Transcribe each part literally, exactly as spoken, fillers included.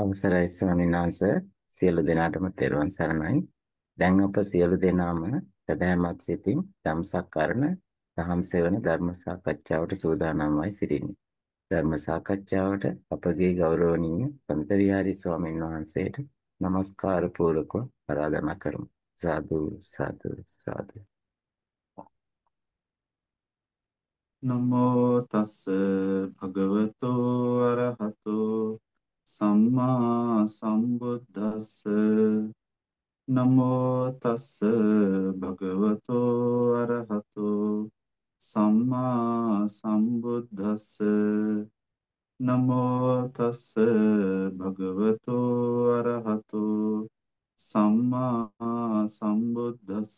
අවසරයි ස්වාමීන් වහන්සේ සියලු දෙනාටම තෙරුවන් සරණයි. දැන් අප සියලු දෙනාම සදහැමත් සිතින් ධම්සක්කරණ දහම් සෙවන ධර්ම සාකච්ඡාවට සූදානම් වයි සිටින්නේ. ධර්ම සාකච්ඡාවට අපගේ ගෞරවනීය සමිත විහාරී ස්වාමීන් වහන්සේට নমස්කාර පූර්වක ආරාධනා කරමු. සාදු සාදු සාදු. නමෝ තස් භගවතෝ අරහතෝ සම්මා සම්බුද්දස්ස නමෝ තස් භගවතෝ අරහතෝ සම්මා සම්බුද්දස්ස නමෝ තස් භගවතෝ අරහතෝ සම්මා සම්බුද්දස්ස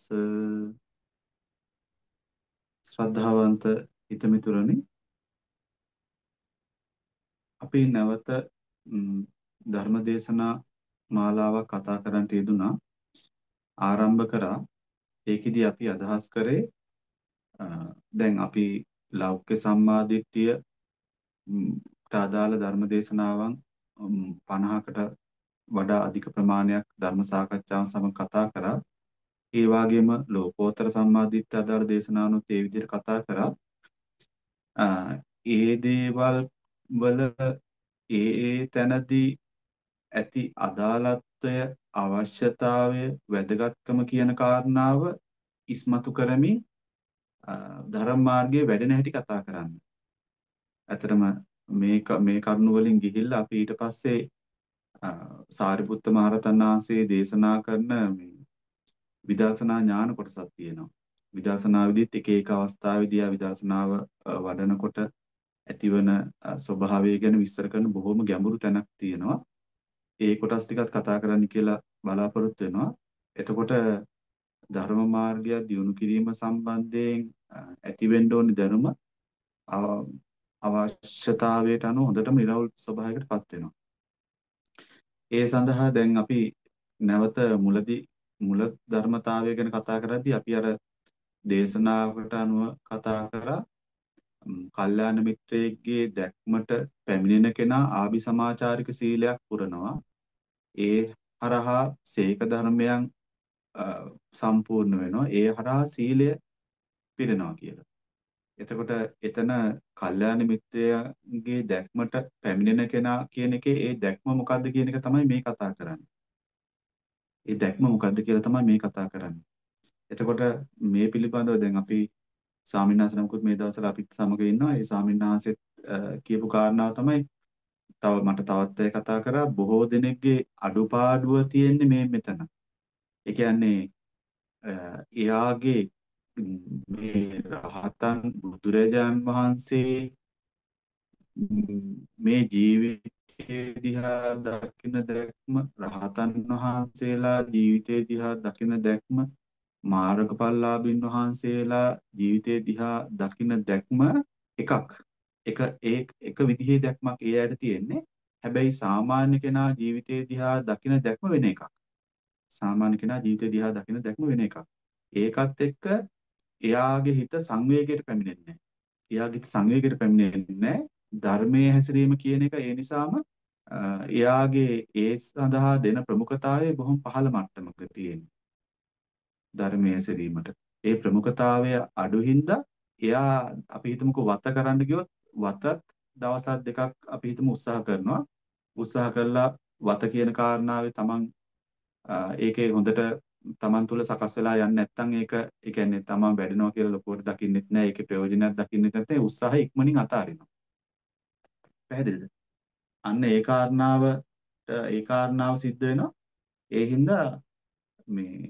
ශ්‍රද්ධාවන්ත හිතමිතුරනි, අපි නැවත ධර්ම දේශනා මාලාවක් කතා කරන්නට යෙදුනා ආරම්භ කරා. ඒකෙදි අපි අදහස් කරේ දැන් අපි ලෞකික සම්මාදිට්ඨිය අදාළ ධර්ම දේශනාවන් පනහකට වඩා අධික ප්‍රමාණයක් ධර්ම සාකච්ඡාවන් සමග කතා කරා. ඒ වගේම ලෝකෝත්තර සම්මාදිට්ඨිය අදාළ දේශනාවනුත් ඒ විදිහට කතා කරා. ඒ දේවල් වල ඒ ඒ තැනදී ඇති අදාළත්වය, අවශ්‍යතාවය, වැදගත්කම කියන කාරණාව ඉස්මතු කරමින් ධර්ම මාර්ගයේ වැඩෙන හැටි කතා කරන්න. ඇත්තටම මේ මේ කරුණු වලින් ගිහිල්ලා අපි ඊට පස්සේ සාරිපුත්ත මහරහතන් වහන්සේ දේශනා කරන මේ විදර්ශනා ඥාන කොටසක් තියෙනවා. විදර්ශනා විදිහට එක එක අවස්ථාවේදී විදර්ශනාව වඩනකොට ඇතිවන ස්වභාවය ගැන විස්තර කරන බොහොම ගැඹුරු තැනක් තියෙනවා. ඒ කොටස් ටිකත් කතා කරන්න කියලා බලාපොරොත්තු වෙනවා. එතකොට ධර්ම මාර්ගය දියුණු කිරීම සම්බන්ධයෙන් ඇතිවෙන්න ඕන දැනුම අවශ්‍යතාවයට අනුව හොඳටම නිරවුල් ස්වභාවයකටපත් වෙනවා. ඒ සඳහා දැන් අපි නැවත මුලදී මුල ධර්මතාවය ගැන කතා කරද්දී අපි අර දේශනාවකට අනුව කතා කරා කල්යාණ මිත්‍රයෙක්ගේ දැක්මට පැමිණෙන කෙනා ආභි සමාචාරික සීලයක් පුරනවා. ඒ හරහා සීක ධර්මයන් සම්පූර්ණ වෙනවා. ඒ හරහා සීලය පිරෙනවා කියලා. එතකොට එතන කල්යාණ මිත්‍රයාගේ දැක්මට පැමිණෙන කෙනා කියන එකේ ඒ දැක්ම මොකද්ද කියන එක තමයි මේ කතා කරන්නේ. ඒ දැක්ම මොකද්ද කියලා තමයි මේ කතා කරන්නේ. එතකොට මේ පිළිබඳව දැන් අපි ස්වාමීන් වහන්සේ නමකුත් මේ දවස්වල අපිත් සමග ඉන්නවා. ඒ ස්වාමීන් වහන්සේත් කියපු කාරණාව තමයි තව මට තවත් අය කතා කරා බොහෝ දෙනෙක්ගේ අඩුපාඩුව තියෙන්නේ මේ මෙතන. ඒ කියන්නේ එයාගේ මේ රහතන් බුදුරජාන් වහන්සේ මේ ජීවිතය දිහා දකින දැක්ම, රහතන් වහන්සේලා ජීවිතය දිහා දකින දැක්ම, මාර්ගඵලලාභීන් වහන්සේලා ජීවිතය දිහා දකින දැක්ම එකක්. එක ඒක එක විදිහේ දැක්මක් ඒ ඇයට තියෙන්නේ. හැබැයි සාමාන්‍ය කෙනා ජීවිතය දිහා දකින දැක්ම වෙන එකක්. සාමාන්‍ය කෙනා ජීවිතය දිහා දකින දැක්ම වෙන එකක්. ඒකත් එක්ක එයාගේ හිත සංවේගයට පැමිණෙන්නේ නැහැ. එයාගේ හිත සංවේගයට පැමිණෙන්නේ නැහැ. ධර්මයේ හැසිරීම කියන එක ඒ නිසාම එයාගේ ඒ සඳහා දෙන ප්‍රමුඛතාවය බොහොම පහළ මට්ටමක තියෙනවා. ධර්මයේ හැසිරීමට. ඒ ප්‍රමුඛතාවය අඩු හින්දා එයා අපි හිතමුකෝ වත කරන්න ගියොත් වතත් දවසක් දෙකක් අපි හිතමු උත්සාහ කරනවා. උත්සාහ කළා වත කියන කාරණාවේ තමන් ඒකේ හොඳට තමන් තුළ සකස් වෙලා යන්නේ නැත්නම් ඒක ඒ කියන්නේ තමන් වැඩෙනවා කියලා ලොකුවට දකින්නෙත් නැහැ. ඒකේ ප්‍රයෝජනයක් දකින්නෙත් නැත්නම් ඒ උත්සාහය ඉක්මනින් අතාරිනවා. පැහැදිලිද? අන්න ඒ කාරණාවට ඒ කාරණාව සිද්ධ වෙනවා. ඒ හින්දා මේ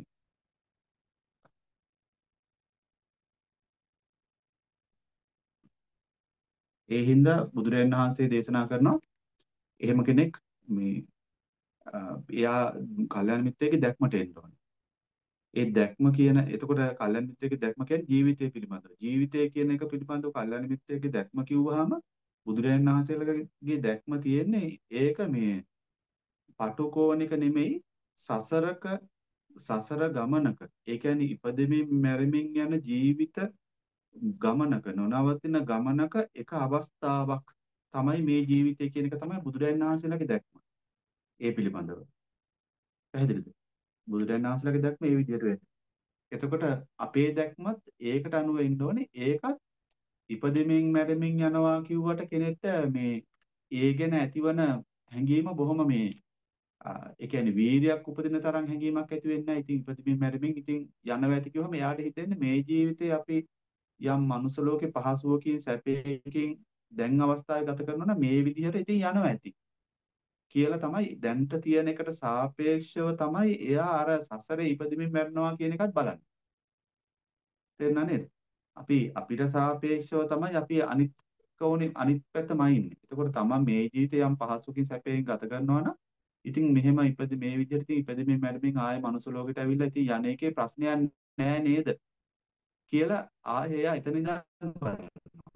ඒ හින්දා බුදුරජාණන් වහන්සේ දේශනා කරනවා එහෙම කෙනෙක් මේ එයා කල්යාණ මිත්‍රයෙක්ගේ දැක්මට එන්න ඕනේ. ඒ දැක්ම කියන එතකොට කල්යාණ මිත්‍රයෙක්ගේ දැක්ම කියන්නේ ජීවිතය පිළිබඳව. ජීවිතය කියන එක පිළිබඳව කල්යාණ මිත්‍රයෙක්ගේ දැක්ම කිව්වහම බුදුරජාණන් වහන්සේලගේ දැක්ම තියෙන්නේ ඒක මේ පටුකෝණික නෙමෙයි සසරක සසර ගමනක. ඒ කියන්නේ ඉපදෙමින් මැරෙමින් යන ජීවිත ගමනක නොනවතින ගමනක එක අවස්ථාවක් තමයි මේ ජීවිතය කියන එක තමයි බුදුරජාණන් වහන්සේලාගේ දැක්ම. ඒ පිළිබඳව. පැහැදිලිද? බුදුරජාණන් වහන්සේලාගේ දැක්ම ඒ විදිහට වෙන්නේ. එතකොට අපේ දැක්මත් ඒකට අනුව ඉන්න ඕනේ. ඒකත් ඉපදෙමින් මැරෙමින් යනවා කිව්වට කෙනෙක්ට මේ ඒ ගැන ඇතිවන හැඟීම බොහොම මේ ආ, ඒ කියන්නේ වීරියක් උපදින තරම් හැඟීමක් ඇති වෙන්නේ නැහැ. ඉතින් ඉපදෙමින් මැරෙමින් ඉතින් යනවා ඇති කිව්වම එයාට හිතෙන්නේ මේ ජීවිතේ අපි යම් මනුස්ස ලෝකේ පහසුවකින් සැපයකින් දැන් අවස්ථාවේ ගත කරනවා නම් මේ විදිහට ඉතින් යනවා ඇති කියලා තමයි දැන්ට තියෙන එකට සාපේක්ෂව තමයි එයා අර සසරේ ඉපදෙමින් මැරෙනවා කියන එකත් බලන්නේ. තේරුණා නේද? අපි අපිට සාපේක්ෂව තමයි අපි අනිත් කෝණේ අනිත් පැත්තමයි ඉන්නේ. එතකොට තමන් මේ ජීවිතය යම් පහසුකින් සැපයෙන් ගත කරනවා නම් ඉතින් මෙහෙම ඉපද මේ විදිහට ඉතින් ඉපදෙමින් මැරෙමින් ආයේ මනුස්ස ලෝකෙට ඇවිල්ලා ඉතින් යන්නේකේ ප්‍රශ්නයක් නෑ නේද කියලා ආයේ එයා එතන ඉඳන් බලනවා.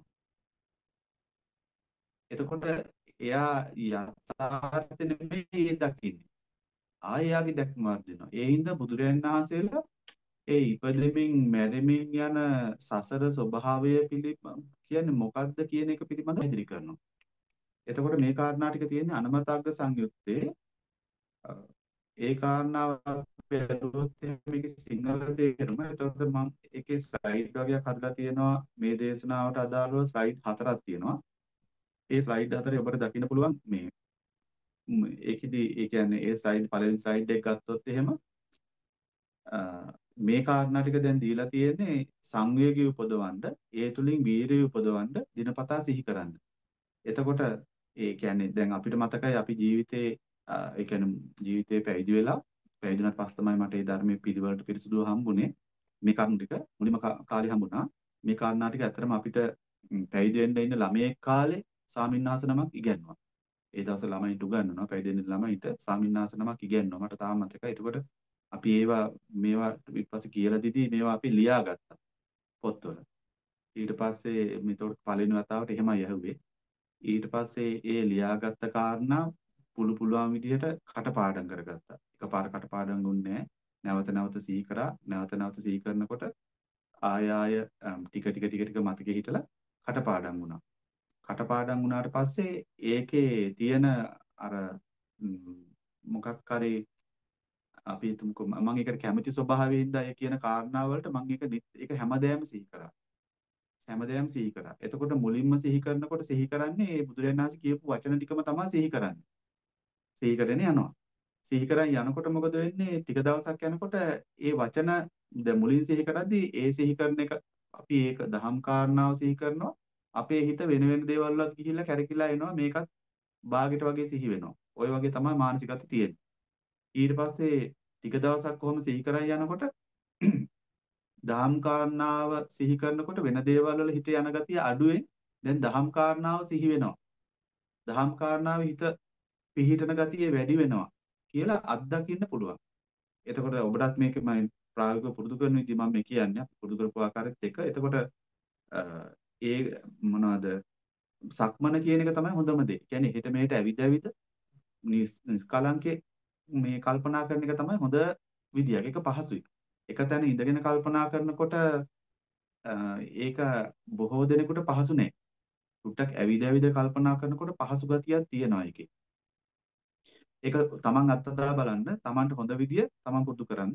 එතකොට එයා යථාර්ථ නෙමෙයි දකින්නේ. ආයේ එයාගේ දැක්ම වර්ධිනවා. ඒ හින්දා බුදුරජාණන් වහන්සේලා ඒ ඉපදෙමින් මැරෙමින් යන සසර ස්වභාවය පිළිබඳ කියන්නේ මොකක්ද කියන එක පිළිබඳව ඉදිරි කරනවා. එතකොට මේ කාරණා ටික තියෙන්නේ අනමතග්ග සංයුත්තේ. අ, ඒ කාරණාව බැලුවොත් මේකේ සිංහල තේරුම. එතකොට මම ඒකේ ස්ලයිඩ් වගේක් හදලා තියෙනවා මේ දේශනාවට අදාළව ස්ලයිඩ් හතරක් තියෙනවා. ඒ ස්ලයිඩ් හතරේ ඔබට දකින්න පුළුවන් මේ ම්, ඒකෙදි ඒ කියන්නේ ඒ ස්ලයිඩ් පළවෙනි ස්ලයිඩ් එක ගත්තොත් එහෙම අ, මේ කාරණා ටික දැන් දීලා තියෙන්නේ සංවේගී උපදවන්න, ඒ තුලින් වීරිය උපදවන්න, දිනපතා සිහි කරන්න. එතකොට ඒ කියන්නේ දැන් අපිට මතකයි අපි ජීවිතේ අ, ඒ කියන්නේ ජීවිතේ පැවිදි වෙලා පැවිදිුණාට පස්සේ තමයි මට මේ ධර්මයේ පිළිවෙලට පිරිසුදුව හම්බුනේ. මේ කරුණු ටික මුලින්ම කා- කාලේ හම්බුණා. මේ කාරණා ටික ඇත්තටම අපිට ම්, පැවිදි වෙන්න ඉන්න ළමයෙක් කාලේ ස්වාමීන් වහන්සේ නමක් ඉගෙනුවා. ඒ දවස්වල ළමයින්ට උගන්වනවා පැවිදි වෙන්න ළමයින්ට ස්වාමීන් වහන්සේ නමක් ඉගෙනුවා. මට තාම මතකයි. එතකොට අපි ඒවා මේවා ඊට පස්සේ කියලා දීදී මේවා අපි ලියාගත්තා පොත්වල. ඊට පස්සේ මේතකොට පළවෙනි වතාවට එහෙමයි ඇහුවේ. ඊට පස්සේ ඒ ලියාගත්ත කාරණා පුළු පුළුවන් විදිහට කටපාඩම් කරගත්තා. එකපාර කටපාඩම් වුණේ නැහැ. නැවත නැවත සිහි කරා. නැවත නැවත සිහි කරනකොට ආය ආය අම්, ටික ටික ටික ටික මතකෙ හිටලා කටපාඩම් වුණා. කටපාඩම් වුණාට පස්සේ ඒකේ තියෙන අර ම්, මොකක් හරි අපි හිතමුකෝ ම- මම ඒකට කැමති ස්වභාවයෙන්ද ඒ කියන කාරණා වලට මම ඒක නිත්- ඒක හැමදේම සිහි කරා. හැමදේම සිහි කරා. එතකොට මුලින්ම සිහි කරනකොට සිහි කරන්නේ මේ බුදුරජාණන් වහන්සේ කියපු වචන ටිකම තමයි සිහි කරන්නේ. සිහි කරගෙන යනවා. සිහි කරන් යනකොට මොකද වෙන්නේ? ටික දවසක් යනකොට ඒ වචන දැන් මුලින් සිහි කරද්දී ඒ සිහි කරන එක අපි ඒක දහම් කාරණාව සිහි කරනවා. අපේ හිත වෙන වෙන දේවල් වලත් ගිහිල්ලා කැරකිලා එනවා. මේකත් බාගෙට වගේ සිහි වෙනවා. ওই වගේ තමයි මානසිකත්වය තියෙන්නේ. ඊට පස්සේ ටික දවසක් කොහොම සිහි කරන් යනකොට දහම් කාරණාව සිහි කරනකොට වෙන දේවල් වල හිත යන ගතිය අඩුවෙන් දැන් දහම් කාරණාව සිහි වෙනවා. දහම් කාරණාව හිත පිහිටන ගතිය වැඩි වෙනවා කියලා අත්දකින්න පුළුවන්. එතකොට ඔබටත් මේක මම ප්‍රායෝගිකව පුරුදු කරන විදිහ මම මේ කියන්නේ අපි පුරුදු කරපු ආකාරයත් එක්ක. එතකොට අ, ඒ මොනවද සක්මන කියන එක තමයි හොඳම දේ. කියන්නේ හෙට මෙහෙට ඇවිද ඇවිද නිස්- නිස්කලංකේ මේ කල්පනා කරන එක තමයි හොඳ විදියක්. ඒක පහසුයි. එක තැන ඉඳගෙන කල්පනා කරනකොට අ, ඒක බොහෝ දෙනෙකුට පහසු නෑ. ටුට්ටක් ඇවිද ඇවිද කල්පනා කරනකොට පහසු ගතියක් තියෙනවා ඒකේ. ඒක තමන් අත්දැකලා බලන්න, තමන්ට හොඳ විදිය තමන් පුරුදු කරන්න.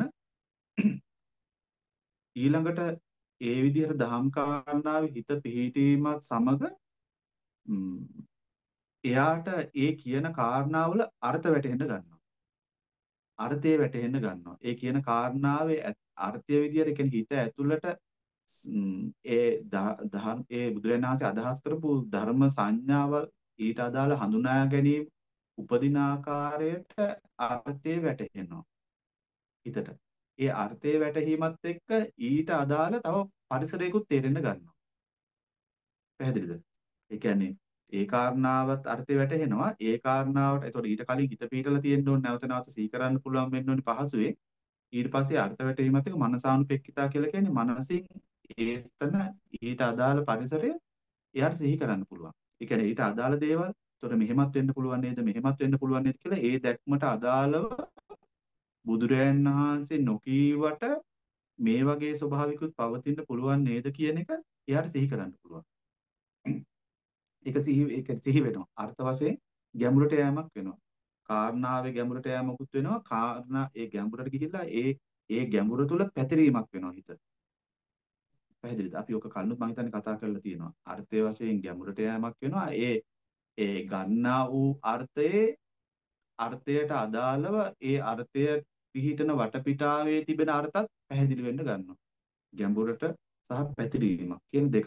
ඊළඟට ඒ විදිහට දහම් කාරණාවේ හිත පිහිටීමත් සමග ම්, එයාට ඒ කියන කාරණාවල අර්ථ වැටහෙන්න ගන්නවා. අර්ථය වැටහෙන්න ගන්නවා. ඒ කියන කාරණාවේ ඇත්- අර්ථය විදියට ඒ කියන්නේ හිත ඇතුළට ම්, ඒ ද- දහම් ඒ බුදුරජාණන් වහන්සේ අදහස් කරපු ධර්ම සංඥාවල් ඊට අදාළ හඳුනා ගැනීම උපදින ආකාරයට අර්ථය වැටහෙනවා හිතට. ඒ අර්ථය වැටහීමත් එක්ක ඊට අදාළ තව පරිසරයකුත් තේරෙන්න ගන්නවා. පැහැදිලිද? ඒ කියන්නේ ඒ කාරණාවත් අර්ථය වැටහෙනවා. ඒ කාරණාවට එතකොට ඊට කලින් හිත පීඩලා තියෙන්න ඕනේ නැවත නැවත සිහි කරන්න පුළුවන් වෙන්න ඕනේ පහසුවේ. ඊට පස්සේ අර්ථ වැටහීමත් එක්ක මනසානුපෙක්කිතා කියලා කියන්නේ මනසින් ඒතන ඊට අදාළ පරිසරය එයාට සිහි කරන්න පුළුවන්. ඒ කියන්නේ ඊට අදාළ දේවල් එතකොට මෙහෙමත් වෙන්න පුළුවන් නේද මෙහෙමත් වෙන්න පුළුවන් නේද කියලා ඒ දැක්මට අදාළව බුදුරයන් වහන්සේ නොකීවට මේ වගේ ස්වභාවිකුත් පවතින්න පුළුවන් නේද කියන එක එයාට සිහි කරන්න පුළුවන්. ඒක සිහි ඒක සිහි වෙනවා. අර්ථ වශයෙන් ගැඹුරට යෑමක් වෙනවා. කාරණාවේ ගැඹුරට යෑමකුත් වෙනවා. කාරණා ඒ ගැඹුරට ගිහිල්ලා ඒ ඒ ගැඹුර තුල පැතිරීමක් වෙනවා හිත. පැහැදිලිද? අපි ඔක කලිනුත් මම හිතන්නේ කතා කරලා තියෙනවා. අර්ථය වශයෙන් ගැඹුරට යෑමක් වෙනවා. ඒ ඒ ගන්නා වූ අර්ථයේ අර්ථයට අදාළව ඒ අර්ථය පිහිටන වටපිටාවේ තිබෙන අර්ථත් පැහැදිලි වෙන්න ගන්නවා. ගැඹුරට සහ පැතිරීමක් කියන දෙකක්.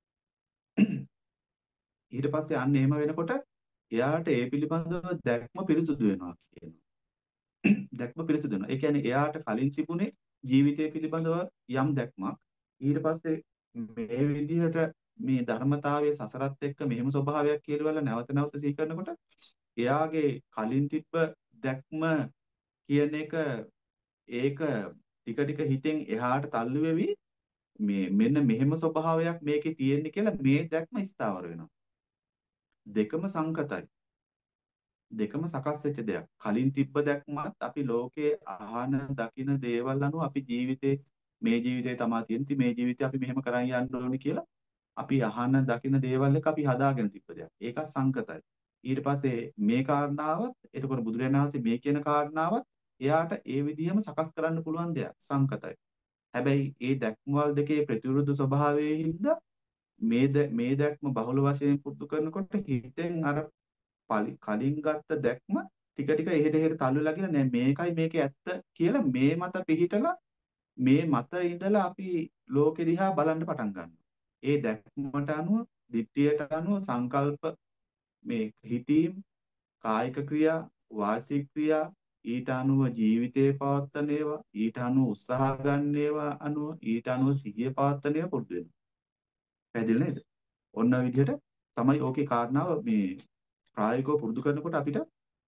ඊට පස්සේ අන්න එහෙම වෙනකොට එයාට ඒ පිළිබඳව දැක්ම පිරිසුදු වෙනවා කියනවා. දැක්ම පිරිසුදු වෙනවා. ඒ කියන්නේ එයාට කලින් තිබුණේ ජීවිතය පිළිබඳව යම් දැක්මක්. ඊට පස්සේ මේ විදිහට මේ ධර්මතාවයේ සසරත් එක්ක මෙහෙම ස්වභාවයක් කියලා නැවත නැවත සිහි කරනකොට එයාගේ කලින් තිබ්බ දැක්ම කියන එක ඒක ටික ටික හිතෙන් එහාට තල්ලු වෙවි මේ මෙන්න මෙහෙම ස්වභාවයක් මේකේ තියෙන්නේ කියලා මේ දැක්ම ස්ථාවර වෙනවා. දෙකම සංකතයි. දෙකම සකස් වෙච්ච දෙයක්. කලින් තිබ්බ දැක්මත් අපි ලෝකේ අහන දකින දේවල් අනුව අපි ජීවිතේ මේ ජීවිතේ තමා තියෙන්නේ මේ ජීවිතේ අපි මෙහෙම කරන් යන්න ඕනේ කියලා අපි අහන දකින දේවල් එක අපි හදාගෙන තිබ්බ දෙයක්. ඒක සංකතයි. ඊට පස්සේ මේ කාරණාවත් එතකොට බුදුරජාණන් වහන්සේ මේ කියන කාරණාවත් එයාට ඒ විදිහම සකස් කරන්න පුළුවන් දෙයක් සංකතයි. හැබැයි ඒ දැක්මවල දෙකේ ප්‍රතිවිරුද්ධ ස්වභාවයේ හින්දා මේ මේ දැක්ම බහුල වශයෙන් පුරුදු කරනකොට හිතෙන් අර කලින් ගත්ත දැක්ම ටික ටික එහෙට එහෙට තල්ලුලා කියලා නෑ මේකයි මේකේ ඇත්ත කියලා මේ මත පිහිටලා මේ මත ඉඳලා අපි ලෝකෙ දිහා බලන්න පටන් ගන්නවා. ඒ දැක්මට අනුව, දිට්ඨියට අනුව සංකල්ප මේ හිතීම්, කායික ක්‍රියා, වාචික ක්‍රියා, ඊට අනුව ජීවිතේ පවත්තන ඒවා, ඊට අනුව උත්සාහ ගන්න ඒවා අනුව, ඊට අනුව සිහිය පවත්තන ඒවා පුරුදු වෙනවා. පැහැදිලි නේද? ඔන්න ඔය විදිහට තමයි ඕකේ කාරණාව මේ ප්‍රායෝගිකව පුරුදු කරනකොට අපිට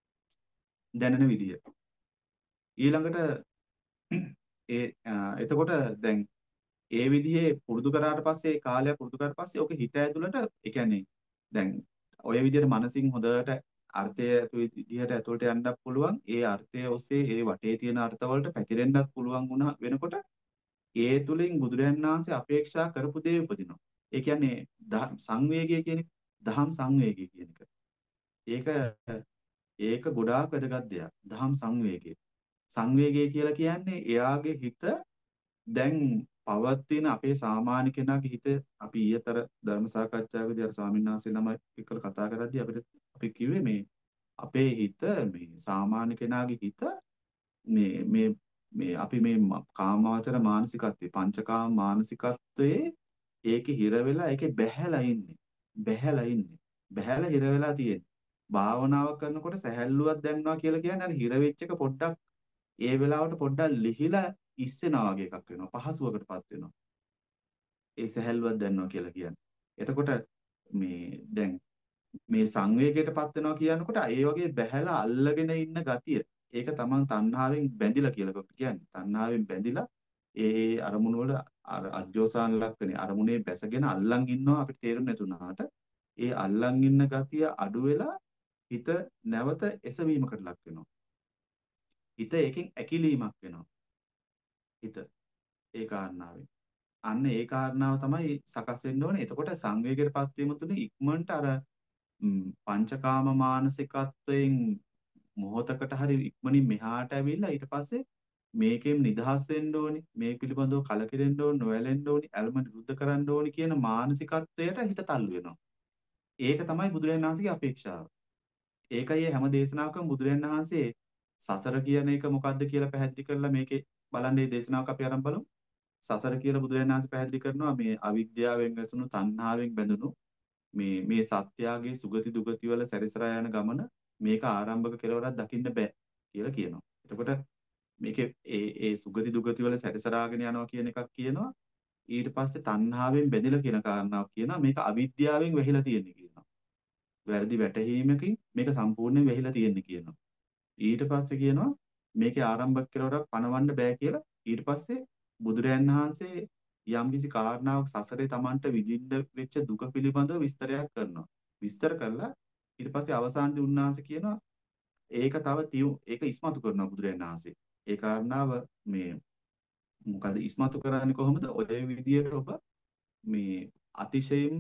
දැනෙන විදිය. ඊළඟට ඒ එතකොට දැන් ඒ විදිහේ පුරුදු කරාට පස්සේ කාලයක් පුරුදු කරාට පස්සේ ඕක හිත ඇතුළට ඒ කියන්නේ දැන් ඔය විදිහට මනසින් හොඳට අර්ථය විදිහට ඇතුළට යන්නත් පුළුවන්. ඒ අර්ථය ඔස්සේ ඒ වටේ තියෙන අර්ථවලට පැතිරෙන්නත් පුළුවන් වුණා වෙනකොට ඒ තුලින් බුදුරජාණන් වහන්සේ අපේක්ෂා කරපු දේ උපදිනවා. ඒ කියන්නේ සංවේගය කියන දහම් සංවේගය කියන එක. ඒක ඒක ගොඩාක් වැදගත් දෙයක්. දහම් සංවේගය. සංවේගය කියලා කියන්නේ එයාගේ හිත දැන් පවත්ින අපේ සාමාන්‍ය කෙනාගේ හිත අපි ඊයතර ධර්ම සාකච්ඡාවේදී අර ස්වාමීන් වහන්සේ නම එක්ක කතා කරද්දී අපිට අපි කිව්වේ මේ අපේ හිත මේ සාමාන්‍ය කෙනාගේ හිත මේ මේ මේ අපි මේ කාමාවචර මානසිකත්වයේ පංචකාම මානසිකත්වයේ ඒකේ හිර වෙලා ඒකේ බැහැලා ඉන්නේ. බැහැලා ඉන්නේ. බැහැලා හිර වෙලා තියෙන්නේ. භාවනාව කරනකොට සැහැල්ලුවක් දැනනවා කියලා කියන්නේ අර හිර වෙච්ච එක පොඩ්ඩක් ඒ වෙලාවට පොඩ්ඩක් ලිහිලා ඉස්සෙනා වගේ එකක් වෙනවා. පහසුවකටපත් වෙනවා. ඒ සැහැල්ලුවක් දැනනවා කියලා කියන්නේ. එතකොට මේ දැන් මේ සංවේගයටපත් වෙනවා කියනකොට ඒ වගේ බැහැලා අල්ලගෙන ඉන්න ගතිය ඒක තමන් තණ්හාවෙන් බැඳිලා කියලා කියන්නේ. තණ්හාවෙන් බැඳිලා ඒ අරමුණු වල අර අජෝසාන ලක්ෂණේ අරමුණේ බැසගෙන අල්ලන් ඉන්නවා අපිට තේරුම් නැතුණාට ඒ අල්ලන් ඉන්න ගතිය අඩු වෙලා හිත නැවත එසවීමකට ලක් වෙනවා. හිත ඒකෙන් ඇකිලීමක් වෙනවා. හිත ඒ කාරණාවෙන්. අන්න ඒ කාරණාව තමයි සකස් වෙන්න ඕනේ. එතකොට සංවේගයටපත් වීම තුනේ ඉක්මනට අර පංචකාම මානසිකත්වයෙන් මොහොතකට හරි ඉක්මනින් මෙහාට ඇවිල්ලා ඊට පස්සේ මේකෙන් නිදහස් වෙන්න ඕනේ. මේ පිළිබඳව කලකිරෙන්න ඕනේ, නොයැලෙන්න ඕනේ, ඇල්ම නිරුද්ධ කරන්න ඕනේ කියන මානසිකත්වයට හිත තල්ලු වෙනවා. ඒක තමයි බුදුරජාණන් වහන්සේගේ අපේක්ෂාව. ඒකයි හැම දේශනාවකම බුදුරජාණන් වහන්සේ සසර කියන එක මොකක්ද කියලා පැහැදිලි කරලා මේකේ බලන්න මේ දේශනාවක් අපි ආරම්භ බලමු. සසර කියලා බුදුරජාණන් වහන්සේ පැහැදිලි කරනවා මේ අවිද්‍යාවෙන් වැසුණු තණ්හාවෙන් බැඳුණු මේ මේ සත්‍යයේ සුගති දුගති වල සැරිසරා යන ගමන මේක ආරම්භක කෙලවරක් දකින්න බෑ කියලා කියනවා. එතකොට මේකේ ඒ ඒ සුගති දුගති වල සැරිසරාගෙන යනවා කියන එකක් කියනවා. ඊට පස්සේ තණ්හාවෙන් බැඳිලා කියන කාරණාවක් කියනවා. මේක අවිද්‍යාවෙන් වැහිලා තියෙන්නේ කියනවා. වැරදි වැටහීමකින් මේක සම්පූර්ණයෙන් වැහිලා තියෙන්නේ කියනවා. ඊට පස්සේ කියනවා මේකේ ආරම්භක කෙලවරක් පණවන්න බෑ කියලා. ඊට පස්සේ බුදුරයන් වහන්සේ යම්කිසි කාරණාවක් සසරේ Tamanට විඳින්න වෙච්ච දුක පිළිබඳව විස්තරයක් කරනවා. විස්තර කළා ඊට පස්සේ අවසානයේ උන්වහන්සේ කියනවා ඒක තව තියු ඒක ඉස්මතු කරනවා බුදුරයන් වහන්සේ. ඒ කාරණාව මේ මොකද ඉස්මතු කරන්නේ කොහොමද? ඔය විදියට ඔබ මේ අතිශයින්ම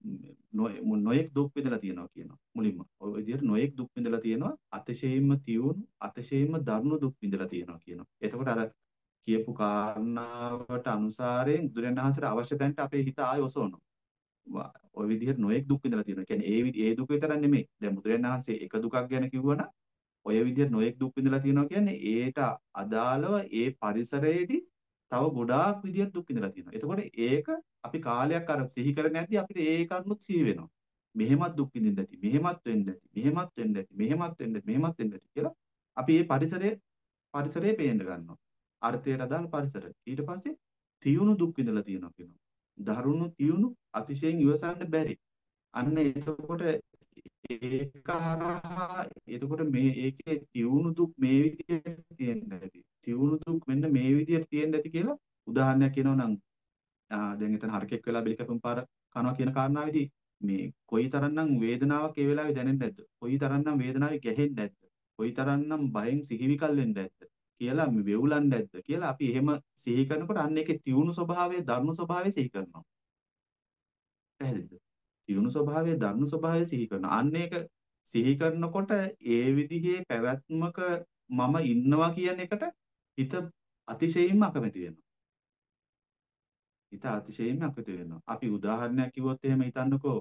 නොයෙක් දුක් විඳලා තියෙනවා කියනවා මුලින්ම. ඔය විදිහට නොයෙක් දුක් විඳලා තියෙනවා අතිශයින්ම තියුණු අතිශයින්ම දරුණු දුක් විඳලා තියෙනවා කියනවා. එතකොට අර කියපු කාරණාවට අනුසාරයෙන් බුදුරජාණන් වහන්සේට අවශ්‍ය තැනට අපේ හිත ආයෙ ඔසවනවා. වා- ඔය විදිහට නොයෙක් දුක් විඳලා තියෙනවා. කියන්නේ ඒ විදි- ඒ දුක විතරක් නෙමෙයි. දැන් බුදුරජාණන් වහන්සේ එක දුකක් ගැන කිව්වනම් ඔය විදිහට නොයෙක් දුක් විඳලා තියෙනවා කියන්නේ ඒට අදාළව ඒ පරිසරයේදී තව ගොඩාක් විදිහට දුක් විඳලා තියෙනවා. එතකොට ඒක අපි කාලයක් අර සිහි කරන්නේ නැද්දි අපිට ඒ කරුණුත් සිහි වෙනවා. මෙහෙමත් දුක් විඳින්න ඇති, මෙහෙමත් වෙන්න ඇති, මෙහෙමත් වෙන්න ඇති, මෙහෙමත් වෙන්න ඇති, මෙහෙමත් වෙන්න ඇති කියලා අපි මේ පරිසරයේ පරිසරයේ පේන්න ගන්නවා. අර්ථයට අදාළ පරිසරය. ඊට පස්සේ තියුණු දුක් විඳලා තියෙනවා කියනවා. දරුණු තියුණු අතිශයින් ඉවසන්න බැරි. අන්න එතකොට ඒක හරහා එතකොට මේ ඒකේ තියුණු දුක් මේ විදිහට තියෙන්න ඇති. තියුණු දුක් මෙන්න මේ විදිහට තියෙන්න ඇති කියලා උදාහරණයක් කියනවා නම් ආ, දැන් එතන හරකෙක් වෙලා බෙලි කැපුම් පාර කනවා කියන කාරණාවේදී මේ කොයි තරම්නම් වේදනාවක් ඒ වෙලාවේ දැනෙන්නේ නැද්ද? කොයි තරම්නම් වේදනාවේ ගැහෙන්නේ නැද්ද? කොයි තරම්නම් බයෙන් සිහිවිකල් වෙන්නේ නැද්ද? කියලා මේ වෙවුලන්නේ නැද්ද කියලා අපි එහෙම සිහි කරනකොට අන්න ඒකේ තියුණු ස්වභාවය, ධර්ම ස්වභාවය සිහි කරනවා. පැහැදිලිද? තියුණු ස්වභාවය, ධර්ම ස්වභාවය සිහි කරනවා. අන්න ඒක සිහි කරනකොට ඒ විදිහේ පැවැත්මක මම ඉන්නවා කියන එකට හිත අතිශයින්ම අකමැති වෙනවා. හිත අතිශයින්ම අකමැති වෙනවා. අපි උදාහරණයක් කිව්වොත් එහෙම හිතන්නකෝ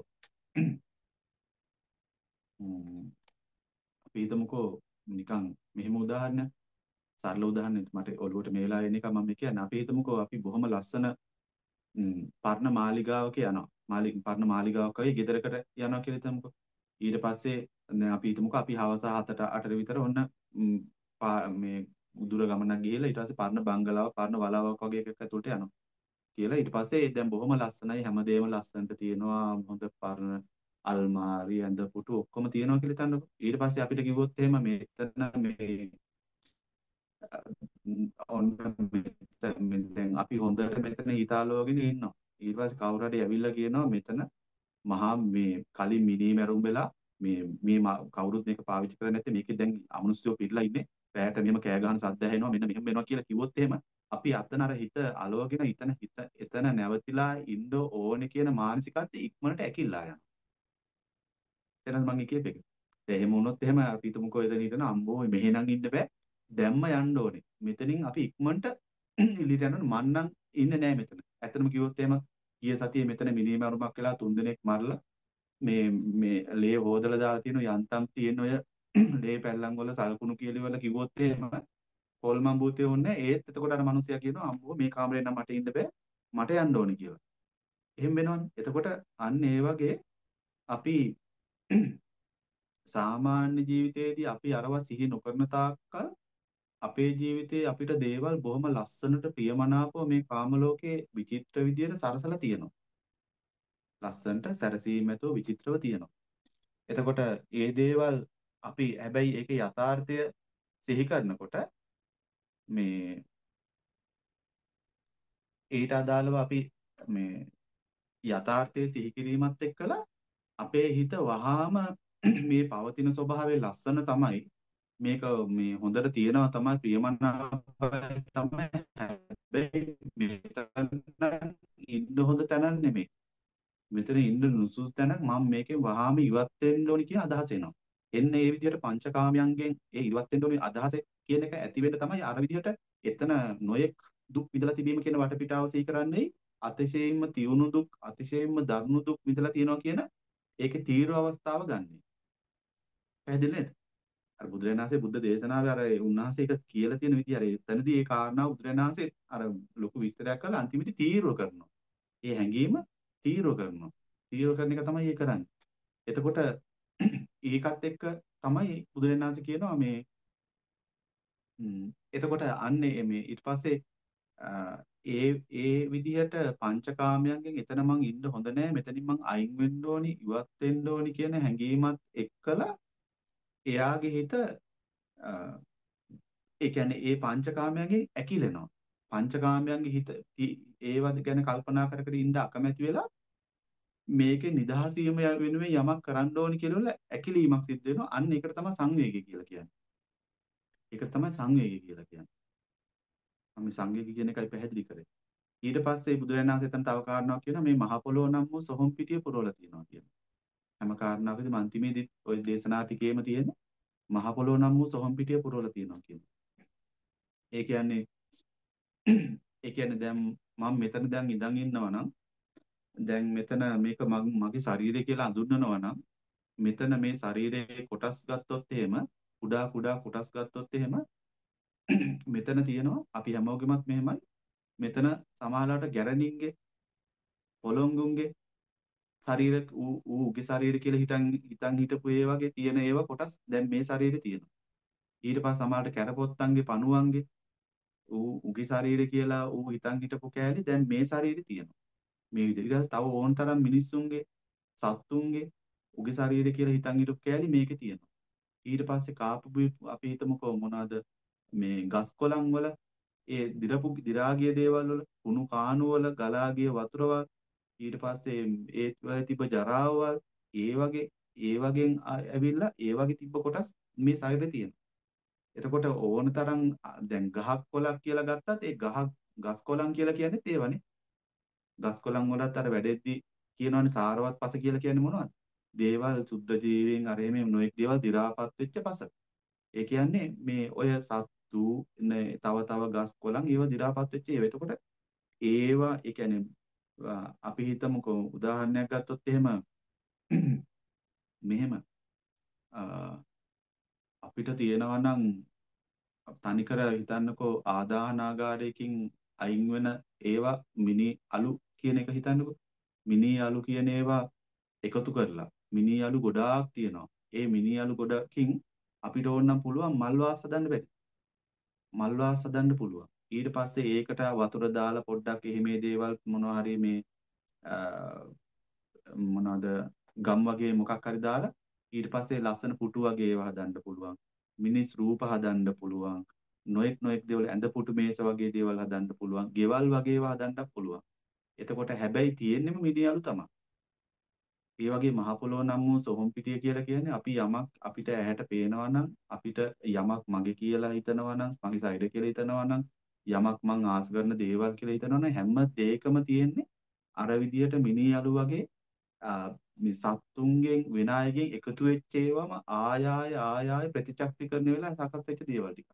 ම්ම්, අපි හිතමුකෝ නිකන් මෙහෙම උදාහරණයක් සරල උදාහරණයක් මට ඔළුවට මේ වෙලාවේ එන එක මම කියන්නේ අපි හිතමුකෝ අපි බොහොම ලස්සන ම්ම්, පර්ණ මාලිගාවක යනවා. මාලි පර්ණ මාලිගාවක වගේ ගෙදරකට යනවා කියලා හිතමුකෝ. ඊට පස්සේ දැන් අපි හිතමුකෝ අපි හවස හතට අටට විතර ඔන්න ම්ම්, පා- මේ දුර ගමනක් ගිහිල්ලා ඊට පස්සේ පර්ණ බංගලාව පර්ණ වලාවක් වගේ එකක් ඇතුළට යනවා. කියලා ඊට පස්සේ දැන් බොහොම ලස්සනයි හැමදේම ලස්සනට තියෙනවා හොඳ පරණ අල්මාරි ඇඳ පුටු ඔක්කොම තියෙනවා කියලා හිතන්නකෝ ඊට පස්සේ අපිට කිව්වොත් එහෙම මෙතන මේ ම්, ඔන්න මෙතන මෙ- දැන් අපි හොඳට මෙතන හිතාලෝගෙන ඉන්නවා ඊට පස්සේ කවුරු හරි ඇවිල්ලා කියනවා මෙතන මහා මේ කලින් මිනී මැරුම් වෙලා මේ මේ ම- කවුරුත් මේක පාවිච්චි කරන්නේ නැත්නම් මේකේ දැන් අමනුෂ්‍යෝ පිරලා ඉන්නේ රැයට මෙහෙම කෑ ගහන සද්ද ඇහෙනවා මෙන්න මෙහෙම වෙනවා කියලා කිව්වොත් එහෙම අපි අතන අර හිත අලවගෙන එතන හිත එතන නැවතිලා ඉන්න ඕනේ කියන මානසිකත්වය ඉක්මනට ඇකිල්ලා යනවා. එහෙනම් මම කියප එක. දැන් එහෙම වුණොත් එහෙම අපි හිතමුකෝ එතන හිටන අම්බෝ මෙහෙනම් ඉන්න බෑ. දැම්ම යන්න ඕනේ. මෙතනින් අපි ඉක්මනට එළියට යනවා මං නම් ඉන්නේ නෑ මෙතන. ඇත්තටම කිව්වොත් එහෙම ගිය සතියේ මෙතන මිනිමරුමක් වෙලා තුන් දිනක් මරලා මේ මේ ලේ හොදලා දාලා තියෙන යන්තම් තියෙන ඔය ලේ පැල්ලම් වල සලකුණු කියලි වල කිව්වොත් එහෙම හොල්මන් භූතේ ඕනේ ඒත් එතකොට අර මිනිසයා කියනවා අම්බෝ මේ කාමරේ නම් මට ඉන්න බෑ මට යන්න ඕනේ කියලා. එහෙම වෙනවනේ. එතකොට අන්න ඒ වගේ අපි සාමාන්‍ය ජීවිතයේදී අපි අරවා සිහි නොකරන තාක්කල් අපේ ජීවිතේ අපිට දේවල් බොහොම ලස්සනට ප්‍රියමනාපව මේ කාම ලෝකේ විචිත්‍ර විදියට සරසලා තියෙනවා. ලස්සනට සැරසීමැතුව විචිත්‍රව තියෙනවා. එතකොට ඒ දේවල් අපි හැබැයි ඒකේ යථාර්ථය සිහි කරනකොට මේ ඊට අදාළව අපි මේ යථාර්ථයේ සිහි කිරීමත් එක්කලා අපේ හිත වහාම මේ පවතින ස්වභාවයේ ලස්සන තමයි මේක මේ හොඳට තියෙනවා තමයි ප්‍රියමනාපයි තමයි හැබැයි මෙතන ඉන්න හොඳ තැනක් නෙමෙයි මෙතන ඉන්න නුසුසු තැනක් මම මේකෙන් වහාම ඉවත් වෙන්න ඕනි කියන අදහස එනවා එන්න ඒ විදිහට පංචකාමයන්ගෙන් ඒ ඉවත් වෙන්න ඕනි අදහස කියන එක ඇති වෙන්න තමයි අර විදිහට එතන නොයෙක් දුක් විඳලා තිබීම කියන වටපිටාව සිහි කරන්නේ අතිශයින්ම තියුණු දුක් අතිශයින්ම දරුණු දුක් විඳලා තියෙනවා කියන ඒකේ තීව්‍ර අවස්ථාව ගන්නෙ. පැහැදිලි නේද? අර බුදුරජාණන් වහන්සේ බුද්ධ දේශනාවේ අර උන්වහන්සේ ඒක කියලා තියෙන විදිහ අර එතනදී ඒ කාරණාව බුදුරජාණන් වහන්සේ අර ලොකු විස්තරයක් කරලා අන්තිමට තීව්‍ර කරනවා. ඒ හැඟීම තීව්‍ර කරනවා. තීව්‍ර කරන එක තමයි ඒ කරන්නේ. එතකොට ඒකත් එක්ක තමයි බුදුරජාණන් වහන්සේ කියනවා මේ ම්, එතකොට අන්නේ මේ ඊට පස්සේ අ, ඒ ඒ විදිහට පංචකාමයන්ගෙන් එතන මං ඉන්න හොඳ නෑ මෙතනින් මං අයින් වෙන්න ඕනි ඉවත් වෙන්න ඕනි කියන හැඟීමත් එක්කලා එයාගේ හිත අ, ඒ කියන්නේ ඒ පංචකාමයන්ගෙන් ඇකිලෙනවා පංචකාමයන්ගේ හිත ති- ඒවද ගැන කල්පනා කර කර ඉන්න අකමැති වෙලා මේකේ නිදහසීම ය- වෙනුවෙන් යමක් කරන්න ඕනි කියලා වල ඇකිලීමක් සිද්ධ වෙනවා අන්න ඒකට තමයි සංවේගය කියලා කියන්නේ ඒක තමයි සංවේගය කියලා කියන්නේ මම මේ සංවේගය කියන එකයි පැහැදිලි කරේ ඊට පස්සේ බුදුරජාණන් වහන්සේ එතන තව කාරණාවක් කියනවා මේ මහ පොළොව නම් වූ සොහොන් පිටිය පුරවලා තියෙනවා කියනවා. හැම කාරණාවකදීම අන්තිමේදී ওই දේශනා ටිකේම තියෙන මහ පොළොව නම් වූ සොහොන් පිටිය පුරවලා තියෙනවා කියනවා. ඒ කියන්නේ ඒ කියන්නේ දැන් මම මෙතන දැන් ඉඳන් ඉන්නවා නම් දැන් මෙතන මේක මගේ ශරීරය කියලා අඳුන්වනවා නම් මෙතන මේ ශරීරයේ කොටස් ගත්තොත් එහෙම කුඩා කුඩා කොටස් ගත්තොත් එහෙම මෙතන තියෙනවා අපි හැමෝගෙමත් මෙහෙමයි මෙතන සමහරවිට ගැරණින්ගේ පොළොංගුන්ගේ ශරීර ඌ ඌගේ ශරීර කියලා හිතන් හිතන් හිටපු ඒ වගේ තියෙන ඒව කොටස් දැන් මේ ශරීරේ තියෙනවා. ඊට පස්සේ සමහරට කැරපොත්තන්ගේ පණුවන්ගේ ඌ උගේ ශරීරය කියලා ඌ හිතන් හිටපු කෑලි දැන් මේ ශරීරේ තියෙනවා. මේ විදිහට තව ඕන තරම් මිනිස්සුන්ගේ සත්තුන්ගේ උගේ ශරීරය කියලා හිතන් හිටපු කෑලි මේකේ තියෙනවා. ඊට පස්සේ කාපු අපි හිතමුකෝ මොනවාද මේ ගස් කොළන් වල ඒ දිරපු දිරාගිය දේවල් වල කුණු කාණු වල ගලාගිය වතුර වල ඊට පස්සේ ඒ වල තිබ්බ ජරාවල් ඒ වගේ ඒ වගේන් ඇවිල්ලා ඒ වගේ තිබ්බ කොටස් මේ ශරීරේ තියෙනවා. එතකොට ඕන තරම් දැන් ගහක් කොළක් කියලා ගත්තත් ඒ ගහ ගස් කොළන් කියලා කියන්නේ ඒවනේ. ගස් කොළන් වලත් අර වැඩෙද්දි කියනවනේ සාරවත් පස කියලා කියන්නේ මොනවද? දේවල් සුද්ධ ජීවීන් අර මේ නොඑක් දේවල් දි รา පත් වෙච්ච පස. ඒ කියන්නේ මේ ඔය සත්තු තව තව ගස් කොළන් ඒවා දි รา පත් වෙච්ච ඒවා. එතකොට ඒවා ඒ කියන්නේ අපි හිතමුකෝ උදාහරණයක් ගත්තොත් එහෙම මෙහෙම අපිට තියෙනවා නම් තනිකර හිතන්නකෝ ආදාහනාගාරයකින් අයින් වෙන ඒවා මිනි අලු කියන එක හිතන්නකෝ. මිනි අලු කියන ඒවා එකතු කරලා මිනි අලු ගොඩාක් තියෙනවා. ඒ මිනි අලු ගොඩකින් අපිට ඕන නම් පුළුවන් මල් වාස් හදන්න බැරි. මල් වාස් හදන්න පුළුවන්. ඊට පස්සේ ඒකට වතුර දාලා පොඩ්ඩක් එහිමේ දේවල් මොනවා හරි මේ මොනවාද ගම් වගේ මොකක් හරි දාලා ඊට පස්සේ ලස්සන පුටු වගේ ඒවා හදන්න පුළුවන්. මිනිස් රූප හදන්න පුළුවන්. නොඑක් නොඑක් දේවල් ඇඳ පුටු මේස වගේ දේවල් හදන්න පුළුවන්. ගෙවල් වගේ ඒවා හදන්නත් පුළුවන්. එතකොට හැබැයි තියෙන්නේම මිනි අලු තමයි. ඒ වගේ මහ පොළොව නම් වූ සොහොන් පිටිය කියලා කියන්නේ අපි යමක් අපිට ඇහැට පේනවා නම් අපිට යමක් මගේ කියලා හිතනවා නම් මගේ ශරීරය කියලා හිතනවා නම් යමක් මං ආස කරන දේවල් කියලා හිතනවා නම් හැම දෙයකම තියෙන්නේ අර විදියට මිනි අලු වගේ මේ සත්තුන්ගෙන් වෙන අයගෙන් එකතු වෙච්ච ඒවාම ආය ආය ආය ආය ප්‍රතිචක්‍රීකරණය වෙලා සකස් වෙච්ච දේවල් ටික.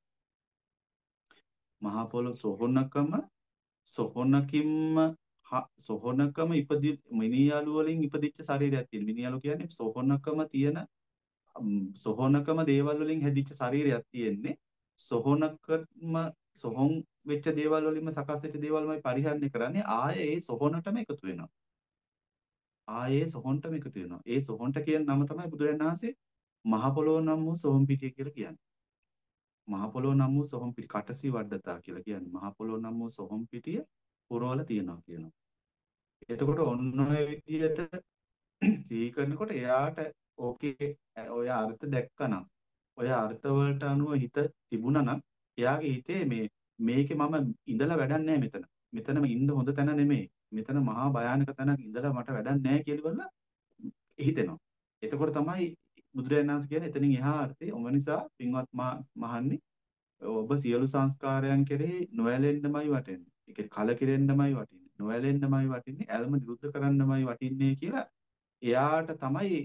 මහ පොළොව සොහොනකම සොහොනකින්ම සොහොනකම ඉපදි මිනියලු වලින් ඉපදිච්ච ශරීරයක් තියෙන. මිනියලු කියන්නේ සොහොනකම තියෙන සොහොනකම දේවල් වලින් හැදිච්ච ශරීරයක් තියෙන්නේ. සොහොනකම සොහොන් වෙච්ච දේවල් වලින්ම සකස් වෙච්ච දේවල්මයි පරිහරණය කරන්නේ. ආයේ ඒ සොහොනටම එකතු වෙනවා. ආයේ සොහොන්ටම එකතු වෙනවා. ඒ සොහොන්ට කියන නම තමයි බුදුරජාණන් වහන්සේ මහ පොළොව නම් වූ සොහොන් පිටිය කියලා කියන්නේ. මහ පොළොව නම් වූ සොහොන් පිටි කටසි වඩ්ඩතා කියලා කියන්නේ. මහ පොළොව නම් වූ සොහොන් පිටිය පුරවල තියෙනවා කියනවා. එතකොට ඔන්න ඔය විදියට සිහි කරනකොට එයාට ඕකේ ඔය අර්ථ දැක්කනම් ඔය අර්ථ වලට අනුව හිත තිබුණා නම් එයාගේ හිතේ මේ මේකේ මම ඉඳලා වැඩක් නැහැ මෙතන. මෙතනම ඉන්න හොඳ තැන නෙමෙයි. මෙතන මහා භයානක තැනක් ඉඳලා මට වැඩක් නැහැ කියලා හිතෙනවා. එතකොට තමයි බුදුරජාණන් වහන්සේ කියන්නේ එතනින් එහා අර්ථය. ඔබ නිසා පින්වත් මහන්නේ ඔබ සියලු සංස්කාරයන් කෙරෙහි නොඇලෙන්නමයි වටින්නේ. ඒක කලකිරෙන්නමයි වටින්නේ. නොඇලෙන්නමයි වටින්නේ. ඇල්ම නිරුද්ධ කරන්නමයි වටින්නේ කියලා එයාට තමයි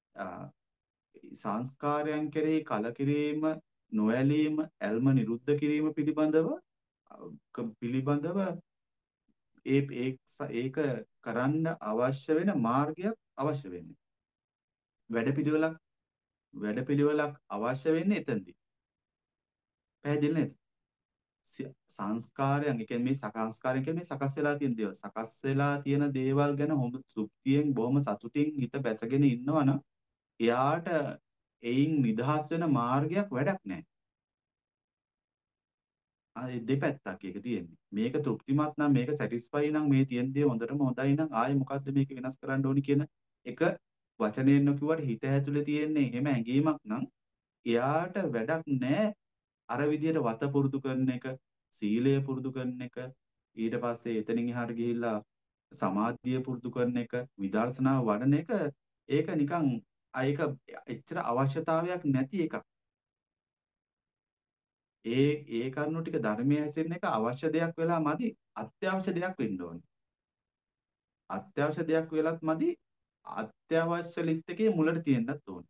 සංස්කාරයන් කෙරෙහි කලකිරීම, නොඇලීම, ඇල්ම නිරුද්ධ කිරීම පිළිබඳව පිළිබඳව ඒ ඒක කරන්න අවශ්‍ය වෙන මාර්ගයක් අවශ්‍ය වෙන්නේ. වැඩපිළිවෙලක් වැඩපිළිවෙලක් අවශ්‍ය වෙන්නේ එතනදී. පැහැදිලි නේද? සංස්කාරයන් ඒ කියන්නේ මේ සංස්කාරයන් කියන්නේ මේ සකස් වෙලා තියෙන දේවල්. සකස් වෙලා තියෙන දේවල් ගැන හොඳ තෘප්තියෙන් බොහොම සතුටින් හිත බැසගෙන ඉන්නවනම් එයාට එයින් නිදහස් වෙන මාර්ගයක් වැඩක් නැහැ. ආයේ දෙපැත්තක් ඒක තියෙන්නේ. මේක තෘප්තිමත් නම් මේක සැටිස්ෆයි නම් මේ තියෙන දේ හොඳටම හොඳයි නම් ආයේ මොකද්ද මේක වෙනස් කරන්න ඕනි කියන එක වචනයෙන් නොකියුවට හිත ඇතුලේ තියෙන්නේ එහෙම හැඟීමක් නම් එයාට වැඩක් නැහැ. අර විදියට වත පුරුදු කරන එක, සීලය පුරුදු කරන එක, ඊට පස්සේ එතනින් එහාට ගිහිල්ලා සමාධිය පුරුදු කරන එක, විදර්ශනාව වඩන එක ඒක නිකන් ඒක එච්චර අවශ්‍යතාවයක් නැති එකක්. ඒ ඒ කරුණු ටික ධර්මයේ හැසිරෙන එක අවශ්‍ය දෙයක් වෙලා මදි අත්‍යවශ්‍ය දෙයක් වෙන්න ඕනේ. අත්‍යවශ්‍ය දෙයක් වෙලත් මදි අත්‍යවශ්‍ය ලිස්ට් එකේ මුලට තියෙන්නත් ඕනේ.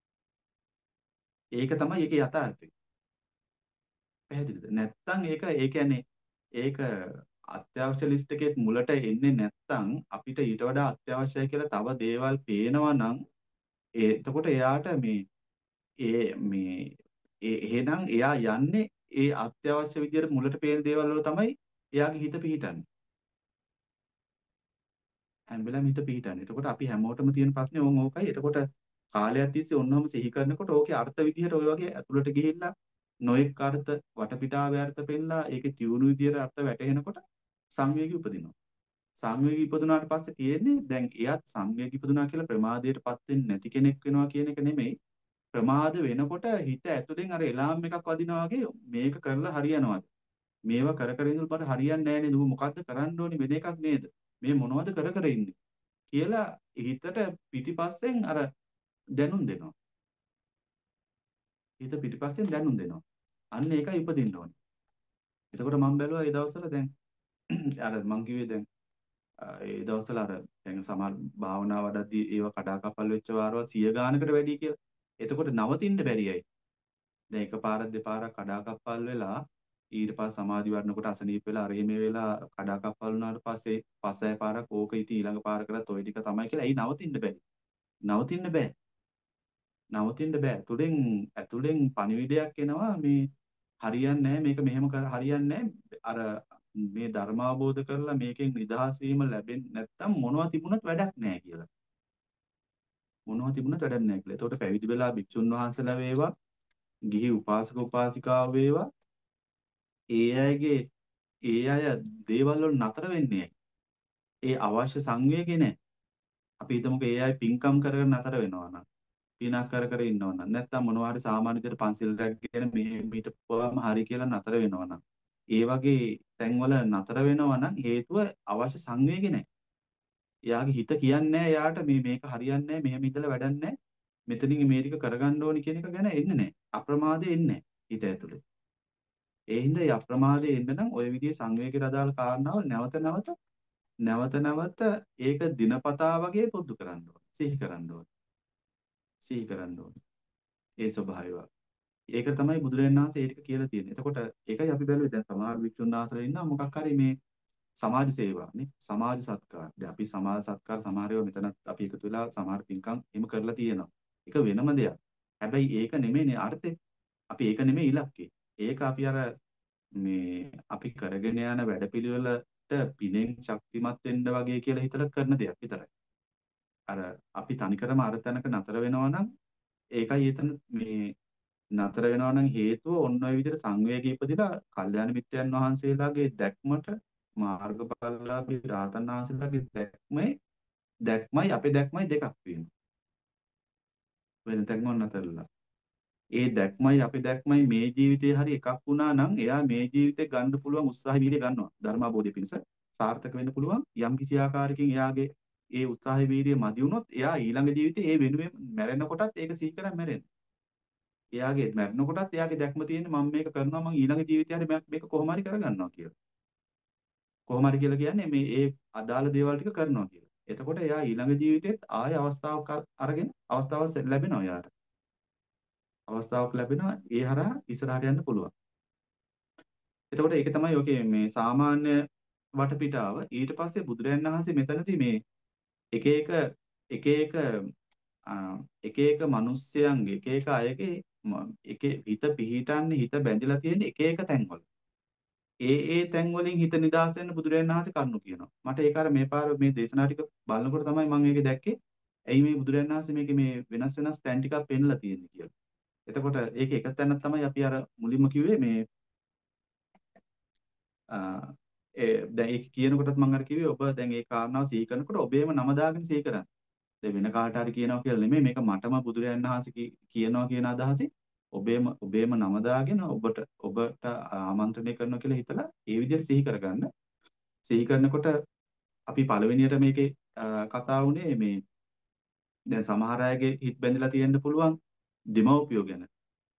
ඒක තමයි ඒකේ යථාර්ථය. පැහැදිලිද? නැත්තම් ඒක ඒ කියන්නේ ඒක අත්‍යවශ්‍ය ලිස්ට් එකේ මුලට එන්නේ නැත්තම් අපිට ඊට වඩා අත්‍යවශ්‍යයි කියලා තව දේවල් පේනවා නම් ඒ එතකොට එයාට මේ ඒ මේ ඒ එහෙනම් එයා යන්නේ ඒ අත්‍යවශ්‍ය විදියට මුලට පේන දේවල් වල තමයි එයාගේ හිත පිහිටන්නේ. හැම වෙලාවෙම හිත පිහිටන්නේ. එතකොට අපි හැමෝටම තියෙන ප්‍රශ්නේ ඕන් ඕකයි. එතකොට කාලයක් තිස්සේ ඔන්නෝම සිහි කරනකොට ඕකේ අර්ථ විදියට ඔය වගේ ඇතුළට ගිහිල්ලා නොඑක් අර්ථ වටපිටාවේ අර්ථ පෙන්නලා ඒකේ තියුණු විදියට අර්ථ වැටහෙනකොට සංවේගී උපදිනවා. සංවේගී ඉපදුනාට පස්සේ තියෙන්නේ දැන් එයාත් සංවේගී ඉපදුනා කියලා ප්‍රමාදයටපත් වෙන්නේ නැති කෙනෙක් වෙනවා කියන එක නෙමෙයි. ප්‍රමාද වෙනකොට හිත ඇතුලෙන් අර එලාම් එකක් වදිනවා වගේ මේක කරලා හරියනවද? මේවා කර කර ඉඳලා බට හරියන්නේ නැහැ නේද? ඌ මොකද්ද කරන්න ඕනි වෙන එකක් නේද? මේ මොනවද කර කර ඉන්නේ? කියලා හිතට පිටිපස්සෙන් අර දැනුම් දෙනවා. හිත පිටිපස්සෙන් දැනුම් දෙනවා. අන්න ඒකයි උපදින්න ඕනේ. එතකොට මම බැලුවා ඒ දවස්වල දැන් අර මං කිව්වේ දැන් අ, ඒ දවස්වල අර දැන් සමහර භාවනා වඩද්දී ඒව කඩාකප්පල් වෙච්ච වාරවල් සිය ගානකට වැඩි කියලා. එතකොට නවතින්න බැරියයි. දැන් එකපාරක් දෙපාරක් කඩාකප්පල් වෙලා ඊට පස්සේ සමාධි වඩනකොට අසනීප වෙලා අර එහෙම වෙලා කඩාකප්පල් වුණාට පස්සේ පස්සය පාරක් ඕක ඉතින් ඊළඟ පාර කරත් ওই ටික තමයි කියලා. ඇයි නවතින්න බැරි? නවතින්න බෑ. නවතින්න බෑ. ඇතුලෙන් ඇතුලෙන් පණිවිඩයක් එනවා මේ හරියන්නේ නැහැ මේක මෙහෙම කර හරියන්නේ නැහැ. අර මේ ධර්ම අවබෝධ කරලා මේකෙන් නිදහස් වීම ලැබෙන්නේ නැත්නම් මොනවා තිබුණත් වැඩක් නැහැ කියලා. මොනවා තිබුණත් වැඩක් නැහැ කියලා. එතකොට පැවිදි වෙලා භික්ෂුන් වහන්සේලා වේවා, ගිහි උපාසක උපාසිකාව වේවා, ඒ අයගේ ඒ අය දේවල් වල නතර වෙන්නේ ඇයි? ඒ අවශ්‍ය සංවේගය නැහැ. අපි හිතමුකෝ ඒ අය පින්කම් කරගෙන නතර වෙනවා නම්, පිනක් කර කර ඉන්නවා නම්, නැත්නම් මොනවා හරි සාමාන්‍ය විදිහට පන්සිල් රැකගෙන මෙහෙ මීට පොවම හරි කියලා නතර වෙනවා නම්, ඒ වගේ තැන්වල නතර වෙනවා නම් හේතුව අවශ්‍ය සංවේගය නැහැ. එයාගේ හිත කියන්නේ නැහැ එයාට මේ මේක හරියන්නේ නැහැ, මෙහෙම ඉඳලා වැඩක් නැහැ. මෙතනින් මේ ටික කරගන්න ඕනි කියන එක ගැන එන්නේ නැහැ. අප්‍රමාදේ එන්නේ නැහැ හිත ඇතුලේ. ඒ හින්දා මේ අප්‍රමාදේ එන්න නම් ওই විදිහේ සංවේගයට අදාළ කාරණාවල් නැවත නැවත නැවත නැවත ඒක දිනපතා වගේ පුරුදු කරන්න ඕනේ. සිහි කරන්න ඕනේ. සිහි කරන්න ඕනේ. ඒ ස්වභාවය. ඒක තමයි බුදුරජාණන් වහන්සේ ඒ ටික කියලා තියෙන්නේ. එතකොට ඒකයි අපි බැලුවේ දැන් සමහර වික්ෂුන් වහන්සේලා ඉන්නවා මොකක් හරි මේ සමාජ සේවා නේ සමාජ සත්කාර. දැන් අපි සමාජ සත්කාර සමහර ඒවා මෙතනත් අපි එකතු වෙලා සමහර පින්කම් එහෙම කරලා තියෙනවා. ඒක වෙනම දෙයක්. හැබැයි ඒක නෙමෙයිනේ අර්ථය. අපි ඒක නෙමෙයි ඉලක්කය. ඒක අපි අර මේ අපි කරගෙන යන වැඩපිළිවෙලට පිනෙන් ශක්තිමත් වෙන්න වගේ කියලා හිතලා කරන දෙයක් විතරයි. අර අපි තනිකරම අර තැනක නතර වෙනවා නම් ඒකයි එතන මේ නතර වෙනවා නම් හේතුව ඔන්න ඔය විදිහට සංවේගී ඉපදිලා කල්යාණ මිත්‍රයන් වහන්සේලාගේ දැක්මට මාර්ගඵලලාභී රහතන් වහන්සේලාගේ දැක්මයි දැක්මයි අපේ දැක්මයි දෙකක් වෙනවා. වෙන දැක්මක් නැතරලා. ඒ දැක්මයි අපේ දැක්මයි මේ ජීවිතේ හරි එකක් වුණා නම් එයා මේ ජීවිතේ ගන්න පුළුවන් උත්සාහ වීර්ය ගන්නවා. ධර්මාබෝධය පිණිස සාර්ථක වෙන්න පුළුවන් යම් කිසි ආකාරයකින් එයාගේ ඒ උත්සාහ වීර්ය මදි වුණොත් එයා ඊළඟ ජීවිතේ ඒ වෙනුවෙන් මැරෙන කොටත් ඒක සිහි කරන් මැරෙනවා. එයාගේ මැරෙන කොටත් එයාගේ දැක්ම තියෙන්නේ මම මේක කරනවා මම ඊළඟ ජීවිතේ හරි මේක කොහොම හරි කරගන්නවා කියලා. කොහොම හරි කියලා කියන්නේ මේ ඒ අදාළ දේවල් ටික කරනවා කියලා. එතකොට එයා ඊළඟ ජීවිතෙත් ආය අවස්ථාවක් අරගෙන අවස්ථාවක් ලැබෙනවා එයාට. අවස්ථාවක් ලැබෙනවා ඒ හරහා ඉස්සරහට යන්න පුළුවන්. එතකොට ඒක තමයි ඔකේ මේ සාමාන්‍ය වටපිටාව. ඊට පස්සේ බුදුරජාණන් වහන්සේ මෙතනදී මේ එක එක එක එක එක එක මිනිස්යන්ගේ එක එක අයගේ එක හිත පිහිටන්නේ හිත බැඳිලා තියෙන එක එක තැන්වල. ඒ ඒ තැන් වලින් හිත නිදහස් වෙන්න බුදුරජාණන් වහන්සේ කරුණු කියනවා. මට ඒක අර මේ පාර මේ දේශනා ටික බලනකොට තමයි මම මේක දැක්කේ. ඇයි මේ බුදුරජාණන් වහන්සේ මේකේ මේ වෙනස් වෙනස් තැන් ටිකක් පෙන්නලා තියෙන්නේ කියලා. එතකොට ඒක එක තැනක් තමයි අපි අර මුලින්ම කිව්වේ මේ ඒ දැන් ඒක කියනකොටත් මම අර කිව්වේ ඔබ දැන් ඒ කාරණාව සිහි කරනකොට ඔබේම නම දාගෙන සිහි කරන්න. දැන් වෙන කාට හරි කියනවා කියලා නෙමෙයි මේක මටම බුදුරජාණන් වහන්සේ කියනවා කියන අදහසින් ඔබේම ඔබේම නම දාගෙන ඔබට ඔබට ආමන්ත්‍රණය කරනවා කියලා හිතලා ඒ විදිහට සිහි කරගන්න. සිහි කරනකොට අපි පළවෙනියට මේකේ කතා වුණේ මේ දැන් සමහර අයගේ හිත බැඳලා තියෙන්න පුළුවන් දෙමව්පියෝ ගැන.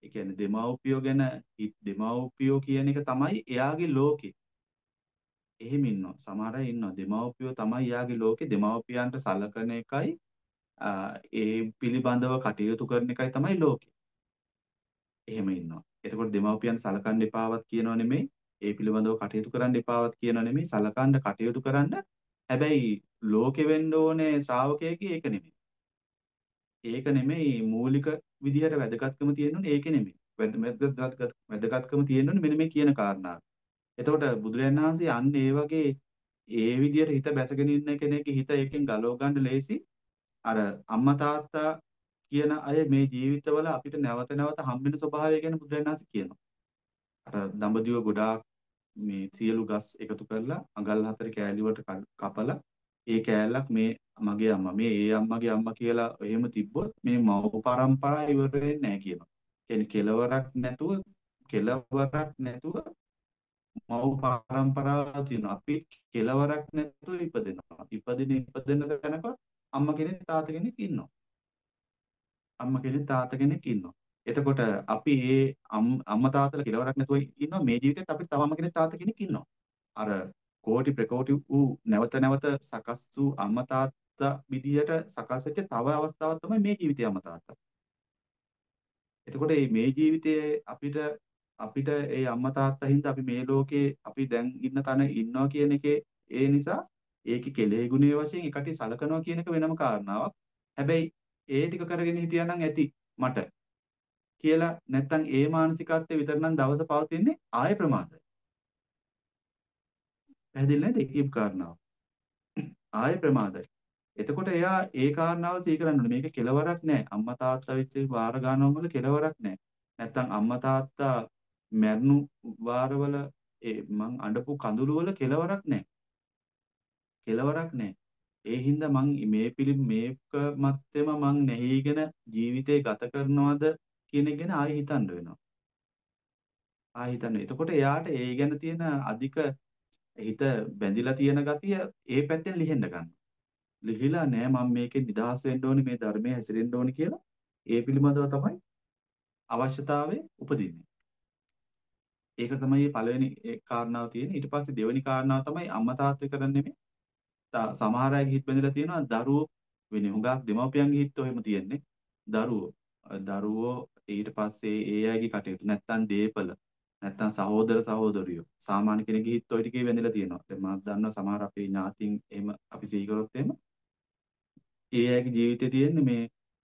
ඒ කියන්නේ දෙමව්පියෝ ගැන හි- දෙමව්පියෝ කියන එක තමයි එයාගේ ලෝකේ. එහෙම ඉන්නවා. සමහර අය ඉන්නවා. දෙමව්පියෝ තමයි එයාගේ ලෝකේ. දෙමව්පියන්ට සලකන එකයි ආ, ඒ පිළිබඳව කටයුතු කරන එකයි තමයි ලෝකේ. එහෙම ඉන්නවා. එතකොට දෙමව්පියන් සලකන්න එපාවත් කියනව නෙමෙයි. ඒ පිළිබඳව කටයුතු කරන්න එපාවත් කියනව නෙමෙයි. සලකන්න කටයුතු කරන්න. හැබැයි ලෝකෙ වෙන්න ඕනේ ශ්‍රාවකයෙක්ගේ ඒක නෙමෙයි. ඒක නෙමෙයි මූලික විදිහට වැදගත්කම තියෙන්නේ ඒක නෙමෙයි. වැද- වැදගත් වැදගත්කම තියෙන්නේ මෙන්න මේ කියන කාරණා. එතකොට බුදුරජාණන් වහන්සේ අන්න ඒ වගේ ඒ විදිහට හිත බැසගෙන ඉන්න කෙනෙක්ගේ හිත එකෙන් ගලව ගන්න ලේසි. අර අම්මා තාත්තා කියන අය මේ ජීවිතවල අපිට නැවත නැවත හම්බෙන ස්වභාවය ගැන බුදුරජාණන් වහන්සේ කියනවා. අර දඹදිව ගොඩාක් මේ සියලු ගස් එකතු කරලා අඟල් හතර කෑලි වලට ක- කපලා ඒ කෑල්ලක් මේ මගේ අම්මා මේ ඒ අම්මගේ අම්මා කියලා එහෙම තිබ්බොත් මේ මව් පරම්පරාව ඉවර වෙන්නේ නැහැ කියනවා. කියන්නේ කෙලවරක් නැතුව කෙලවරක් නැතුව මව් පරම්පරාව තියෙනවා. අපි කෙලවරක් නැතුව ඉපදෙනවා. ඉපදින ඉපදෙන තැනක අම්මා කෙනෙක් තාත්තා කෙනෙක් ඉන්නවා. අම්මා කෙනෙක් තාත්තා කෙනෙක් ඉන්නවා. එතකොට අපි මේ අම්මා තාත්තලා කෙලවරක් නැතුව ඉන්නවා මේ ජීවිතේත් අපිට තව අම්මා කෙනෙක් තාත්තා කෙනෙක් ඉන්නවා. අර කෝටි ප්‍රකෝටි වූ නැවත නැවත සකස් වූ අම්මා තාත්තා විදියට සකස් වෙච්ච තව අවස්ථාවක් තමයි මේ ජීවිතයේ අම්මා තාත්තා. එතකොට මේ මේ ජීවිතයේ අපිට අපිට ඒ අම්මා තාත්තා හින්දා අපි මේ ලෝකේ අපි දැන් ඉන්න තැන ඉන්නවා කියන එකේ ඒ නිසා ඒකේ කෙලෙහි ගුණයේ වශයෙන් එකට සලකනවා කියන එක වෙනම කාරණාවක්. හැබැයි ඒ ටික කරගෙන හිටියා නම් ඇති මට කියලා නැත්තම් ඒ මානසිකත්වයේ විතර නම් දවස පවතින්නේ ආය ප්‍රමාදයි. පැහැදිලි නේද? ඒකේ කාරණාව. ආය ප්‍රමාදයි. එතකොට එයා ඒ කාරණාව සිහි කරන්න ඕනේ. මේක කෙලවරක් නෑ. අම්මා තාත්තා වෙච්ච වාර ගානම වල කෙලවරක් නෑ. නැත්තම් අම්මා තාත්තා මැරුණු වාරවල ඒ මං අඬපු කඳුළු වල කෙලවරක් නෑ. කෙලවරක් නෑ. ඒ හින්දා මං මේ පිළි මේක මැත්තේම මං නැහිගෙන ජීවිතේ ගත කරනවද කියන එක ගැන ආයෙ හිතන්න වෙනවා. ආයෙ හිතන්න. එතකොට එයාට ඒ ගැන තියෙන අධික හිත බැඳිලා තියෙන ගතිය ඒ පැත්තෙන් ලිහෙන්න ගන්නවා. ලිහිලා නෑ මම මේකෙන් නිදහස් වෙන්න ඕනේ මේ ධර්මයේ හැසිරෙන්න ඕනේ කියලා ඒ පිළිබඳව තමයි අවශ්‍යතාවය උපදින්නේ. ඒක තමයි පළවෙනි ඒ කාරණාව තියෙන්නේ. ඊට පස්සේ දෙවෙනි කාරණාව තමයි අම්මා තාත්තා කරන්නේ නෙමෙයි. තා- සමහර අයගේ හිත බැඳලා තියෙනවා දරුවෝ වෙන්නේ. හුඟක් දෙමව්පියන්ගේ හිත ඔහෙම තියෙන්නේ. දරුවෝ අ දරුවෝ ඊට පස්සේ ඒ අයගේ කටයුතු නැත්තම් දීපල නැත්තම් සහෝදර සහෝදරියෝ සාමාන්‍ය කෙනෙක්ගේ හිත ඔය ටිකේ බැඳලා තියෙනවා. දැන් මම දන්නවා සමහර අපේ ඥාතීන් එහෙම අපි සිහි කරොත් එහෙම ඒ අයගේ ජීවිතේ තියෙන්නේ මේ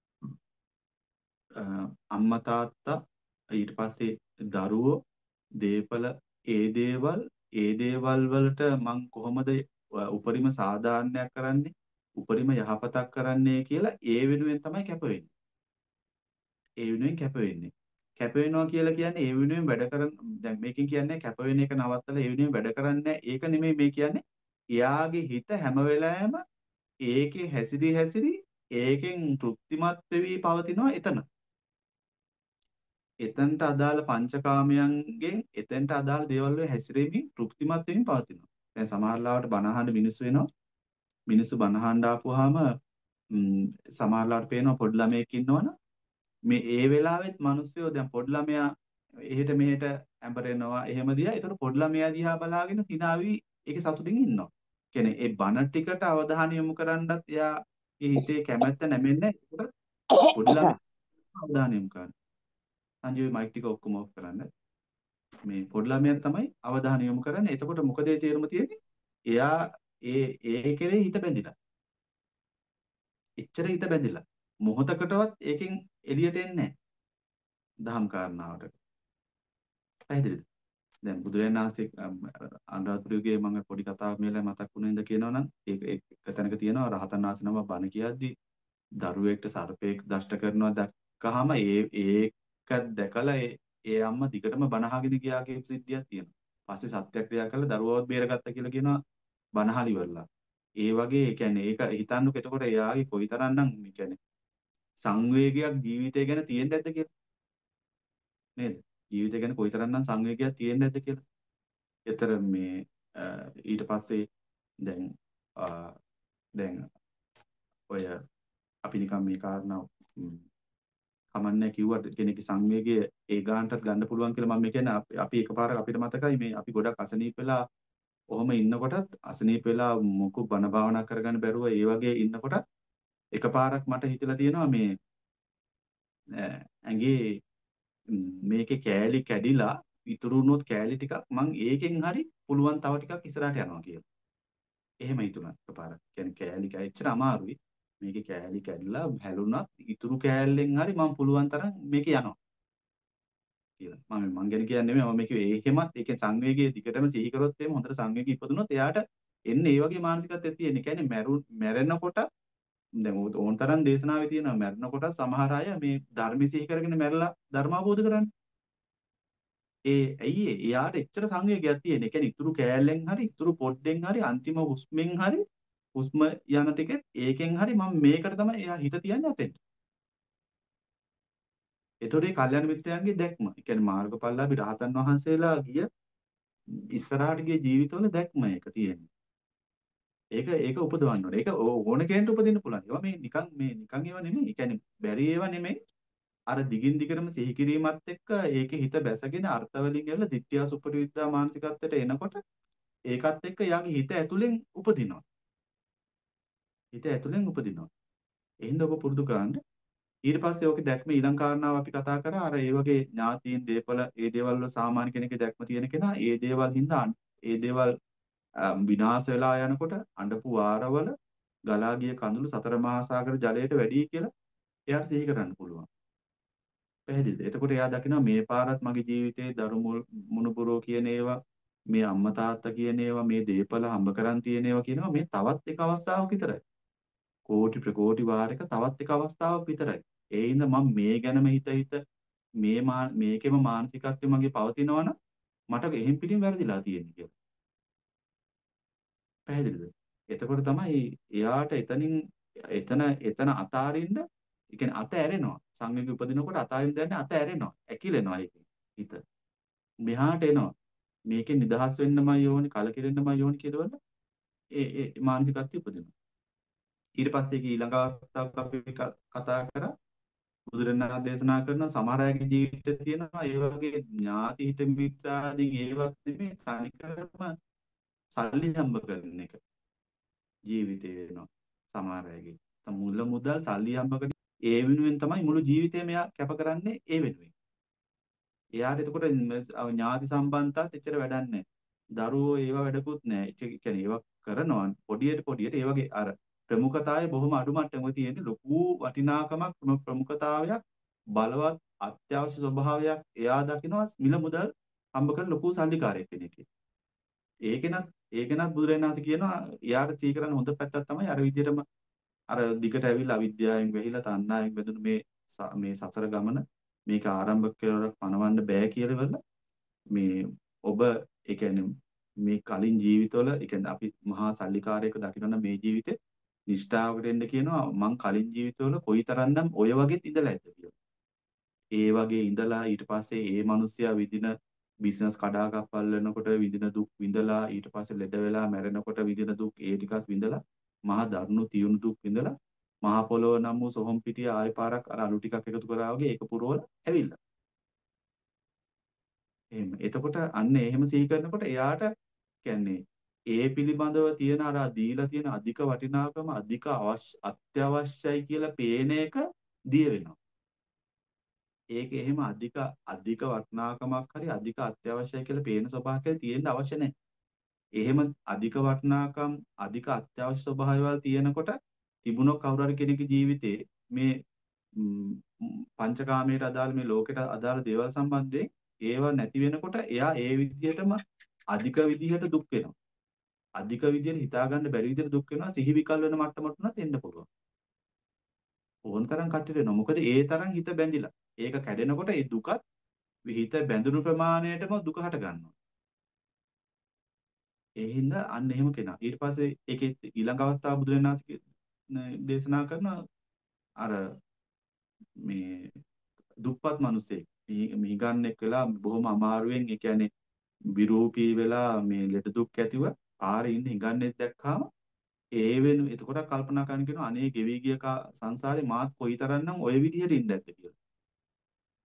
අ, අම්මා තාත්තා ඊට පස්සේ දරුවෝ දීපල ඒ දේවල් ඒ දේවල් වලට මං කොහොමද අ, උපරිම සාධාරණයක් කරන්නේ උපරිම යහපතක් කරන්නේ කියලා ඒ වෙනුවෙන් තමයි කැප වෙන්නේ. ඒ වෙනුවෙන් කැප වෙන්නේ. කැප වෙනවා කියලා කියන්නේ ඒ වෙනුවෙන් වැඩ කරන දැන් මේකෙන් කියන්නේ කැප වෙන එක නවත්තලා ඒ වෙනුවෙන් වැඩ කරන්නේ නැහැ. ඒක නෙමෙයි මේ කියන්නේ. එයාගේ හිත හැම වෙලාවෙම ඒකේ හැසිරී හැසිරී ඒකෙන් තෘප්තිමත් වෙවි පවතිනවා එතන. එතනට අදාළ පංචකාමයන්ගෙන් එතනට අදාළ දේවල් වල හැසිරෙමින් තෘප්තිමත් වෙමින් පවතිනවා. දැන් සමහර ලාවට බණ අහන්න මිනිස්සු වෙනවා. මිනිස්සු බණ අහන්න ආපුවාම ම්, සමහර ලාවට පේනවා පොඩි ළමයෙක් ඉන්නවනම් මේ ඒ වෙලාවෙත් මිනිස්සුયો දැන් පොඩි ළමයා එහෙට මෙහෙට ඇඹරෙනවා එහෙම දිහා. ඒතකොට පොඩි ළමයා දිහා බලාගෙන තිනාවි ඒකේ සතුටින් ඉන්නවා. කියන්නේ ඒ බණ ටිකට අවධානය යොමු කරන්නත් එයාගේ හිතේ කැමැත්ත නැමෙන්නේ. ඒකට පොඩි ළමයා අවධානය යොමු කරන්නේ. සංජීවි මයික් ටික ඔක්කොම ඔෆ් කරන්න. මේ පොඩි ළමයාට තමයි අවධානය යොමු කරන්නේ. එතකොට මොකද ඒ තේරුම තියෙන්නේ? එයා ඒ ඒ කෙරේ හිත බැඳිලා. එච්චර හිත බැඳිලා. මොහොතකටවත් ඒකෙන් එළියට එන්නේ නැහැ. දහම් කාරණාවට. පැහැදිලිද? දැන් බුදුරජාණන් වහන්සේ අනුරාධපුරයේ මම පොඩි කතාවක් මේලා මතක් වුණේන්ද කියනවනම් ඒක එක තැනක තියෙනවා රහතන් වහන්සේ නම බණ කියද්දි දරුවෙක්ට සර්පෙක් දෂ්ට කරනවා දැක්කහම ඒ ඒක දැකලා ඒ ඒ අම්මා දිගටම බණ අහගෙන ගියා කියන සිද්ධියක් තියෙනවා. පස්සේ සත්‍යක්‍රියා කළා දරුවවත් බේරගත්තා කියලා කියනවා බණ අහලිවලා. ඒ වගේ ඒ කියන්නේ ඒක හිතන්නකො එතකොට එයාගේ කොයිතරම්නම් ඒ කියන්නේ සංවේගයක් ජීවිතය ගැන තියෙන්නේ නැද්ද කියලා නේද? ජීවිතය ගැන කොයිතරම්නම් සංවේගයක් තියෙන්නේ නැද්ද කියලා. ඒතර මේ අ, ඊට පස්සේ දැන් අ, දැන් ඔය අපි නිකන් මේ කාරණා කමන්නේ කිව්වට කෙනෙක්ගේ සංවේගය ඒ ගානටත් ගන්න පුළුවන් කියලා මම කියන්නේ අපි අපි එකපාරක් අපිට මතකයි මේ අපි ගොඩක් අසනීප වෙලා ඔහොම ඉන්නකොටත් අසනීප වෙලා මොකු බණ භාවනා කරගන්න බැරුව ඒ වගේ ඉන්නකොටත් එකපාරක් මට හිතලා තියෙනවා මේ ඇඟේ මේකේ කෑලි කැඩිලා ඉතුරු වුණොත් කෑලි ටිකක් මං ඒකෙන් හරි පුළුවන් තව ටිකක් ඉස්සරහට යනවා කියලා. එහෙම හිතුණා එකපාරක්. කියන්නේ කෑලි කැච්චර අමාරුයි. මේකේ කෑලි කැඩිලා හැලුණත් ඉතුරු කෑල්ලෙන් හරි මම පුළුවන් තරම් මේක යනවා කියලා. මම මං ගැන කියන්නේ නෙමෙයි මම මේක ඒකෙමත් ඒකේ සංවේගයේ දිගටම සිහි කරොත් එහෙම හොඳට සංවේගී ඉපදුනොත් එයාට එන්නේ ඒ වගේ මානසිකත්වයක් තියෙන. ඒ කියන්නේ මැරු මැරෙනකොට දැන් ඕන තරම් දේශනාවේ තියෙනවා මැරෙනකොට සමහර අය මේ ධර්ම සිහි කරගෙන මැරලා ධර්ම අවබෝධ කරන්නේ. ඒ ඇයි ඒ? එයාට එච්චර සංවේගයක් තියෙන. ඒ කියන්නේ ඉතුරු කෑල්ලෙන් හරි ඉතුරු පොඩ්ඩෙන් හරි අන්තිම හුස්මෙන් හරි හුස්ම යන ටිකෙත් ඒකෙන් හරි මම මේකට තමයි එයා හිත තියන්නේ අතෙන්. ඒතකොට ඒ කල්යාණ මිත්‍රයන්ගේ දැක්ම. ඒ කියන්නේ මාර්ගඵලලාභී රහතන් වහන්සේලා ගිය ඉස්සරහට ගිය ජීවිතවල දැක්ම ඒක තියෙන්නේ. ඒක ඒක උපදවන්න ඕනේ. ඒක ඕන කෙනෙක්ට උපදින්න පුළුවන්. ඒවා මේ නිකන් මේ නිකන් ඒවා නෙමෙයි. ඒ කියන්නේ බැරි ඒවා නෙමෙයි. අර දිගින් දිගටම සිහි කිරීමත් එක්ක ඒකේ හිත බැසගෙන අර්ථ වලින් එල්ල දිට්ඨිය සුපරිවිද්‍යා මානසිකත්වයට එනකොට ඒකත් එක්ක යාගේ හිත ඇතුලෙන් උපදිනවා. හිත ඇතුලෙන් උපදිනවා. එහෙනම් ඔබ පුරුදු කරන්න. ඊට පස්සේ ඔකේ දැක්ම ඊළඟ කාරණාව අපි කතා කරා අර ඒ වගේ ඥාතීන් දේපල ඒ දේවල් වල සාමාන්‍ය කෙනෙක්ගේ දැක්ම තියෙන කෙනා ඒ දේවල් හින්දා ඒ දේවල් විනාශ වෙලා යනකොට අඬපු වාරවල ගලා ගිය කඳුළු සතර මහා සාගර ජලයට වැඩි කියලා එයාට සිහි කරන්න පුළුවන්. පැහැදිලිද? එතකොට එයා දකිනවා මේ පාරත් මගේ ජීවිතේ දරු මුණුබුරෝ කියන ඒවා මේ අම්මා තාත්තා කියන ඒවා මේ දේපල හම්බ කරන් තියෙන ඒවා කියනවා මේ තවත් එක අවස්ථාවක් විතරයි. කෝටි ප්‍රකෝටි වාරයක තවත් එක අවස්ථාවක් විතරයි. ඒ හින්දා මම මේ ගැනම හිත හිත මේ මේකෙම මානසිකත්වය මගේ පවතිනවා නම් මට එහෙම් පිටින් වැරදිලා තියෙන්නේ කියලා. පැහැදිලිද? එතකොට තමයි එයාට එතනින් එතන එතන අතාරින්න ඒ කියන්නේ අත ඇරෙනවා. සංවේග උපදිනකොට අතාරින්න දැනන්නේ අත ඇරෙනවා. ඇකිලෙනවා ඒකේ හිත. මෙහාට එනවා. මේකෙන් නිදහස් වෙන්නමයි ඕනි, කලකිරෙන්නමයි ඕනි කියලාවල ඒ ඒ මානසිකත්වය උපදිනවා. ඊට පස්සේ ඒක ඊළඟ අවස්ථාවක් අපි කතා කරා බුදුරණාහි දේශනා කරන සමහර අයගේ ජීවිතේ තියෙනවා ඒ වගේ ඥාති හිත මිත්‍රාදී ඒවත් නෙමෙයි තනිකරම සල්ලි හම්බ කරන එක ජීවිතේ වෙනවා සමහර අයගේ. මුල මුදල් සල්ලි හම්බ කරන ඒ වෙනුවෙන් තමයි මුළු ජීවිතේම එයා කැප කරන්නේ ඒ වෙනුවෙන්. එයාට එතකොට ඥාති සම්බන්ධතාවත් එච්චර වැඩක් නැහැ. දරුවෝ ඒවා වැඩකුත් නැහැ. ඒ කියන්නේ ඒවා කරනවා පොඩියට පොඩියට ඒ වගේ අර ප්‍රමුඛතාවය බොහොම අඩු මට්ටමක තියෙන ලොකු වටිනාකමක් ප්‍රමුඛතාවයක් බලවත් අත්‍යවශ්‍ය ස්වභාවයක් එයා දකිනවා මිල මුදල් හම්බ කරන ලොකු සල්ලිකාරයෙක් කෙනෙක්. ඒකෙනත් ඒකෙනත් බුදුරජාණන් කියනවා එයාට සී කරන්න හොඳ පැත්තක් තමයි අර විදිහටම අර දිගට ඇවිල්ලා අවිද්‍යාවෙන් වැහිලා තණ්හාවෙන් වැදුණු මේ මේ සසර ගමන මේක ආරම්භ කරලා පණවන්න බෑ කියලා වෙල මේ ඔබ ඒ කියන්නේ මේ කලින් ජීවිතවල ඒ කියන්නේ අපි මහා සල්ලිකාරයෙක් දකින්න මේ ජීවිතේ නිෂ්ඨාවකට එන්න කියනවා මං කලින් ජීවිතවල කොයිතරම්නම් ඔය වගේත් ඉඳලා ඇද්ද කියලා. ඒ වගේ ඉඳලා ඊට පස්සේ ඒ මිනිස්සයා විදින බිස්නස් කඩාකප්පල් වෙනකොට විඳින දුක් විඳලා ඊට පස්සේ ලෙඩ වෙලා මැරෙනකොට විඳින දුක් ඒ ටිකක් විඳලා මහා දරුණු තියුණු දුක් විඳලා මහා පොළොව නම් වූ සොහොන් පිටිය ආයෙ පාරක් අර අලු ටිකක් එකතු කරා වගේ ඒක පුරවල ඇවිල්ලා. එහෙම. එතකොට අන්න එහෙම සිහි කරනකොට එයාට කියන්නේ ඒ පිළිබඳව තියෙන අර දීලා තියෙන අධික වටිනාකම අධික අවශ්‍ය අත්‍යවශ්‍යයි කියලා පේන එක දිය වෙනවා. ඒක එහෙම අධික අධික වටිනාකමක් හරි අධික අත්‍යවශ්‍යයි කියලා පේන ස්වභාවයක් තියෙන්න අවශ්‍ය නැහැ. එහෙම අධික වටිනාකම් අධික අත්‍යවශ්‍ය ස්වභාවයවල් තියෙනකොට තිබුණොත් කවුරු හරි කෙනෙකුගේ ජීවිතේ මේ පංචකාමයට අදාළ මේ ලෝකෙට අදාළ දේවල් සම්බන්ධයෙන් ඒව නැති වෙනකොට එයා ඒ විදිහටම අධික විදිහට දුක් වෙනවා. අධික විදිහට හිතා ගන්න බැරි විදිහට දුක් වෙනවා සිහි විකල් වෙන මට්ටමට උනත් එන්න පුළුවන්. ඕන තරම් කට්ටියට වෙනවා. මොකද ඒ තරම් හිත බැඳිලා. ඒක කැඩෙනකොට ඒ දුකත් හිත බැඳුණු ප්‍රමාණයටම දුක හට ගන්නවා. ඒ හින්දා අන්න එහෙම කෙනා. ඊට පස්සේ ඒකේ ඊළඟ අවස්ථාව බුදුරණාහි දේශනා කරන අර මේ දුප්පත් මිනිසෙක් මිහිගන්නෙක් වෙලා බොහොම අමාරුවෙන් ඒ කියන්නේ විරූපී වෙලා මේ ලෙඩ දුක් ඇතිව පාරේ ඉන්න හිඟන්නෙක් දැක්කාම ඒ වෙන එතකොට කල්පනා කරන කෙනා අනේ ගෙවි ගිය සංසාරේ මාත් කොයිතරම්නම් ওই විදිහට ඉන්න ඇද්ද කියලා.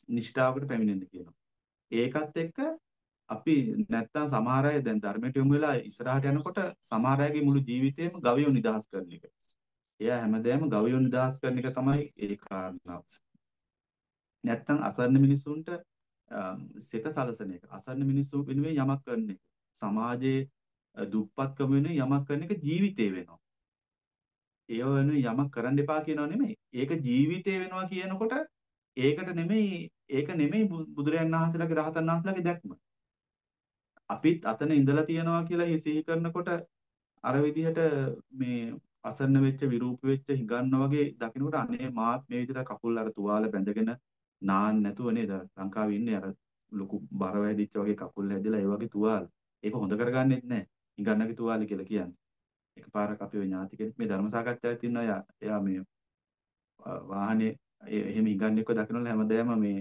නිෂ්ඨාවකට පැමිණෙන්න කියනවා. ඒකත් එක්ක අපි නැත්තම් සමහර අය දැන් ධර්මයට යොමු වෙලා ඉස්සරහට යනකොට සමහර අයගේ මුළු ජීවිතේම ගවයෝ නිදහස් කරන එක. එයා හැමදේම ගවයෝ නිදහස් කරන එක තමයි ඒ කාරණාව. නැත්තම් අසරණ මිනිසුන්ට සිත සලසන එක. අසරණ මිනිස්සු වෙනුවෙන් යමක් කරන එක. සමාජයේ දුප්පත්කම වෙනුවෙන් යමක් කරන එක ජීවිතේ වෙනවා. ඒව වෙනුවෙන් යමක් කරන්න එපා කියනව නෙමෙයි. ඒක ජීවිතේ වෙනවා කියනකොට ඒකට නෙමෙයි ඒක නෙමෙයි බුදුරයන් වහන්සේලාගේ රහතන් වහන්සේලාගේ දැක්ම. අපිත් අතන ඉඳලා තියනවා කියලා සිහි කරනකොට අර විදිහට මේ අසරණ වෙච්ච විරූප වෙච්ච හිඟන්න වගේ දකින්නකොට අනේ මාත් මේ විදිහට කකුල් අර තුවාල බැඳගෙන නාන්න නැතුව නේද ලංකාවේ ඉන්නේ අර ලොකු බර වැදිච්ච වගේ කකුල් හැදිලා ඒ වගේ තුවාල. ඒක හොඳ කරගන්නෙත් නැහැ. හිඟන්නගේ තුවාල කියලා කියන්නේ. එකපාරක් අපි ඔය ඥාති කෙනෙක් මේ ධර්ම සාකච්ඡාවේ ඉන්න අය එයා මේ වාහනේ එහෙම හිඟන්නෙක්ව දකින්නොත් හැමදාම මේ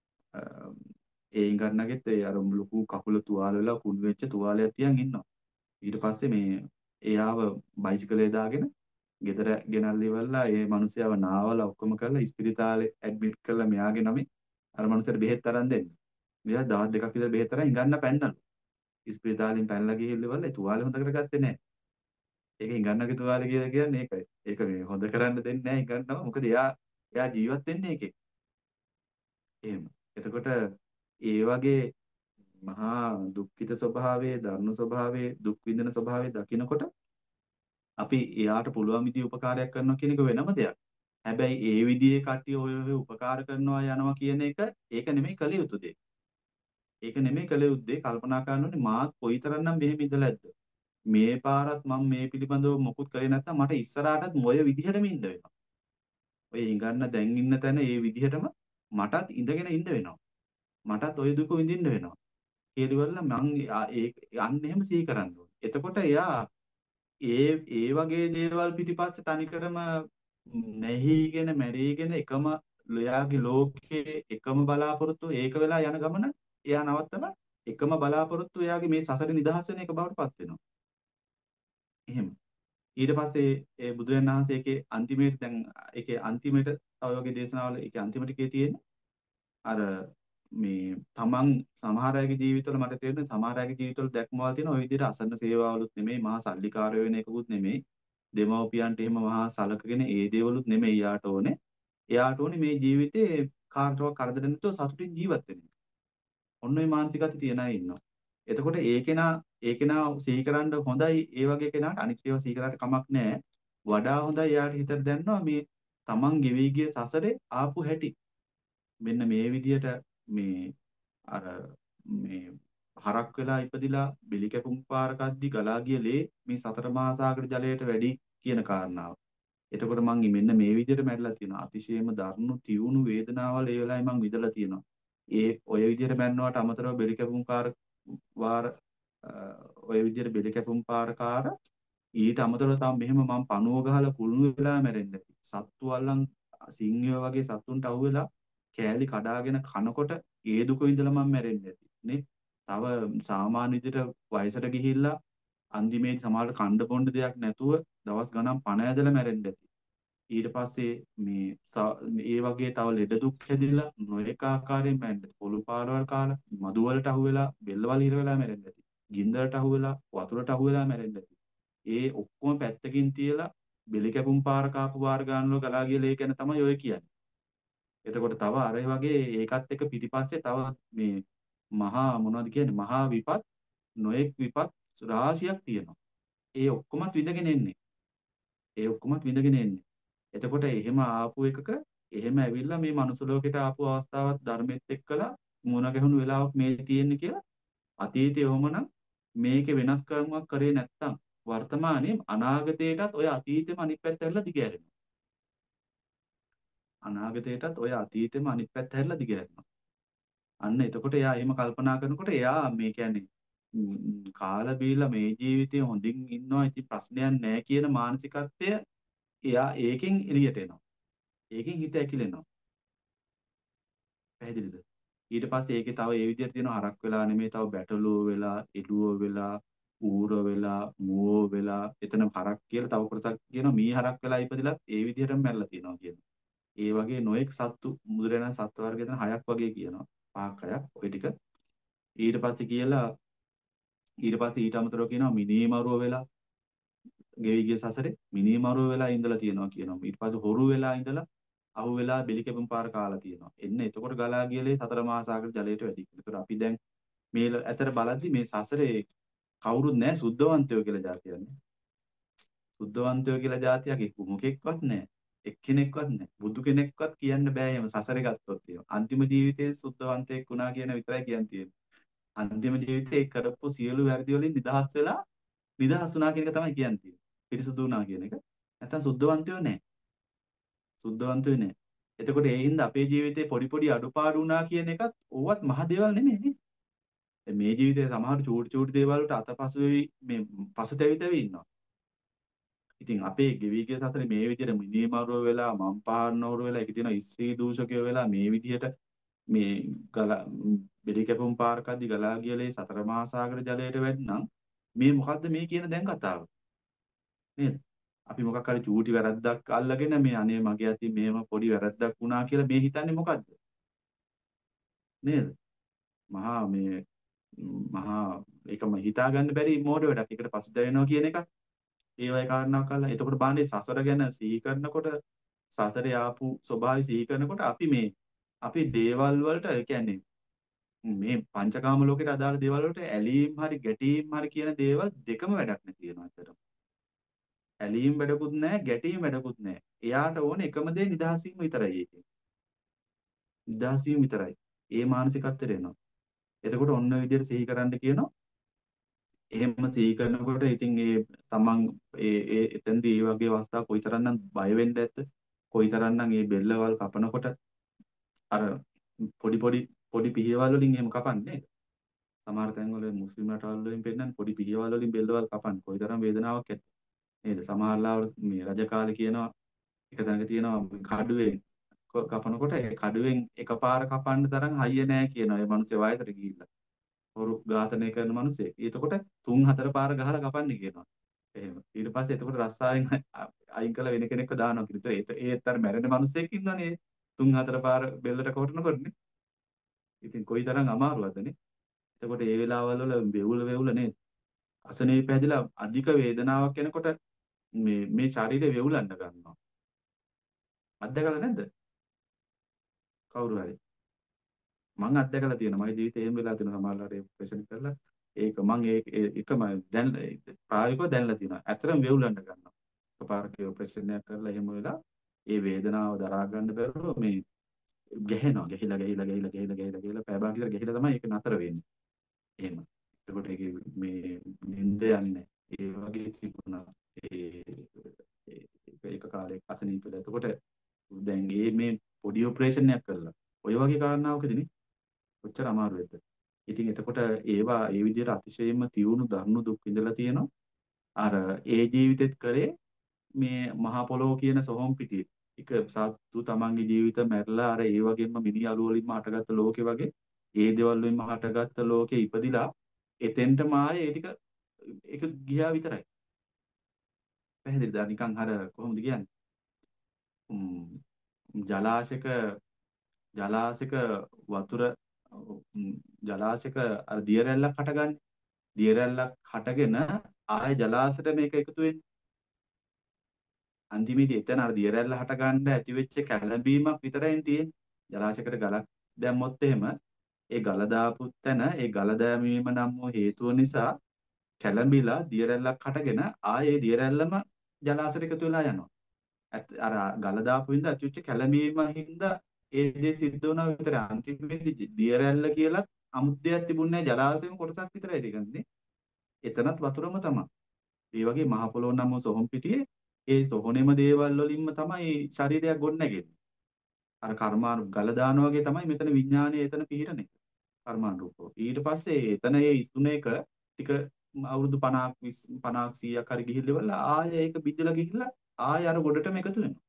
ඒ හිඟන්නගෙත් ඒ අර ලොකු කකුල තුවාල වෙලා කුණු වෙච්ච තුවාලයක් තියන් ඉන්නවා. ඊට පස්සේ මේ එයාව බයිසිකලේ දාගෙන ගෙදර ගෙනල්ලා ඉවරලා ඒ මිනිහයව නාවලා ඔක්කොම කරලා ඉස්පිරිතාලේ ඇඩ්මිට් කරලා මෙයාගේ නමින් අර මිනිහට බෙහෙත් අරන් දෙන්න. මෙයා දවස් දෙකක් විතර බෙහෙත් අරන් ඉඟන්න පැන්නලු. ඉස්පිරිතාලෙන් පැනලා ගිහිල්ලා ඉවරලා ඒ තුවාලේ හොඳ කරගත්තේ නැහැ. ඒක ඉඟන්නගේ තුවාලේ කියලා කියන්නේ ඒකයි. ඒක මේ හොඳ කරන්න දෙන්නේ නැහැ ඉඟන්නව. මොකද එයා එයා ජීවත් වෙන්නේ ඒකේ. එහෙම. එතකොට ඒ වගේ මහා දුක්ඛිත ස්වභාවයේ ධර්ම ස්වභාවයේ දුක් විඳින ස්වභාවයේ දකිනකොට අපි එයාට පුළුවන් විදිහේ උපකාරයක් කරනවා කියන එක වෙනම දෙයක්. හැබැයි ඒ විදිහේ කට්ටිය ඔය ඔය උපකාර කරනවා යනවා කියන එක ඒක නෙමෙයි කළ යුතු දේ. ඒක නෙමෙයි කළ යුතු දේ කල්පනා කරන්න ඕනේ මාත් කොයිතරම්නම් මෙහෙම ඉඳලා ඇද්ද. මේ පාරත් මම මේ පිළිබඳව මොකුත් කරේ නැත්නම් මට ඉස්සරහටත් මොය විදිහටම ඉන්න වෙනවා. ඔය ඉඟන්න දැන් ඉන්න තැන ඒ විදිහටම මටත් ඉඳගෙන ඉන්න වෙනවා. මටත් ඔය දුක විඳින්න වෙනවා. කියලිවල මං ඒ අන්න එහෙම සිහි කරන්න ඕනේ. එතකොට එයා ඒ ඒ වගේ දේවල් පිටිපස්සේ තනිකරම නැහිගෙන මැරීගෙන එකම එයාගේ ලෝකයේ එකම බලාපොරොත්තු ඒක වෙලා යන ගමන එයා නවත්තලා එකම බලාපොරොත්තු එයාගේ මේ සසර නිදහස් වෙන එක බවට පත් වෙනවා. එහෙම. ඊට පස්සේ ඒ බුදුරජාණන් වහන්සේ ඒකේ අන්තිමේට දැන් ඒකේ අන්තිමේට තව වගේ දේශනාවල ඒකේ අන්තිමට කිය තියෙන්නේ අර මේ තමන් සමහර අයගේ ජීවිතවල මට තේරෙන සමහර අයගේ ජීවිතවල දැක්මවල තියෙන ওই විදිහට අසන්න සේවාවලුත් නෙමෙයි මහා සල්ලිකාරය වෙන එකකුත් නෙමෙයි දෙමව්පියන්ට එහෙම මහා සලකගෙන ඒ දේවලුත් නෙමෙයි යාට ඕනේ එයාට ඕනේ මේ ජීවිතේ කාටවත් කරදර නැතුව සතුටින් ජීවත් වෙන්න. ඔන්න ඔය මානසිකත්වය තියන අය ඉන්නවා. එතකොට ඒ කෙනා ඒ කෙනා සිහි කරන්න හොඳයි ඒ වගේ කෙනාට අනිත් ඒවා සිහි කරාට කමක් නැහැ. වඩා හොඳයි යාට හිතට දැනනවා මේ තමන් ගෙවි ගිය සසරේ ආපු හැටි. මෙන්න මේ විදියට මේ අර මේ හරක් වෙලා ඉපදිලා බෙලි කැපුම් පාරකද්දි ගලා ගිය ලේ මේ සතර මහා සාගර ජලයට වැඩි කියන කාරණාව. එතකොට මං මෙන්න මේ විදිහට මැරිලා තියෙනවා. අතිශයම දරුණු තියුණු වේදනාවල් ඒ වෙලාවේ මං විඳලා තියෙනවා. ඒ ඔය විදිහට මැරෙනවට අමතරව බෙලි කැපුම් කාර වාර ඔය විදිහට බෙලි කැපුම් පාරකාර ඊට අමතරව තම මෙහෙම මං පණුව ගහලා කුළුණු වෙලා මැරෙන්න ඇති. සත්තු අල්ලන් සිංහයෝ වගේ සතුන්ට අහුවෙලා කෑලි කඩාගෙන කනකොට ඒ දුක විඳලා මම මැරෙන්නේ නැති නේ. තව සාමාන්‍ය විදිහට වයසට ගිහිල්ලා අන්තිමේදී සමහරවිට කණ්ඩ පොණ්ඩ දෙයක් නැතුව දවස් ගණන් පණ ඇදලා මැරෙන්නේ නැති. ඊට පස්සේ මේ ඒ වගේ තව ලෙඩ දුක් හැදිලා නොඑක ආකාරයෙන් මැරෙන්නේ. පොළු පාරවල් කාලා මදු වලට අහුවෙලා බෙල්ලවල හිර වෙලා මැරෙන්නේ නැති. ගින්දරට අහුවෙලා වතුරට අහුවෙලා මැරෙන්නේ නැති. ඒ ඔක්කොම පැත්තකින් තියලා බෙලි කැපුම් පාර කාපු වාර ගන්නව ගලා ගිය ලේ ගැන තමයි ඔය කියන්නේ. එතකොට තව අර වගේ ඒකත් එක්ක පිටිපස්සේ තව මේ මහා මොනවද කියන්නේ මහා විපත් නොඑක් විපත් රාශියක් තියෙනවා. ඒ ඔක්කොමත් විඳගෙන එන්නේ. ඒ ඔක්කොමත් විඳගෙන එන්නේ. එතකොට එහෙම ආපු එකක එහෙම ඇවිල්ලා මේ මනුස්ස ලෝකෙට ආපු අවස්ථාවක් ධර්මෙත් එක්කලා මුණ ගැහුණු වෙලාවක් මේ තියෙන්නේ කියලා අතීතයේ වමනම් මේකේ වෙනස් කරමුවක් කරේ නැත්තම් වර්තමානයේ අනාගතයටත් ඔය අතීතෙම අනිත් පැත්ත හැරිලා දිගහැරෙනවා. අනාගතයටත් ඔය අතීතෙම අනිත් පැත්ත හැරිලා දිගහැරෙනවා. අන්න එතකොට එයා එහෙම කල්පනා කරනකොට එයා මේ කියන්නේ කාලා බීලා මේ ජීවිතේ හොඳින් ඉන්නවා ඉතින් ප්‍රශ්නයක් නැහැ කියන මානසිකත්වය එයා ඒකෙන් එළියට එනවා. ඒකෙන් හිත ඇකිලෙනවා. පැහැදිලිද? ඊට පස්සේ ඒකේ තව ඒ විදිහට තියෙනවා හරක් වෙලා නෙමෙයි තව බැටළුව වෙලා, එළුව වෙලා, ඌර වෙලා, මුවෝ වෙලා එතන හරක් කියලා තව කොටසක් කියනවා මී හරක් වෙලා ඉපදිලත් ඒ විදිහටම මැරලා තියෙනවා කියනවා. ඒ වගේ නොඑක් සත්තු බුදුරජාණන් සත්ව වර්ගය දෙන හයක් වගේ කියනවා. පහක් හයක් ওই ටික. ඊට පස්සේ කියලා ඊට පස්සේ ඊට අමතරව කියනවා මිනීමරුව වෙලා ගෙවි ගිය සසරේ මිනීමරුව වෙලා ඉඳලා තියෙනවා කියනවා. ඊට පස්සේ හොරු වෙලා ඉඳලා අහු වෙලා බෙලි කැපුම් පාර කාලා තියෙනවා. එන්න එතකොට ගලා ගියලේ සතර මහා සාගර ජලයට වැඩි. ඒතර අපි දැන් මේ ඇතර බලද්දි මේ සසරේ කවුරුත් නැහැ සුද්ධවන්තයෝ කියලා જાතියන්නේ. සුද්ධවන්තයෝ කියලා જાතියක් එක්ක මොකෙක්වත් නැහැ. එක්කෙනෙක්වත් නැහැ. බුදු කෙනෙක්වත් කියන්න බෑ එහෙම සසරේ ගත්තොත් එහෙම. අන්තිම ජීවිතයේ සුද්ධවන්තයෙක් වුණා කියන විතරයි කියන්න තියෙන්නේ. අන්තිම ජීවිතේ කරපු සියලු වැරදි වලින් නිදහස් වෙලා නිදහස් වුණා කියන එක තමයි කියන්නේ. පිරිසුදු වුණා කියන එක. නැත්තම් සුද්ධවන්තයෝ නැහැ. සුද්ධවන්තයෝ නැහැ. එතකොට ඒ හින්දා අපේ ජීවිතේ පොඩි පොඩි අඩුපාඩු වුණා කියන එකත් ඕවත් මහ දේවල් නෙමෙයි නේ. මේ ජීවිතේ සමහර චූටි චූටි දේවල් වලට අතපසු වෙවි මේ පසුතැවි තැවි ඉන්නවා. ඉතින් අපේ ගෙවි ගිය සසරේ මේ විදිහට මිනීමරුව වෙලා මම් පාන්නවරු වෙලා ඒක තියෙන ස්ත්‍රී දූෂකයෝ වෙලා මේ විදිහට මේ ගල බෙලි කැපුම් පාරකද්දි ගලා ගියලේ සතර මහා සාගර ජලයට වැටෙනම් මේ මොකද්ද මේ කියන දැන් කතාව නේද? අපි මොකක් හරි චූටි වැරද්දක් අල්ලගෙන මේ අනේ මගේ අතින් මේම පොඩි වැරද්දක් වුණා කියලා මේ හිතන්නේ මොකද්ද? නේද? මහා මේ මහා ඒකම හිතා ගන්න බැරි මෝඩ වැඩක්. ඒකට පසුතැවෙනවා කියන එක ඒ වගේ කාරණාවක් අල්ලලා. එතකොට බාන්නේ සසර ගැන සිහි කරනකොට සසරේ ආපු ස්වභාවය සිහි කරනකොට අපි මේ අපි දේවල් වලට ඒ කියන්නේ මේ පංචකාම ලෝකයට අදාළ දේවල් වලට ඇලීම් හරි ගැටීම් හරි කියන දේවල් දෙකම වැඩක් නැති වෙනවා අතරම. ඇලීම් වැඩකුත් නැහැ ගැටීම් වැඩකුත් නැහැ. එයාට ඕනේ එකම දේ නිදහස් වීම විතරයි ඒකේ. නිදහස් වීම විතරයි. ඒ මානසිකත්වයට එනවා. එතකොට ඔන්න ඔය විදිහට සිහි කරන්න කියනවා. එහෙම සිහි කරනකොට ඉතින් ඒ තමන් ඒ ඒ එතෙන්දී මේ වගේ අවස්ථා කොයිතරම්නම් බය වෙන්න ඇද්ද? කොයිතරම්නම් මේ බෙල්ලවල් කපනකොට අර පොඩි පොඩි පොඩි පිහියවල් වලින් එහෙම කපන්නේ. සමහර තැන්වල මුස්ලිම් රටවල් වලින් පෙන්නන්නේ පොඩි පිහියවල් වලින් බෙල්ලවල් කපන්නේ. කොයිතරම් වේදනාවක් ඇද්ද? නේද? සමහර ලාවට මේ රජ කාලේ කියනවා එක තැනක තියෙනවා කඩුවෙන් කපනකොට ඒ කඩුවෙන් එකපාර කපන්න තරම් හයිය නැහැ කියනවා. ඒ මිනිස්සේ වයසට ගිහිල්ලා. හොරු ඝාතනය කරන මිනිස්සේ. එතකොට තුන් හතර පාර ගහලා කපන්නේ කියනවා. එහෙම. ඊට පස්සේ එතකොට රස්සාවෙන් අයින් කළ වෙන කෙනෙක්ව දානවා කියලා. ඒත් ඒත් අර මැරෙන මිනිස්සෙක් ඉන්නවනේ. තුන් හතර පාර බෙල්ලට කොටනකොටනේ. ඉතින් කොයිතරම් අමාරුවක්ද නේ. එතකොට ඒ වෙලාවල් වල වෙවුල වෙවුල නේද? අසනීප හැදිලා අධික වේදනාවක් එනකොට මේ මේ ශරීරය වෙවුලන්න ගන්නවා. අත්දකලා නැද්ද? කවුරු හරි? මං අත්දකලා තියෙනවා. මගේ ජීවිතේ එහෙම වෙලා තියෙනවා සමහරවල් ඒ ඔපරේෂන් කරලා. ඒක මං ඒ එකම දැන් ප්‍රායෝගිකව දැනලා තියෙනවා. ඇත්තටම වෙවුලන්න ගන්නවා. එකපාරක ඔපරේෂන් එකක් කරලා එහෙම වෙලා ඒ වේදනාව දරා ගන්න බැරුව මේ ගැහෙනවා. ගැහිලා ගැහිලා ගැහිලා ගැහිලා ගැහිලා ගැහිලා පැය භාග විතර ගැහිලා තමයි ඒක නතර වෙන්නේ. එහෙම. එතකොට ඒකේ මේ නිින්ද යන්නේ. ඒ වගේ තිබුණා. ඒ ඒක කාලේ අසනීපද. එතකොට දැන් මේ මේ පොඩි ඔපරේෂන් එකක් කරලා ඔය වගේ කාරණාවකදීනේ කොච්චර අමාරු වෙද්ද. ඉතින් එතකොට ඒවා ඒ විදිහට අතිශයින්ම තියුණු දරුණු දුක් විඳලා තියෙනවා. අර ඒ ජීවිතෙත් කරේ මේ මහා පොළොව කියන සොහොන් පිටියේ. එක සත්තු තමන්ගේ ජීවිත මැරලා අර ඒ වගේම මිනි අළු වලින්ම හටගත්ත ලෝකේ වගේ ඒ දේවල් වලින්ම හටගත්ත ලෝකේ ඉපදිලා එතෙන්ටම ආයේ ඒ ටික ඒක ගියා විතරයි. පැහැදිලිද? නිකන් අර කොහොමද කියන්නේ? ජලාශයක ජලාශයක වතුර ජලාශයක අර දිය රැල්ලක් හටගන්නේ. දිය රැල්ලක් හටගෙන ආයේ ජලාශයට මේක එකතු වෙන්නේ. අන්තිමේදී එතන අර දිය රැල්ල හට ගන්න ඇති වෙච්ච කැළඹීමක් විතරයි තියෙන්නේ. ජලාශයකට ගලක් දැම්මොත් එහෙම ඒ ගල දාපු තැන ඒ ගල දැමීම නම් වූ හේතුව නිසා කැළඹිලා දිය රැල්ලක් හටගෙන ආයේ දිය රැල්ලම ජලාශයට එකතු වෙලා යනවා. අර ගල දාපු හින්දා ඇති වෙච්ච කැළඹීම හින්දා ඒ දේ සිද්ධ වුණා විතරයි. අන්තිමේදී දිය රැල්ල කියලා අමුද්දයක් තිබුණේ නැහැ. ජලාශයේම කොටසක් විතරයි දෙකන්නේ. එතනත් වතුරම තමයි. ඒ වගේ මහ පොළොව නම් වූ සොහොන් පිටියේ ඒ සොහොනේම දේවල් වලින්ම තමයි ශරීරයක් ගොඩනැගෙන්නේ. අර කර්මානු ගල දානවා වගේ තමයි මෙතන විඥානය එතන පිහිටන එක. කර්මානුරූපව. ඊට පස්සේ එතන ඒ ඉස්තුන එක ටික අවුරුදු පනහක් පනහක් සීයක් හරි ගිහිල්ලා ඉවරලා ආයෙ ඒක බිඳලා ගිහිල්ලා ආයෙ අර ගොඩටම එකතු වෙනවා.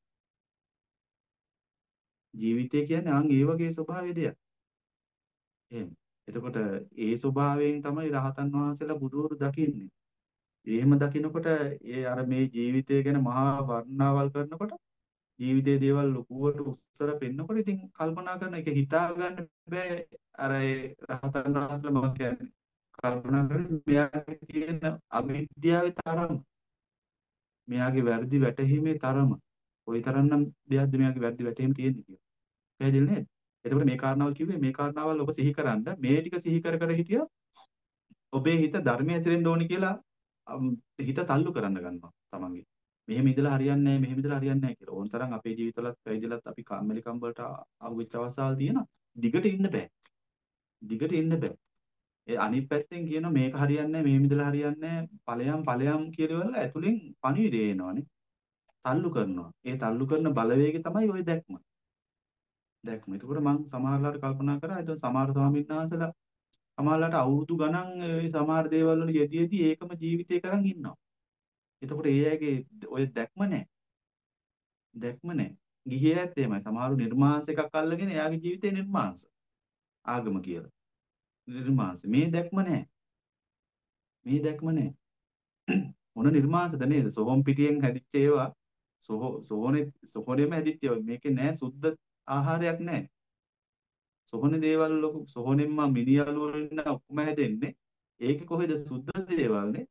ජීවිතය කියන්නේ ආන් ඒ වගේ ස්වභාවය දෙයක්. එහෙම. එතකොට ඒ ස්වභාවයෙන් තමයි රහතන් වහන්සේලා බුදුවරු දකින්නේ. එහෙම දකිනකොට ඒ අර මේ ජීවිතය ගැන මහා වර්ණනාවල් කරනකොට ජීවිතයේ දේවල් ලොකුවට උස්සලා පෙන්නකොට ඉතින් කල්පනා කරන එක හිතා ගන්න බෑ. අර ඒ රහතන් වහන්සේලා මම කියන්නේ කල්පනා කරන්නේ මෙයාගේ තියෙන අවිද්‍යාවේ තරම, මෙයාගේ වැරදි වැටහීමේ තරම කොයිතරම්නම් දෙයක්ද මෙයාගේ වැරදි වැටහීම තියෙන්නේ කියලා. පැහැදිලි නේද? එතකොට මේ කාරණාවල් කිව්වේ මේ කාරණාවල් ඔබ සිහි කරන්න මේ ටික සිහි කර කර හිටියා ඔබේ හිත ධර්මයේ හැසිරෙන්න ඕනි කියලා අම්, හිත තල්ලු කරන්න ගන්නවා තමන්ගේ. මෙහෙම ඉඳලා හරියන්නේ නැහැ මෙහෙම ඉඳලා හරියන්නේ නැහැ කියලා. ඕන තරම් අපේ ජීවිතවලත් පැවිදිලත් අපි කම්මැලිකම් වලට අහුවෙච්ච අවස්ථාවල් තියෙනවා. දිගට ඉන්න බෑ. දිගට ඉන්න බෑ. ඒ අනිත් පැත්තෙන් කියන මේක හරියන්නේ නැහැ මෙහෙම ඉඳලා හරියන්නේ නැහැ ඵලයන් ඵලයන් කියලා ඇතුලෙන් පණිවිඩය එනවනේ. තල්ලු කරනවා. ඒ තල්ලු කරන බලවේගය තමයි ওই දැක්ම. දැක්ම. එතකොට මම සමහරලාට කල්පනා කරා එතකොට සමහර ස්වාමීන් වහන්සේලා සමහරලාට අවුරුදු ගණන් ඒ සමහර දේවල් වල යෙදීදී ඒකම ජීවිතේ කරන් ඉන්නවා. එතකොට ඒ අයගේ ඔය දැක්ම නැහැ. දැක්ම නැහැ. ගිහි ඇත්ත එහෙමයි. සමහරු නිර්මාංශ එකක් අල්ලගෙන එයාගේ ජීවිතේ නිර්මාංශ. ආගම කියලා. නිර්මාංශ. මේ දැක්ම නැහැ. මේ දැක්ම නැහැ. මොන නිර්මාංශද නේද? සොහොන් පිටියෙන් හැදිච්ච ඒවා සොහො සොහොනේ සොහොනේම හැදිච්ච ඒවා. මේකේ නැහැ සුද්ධ ආහාරයක් නැහැ. සොහොනේ දේවල් ලොකු සොහොනෙන්ම මිනිහලු වලින් ඔක්කොම හැදෙන්නේ. ඒකේ කොහෙද සුද්ධ දේවල්නේ?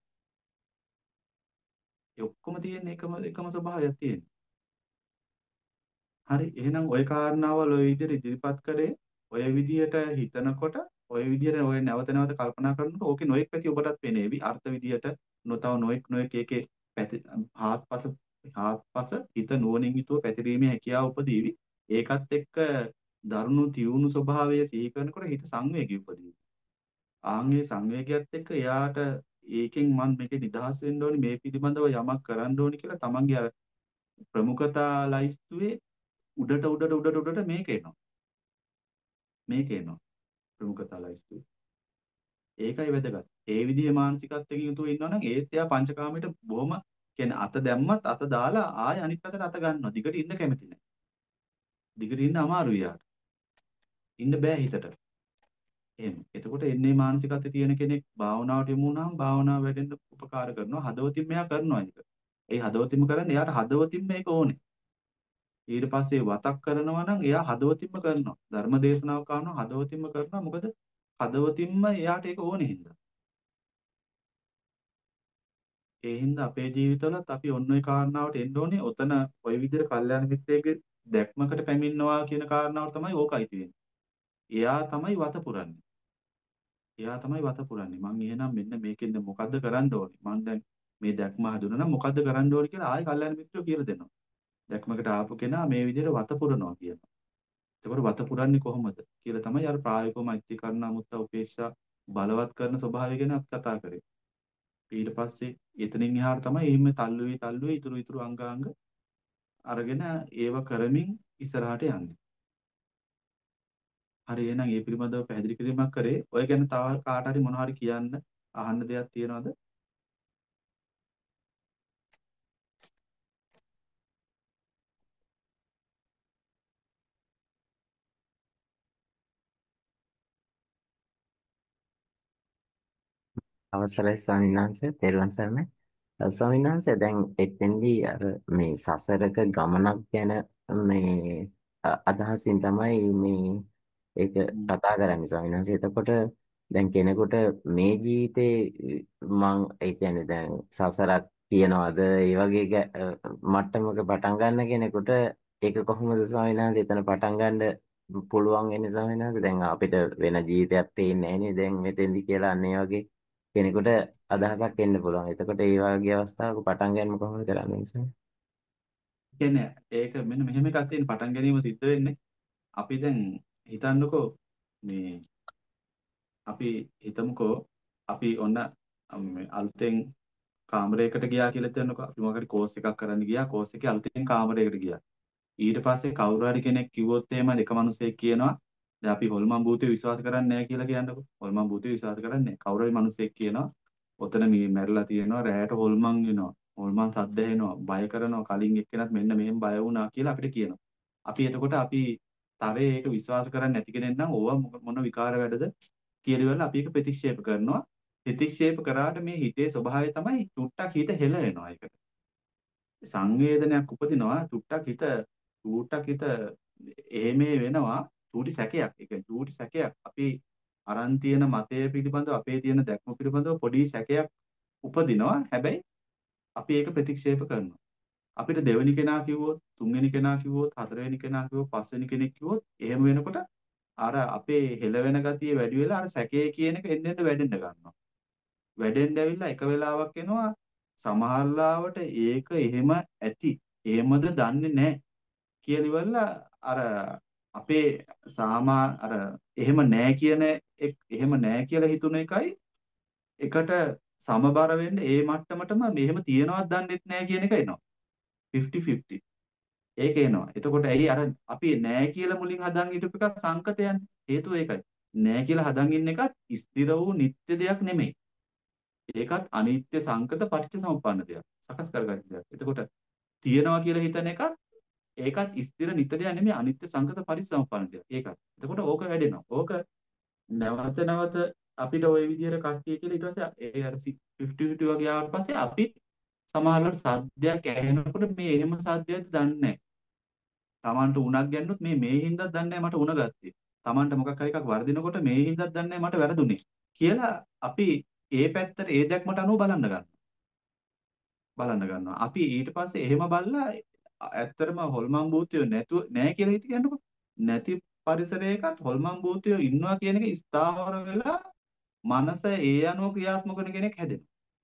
ඒ ඔක්කොම තියෙන එකම එකම ස්වභාවයක් තියෙන්නේ. හරි එහෙනම් ওই කාරණාවල් ওই විදිහට ඉදිරිපත් කරේ ඔය විදිහට හිතනකොට ඔය විදිහට ඔය නැවත නැවත කල්පනා කරනකොට ඕකේ නොඑක් පැති ඔබටත් පෙනේවි අර්ථ විදිහට නොතව නොඑක් නොඑක් ඒකේ පැති හාත්පස හාත්පස හිත නුවණින් යුතුව පැතිරීමේ හැකියාව උපදීවි ඒකත් එක්ක දරුණු තියුණු ස්වභාවය සිහි කරනකොට හිත සංවේගී උපදීවි ආන්ගේ සංවේගයත් එක්ක එයාට ඒකෙන් මම මේකේ නිදහස් වෙන්න ඕනි මේ පිළිබඳව යමක් කරන්න ඕනි කියලා තමන්ගේ අර ප්‍රමුඛතා ලයිස්තුවේ උඩට උඩට උඩට උඩට මේක එනවා. මේක එනවා. ප්‍රමුඛතා ලයිස්තුවේ. ඒකයි වැදගත්. ඒ විදිහේ මානසිකත්වයකින් යුතුව ඉන්නවා නම් ඒත් එයා පංචකාමයට බොහොම කියන්නේ අත දැම්මත් අත දාලා ආය අනිත් පැත්තට අත ගන්නවා. දිගට ඉන්න කැමති නැහැ. දිගට ඉන්න අමාරුයි යාට. ඉන්න බෑ හිතට. එහෙම. එතකොට එන්නේ මානසිකත්වයේ තියෙන කෙනෙක් භාවනාවට යමු වුණාම භාවනාව වැඩෙන්න උපකාර කරනවා. හදවතින් මෙයා කරනවා ඒක. ඒ හදවතින්ම කරන්නේ එයාට හදවතින් මේක ඕනේ. ඊට පස්සේ වතක් කරනවා නම් එයා හදවතින්ම කරනවා. ධර්ම දේශනාව කරනවා හදවතින්ම කරනවා. මොකද හදවතින්ම එයාට ඒක ඕනේ හින්දා. ඒ හින්දා අපේ ජීවිතවලත් අපි ඔන්න ඔය කාරණාවට එන්න ඕනේ. ඔතන ওই විදිහට කල්යාණ මිත්‍රයෙක්ගේ දැක්මකට පැමිණෙනවා කියන කාරණාව තමයි ඕකයි තියෙන්නේ. එයා තමයි වත පුරන්නේ. එයා තමයි වත පුරන්නේ. මං එහෙනම් මෙන්න මේකෙන්ද මොකද්ද කරන්න ඕනේ? මං දැන් මේ දැක්ම හදුනා නම් මොකද්ද කරන්න ඕනේ කියලා ආයෙ කල්යාණ මිත්‍රයෝ කියලා දෙනවා. දැක්මකට ආපු කෙනා මේ විදිහට වත පුරනවා කියනවා. එතකොට වත පුරන්නේ කොහොමද කියලා තමයි අර ප්‍රායෝගිකව මෛත්‍රී කරුණා මුත්තා උපේක්ෂා බලවත් කරන ස්වභාවය ගැන අපි කතා කරේ. ඊට පස්සේ එතනින් එහාට තමයි එහෙම තල්ලුවේ තල්ලුවේ ඉතුරු ඉතුරු අංගාංග අරගෙන ඒව කරමින් ඉස්සරහට යන්නේ. හරි එහෙනම් මේ පිළිබඳව පැහැදිලි කිරීමක් කරේ. ඔය ගැන තව කාට හරි මොනවා හරි කියන්න අහන්න දෙයක් තියෙනවද? අවසරයි ස්වාමීන් වහන්සේ තෙරුවන් සරණයි. අ, ස්වාමීන් වහන්සේ දැන් එතෙන්දී අර මේ සසරක ගමනක් ගැන මේ අ, අදහසින් තමයි මේ ඒක හ්ම්. කතා කරන්නේ ස්වාමීන් වහන්සේ. එතකොට දැන් කෙනෙකුට මේ ජීවිතේ මං ඒ කියන්නේ දැන් සසරක් තියනවාද ඒ වගේ ගә- අ, මට්ටමක පටන් ගන්න කෙනෙකුට ඒක කොහොමද ස්වාමීන් වහන්සේ එතන පටන් ගන්න පුළුවන් වෙන්නේ ස්වාමීන් වහන්සේ? දැන් අපිට වෙන ජීවිතයක් පේන්නේ නැහැ නේ දැන් මෙතෙන්දි කියලා අන්න ඒ වගේ කෙනෙකුට අදහසක් එන්න පුළුවන්. එතකොට ඒ වගේ අවස්ථාවක පටන් ගන්න කොහොමද කරන්නේ නිසා? කියන්නේ ඒක මෙන්න මෙහෙම එකක් තියෙන පටන් ගැනීම සිද්ධ වෙන්නේ. අපි දැන් හිතන්නකෝ මේ අපි හිතමුකෝ අපි ඔන්න මේ අලුතෙන් කාමරයකට ගියා කියලා හිතන්නකෝ. අපි මොකක් හරි කෝස් එකක් කරන්න ගියා. කෝස් එකේ අලුතෙන් කාමරයකට ගියා. ඊට පස්සේ කවුරු හරි කෙනෙක් කිව්වොත් එහෙම එක මිනිහෙක් කියනවා දැන් අපි හොල්මන් භූතය විශ්වාස කරන්නේ නැහැ කියලා කියන්නකෝ. හොල්මන් භූතය විශ්වාස කරන්නේ නැහැ. කවුරු හරි මිනිහෙක් කියනවා ඔතන මේ මැරිලා තියෙනවා රැයට හොල්මන් වෙනවා. හොල්මන් සද්ද ඇහෙනවා. බය කරනවා. කලින් එක්කෙනත් මෙන්න මෙහෙම බය වුණා කියලා අපිට කියනවා. අපි එතකොට අපි තරේ ඒක විශ්වාස කරන්නේ නැති කෙනෙක් නම් ඕවා මොක- මොන විකාර වැඩද කියලා ඉවරලා අපි ඒක ප්‍රතික්ෂේප කරනවා. ප්‍රතික්ෂේප කරාට මේ හිතේ ස්වභාවය තමයි චුට්ටක් හිත හෙල වෙනවා ඒකට. සංවේදනයක් උපදිනවා චුට්ටක් හිත චූට්ටක් හිත එහෙම වෙනවා චූටි සැකයක්. ඒ කියන්නේ චූටි සැකයක්. අපි අරන් තියෙන මතය පිළිබඳව අපේ තියෙන දැක්ම පිළිබඳව පොඩි සැකයක් උපදිනවා. හැබැයි අපි ඒක ප්‍රතික්ෂේප කරනවා. අපිට දෙවෙනි කෙනා කිව්වොත්, තුන්වෙනි කෙනා කිව්වොත්, හතරවෙනි කෙනා කිව්වොත්, පස්වෙනි කෙනෙක් කිව්වොත් එහෙම වෙනකොට අර අපේ හෙලවෙන ගතිය වැඩි වෙලා අර සැකේ කියන එක එන්න එන්න වැඩෙන්න ගන්නවා. වැඩෙන්න ඇවිල්ලා එක වෙලාවක් එනවා සමහරලාවට ඒක එහෙම ඇති. එහෙමද දන්නේ නැහැ කියලා ඉවරලා අර අපේ සාමා අර එහෙම නැහැ කියන එක එහෙම නැහැ කියලා හිතුන එකයි එකට සමබර වෙන්න ඒ මට්ටමටම මෙහෙම තියනවත් දන්නෙත් නැහැ කියන එක එනවා. Fifty fifty. ඒක එනවා. එතකොට ඇයි අර අපි නෑ කියලා මුලින් හදන් හිටපු එක සංකතයන් හේතුව ඒකයි. නෑ කියලා හදන් ඉන්න එකත් ස්ථිර වූ නිත්‍ය දෙයක් නෙමෙයි. ඒකත් අනිත්‍ය සංකත පටිච්චසමුප්පන්න දෙයක්. සකස් කරගන්න දෙයක්. එතකොට තියනවා කියලා හිතන එකත් ඒකත් ස්ථිර නිත්‍ය දෙයක් නෙමෙයි අනිත්‍ය සංකත පටිච්චසමුප්පන්න දෙයක්. ඒකත්. එතකොට ඕක වැඩෙනවා. ඕක නැවත නැවත අපිට ওই විදිහට කට්ටිය කියලා ඊට පස්සේ ඒ අර ෆිෆ්ටි ෆිෆ්ටි වගේ ආවට පස්සේ අපි සමහරවල් සද්දයක් ඇහෙනකොට මේ එහෙම සද්දයක්ද දන්නේ නැහැ. Tamanට උණක් ගැන්නොත් මේ මේ හින්දාත් දන්නේ නැහැ මට උණ ගත්තේ. Tamanට මොකක් හරි එකක් වර්ධිනකොට මේ හින්දාත් දන්නේ නැහැ මට වැරදුනේ. කියලා අපි ඒ පැත්තට ඒ දැක්මට අනුව බලන්න ගන්නවා. බලන්න ගන්නවා. අපි ඊට පස්සේ එහෙම බලලා ඇත්තටම හොල්මන් භූතයෝ නැතුව නැහැ කියලා හිත කියන්නකො. නැති පරිසරයකත් හොල්මන් භූතයෝ ඉන්නවා කියන එක ස්ථාවර වෙලා මනස ඒ අනුව ක්‍රියාත්මක වෙන කෙනෙක් හැදෙනවා.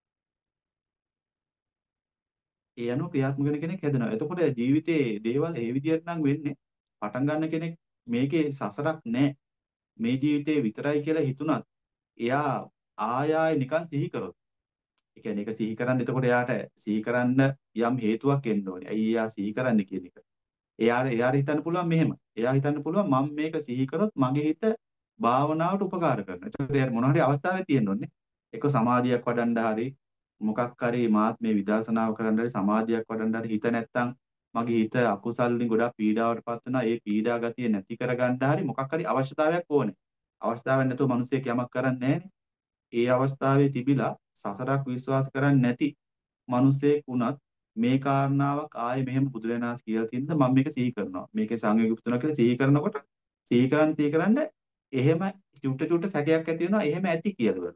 ඒ අනුව ක්‍රියාත්මක වෙන කෙනෙක් හැදෙනවා. එතකොට ජීවිතේ දේවල් ඒ විදිහට නම් වෙන්නේ පටන් ගන්න කෙනෙක් මේකේ සසරක් නැහැ. මේ ජීවිතේ විතරයි කියලා හිතුණත් එයා ආය ආය නිකන් සිහි කරොත්. ඒ කියන්නේ ඒක සිහි කරන්න එතකොට එයාට සිහි කරන්න යම් හේතුවක් එන්න ඕනේ. ඇයි එයා සිහි කරන්න කියන එක. එයා එයාට හිතන්න පුළුවන් මෙහෙම. එයා හිතන්න පුළුවන් මම මේක සිහි කරොත් මගේ හිත භාවනාවට උපකාර කරනවා. ඒතකොට එයාට මොන හරි අවස්ථාවක් තියෙන්න ඕනේ. එක සමාධියක් වඩන්න හරි මොකක් හරි මාත් මේ විදර්ශනාව කරන්න හරි සමාධියක් වඩන්න හරි හිත නැත්තම් මගේ හිත අකුසල් වලින් ගොඩක් පීඩාවටපත් වෙනවා. ඒ පීඩා ගතිය නැති කරගන්න හරි මොකක් හරි අවශ්‍යතාවයක් ඕනේ. අවස්ථාවක් නැතුව මිනිස්සෙක් යමක් කරන්නේ නැහැනේ. ඒ අවස්ථාවේ තිබිලා සසරක් විශ්වාස කරන්නේ නැති මිනිසෙක් වුණත් මේ කාරණාවක් ආයේ මෙහෙම බුදුරණාහි කියලා තින්ද මම මේක සිහි කරනවා. මේකේ සංවේග පුතුණා කියලා සිහි කරනකොට සිහි කරන් සිහි කරන්න එහෙම චුට්ට චුට්ට සැකයක් ඇති වෙනවා. එහෙම ඇති කියලා.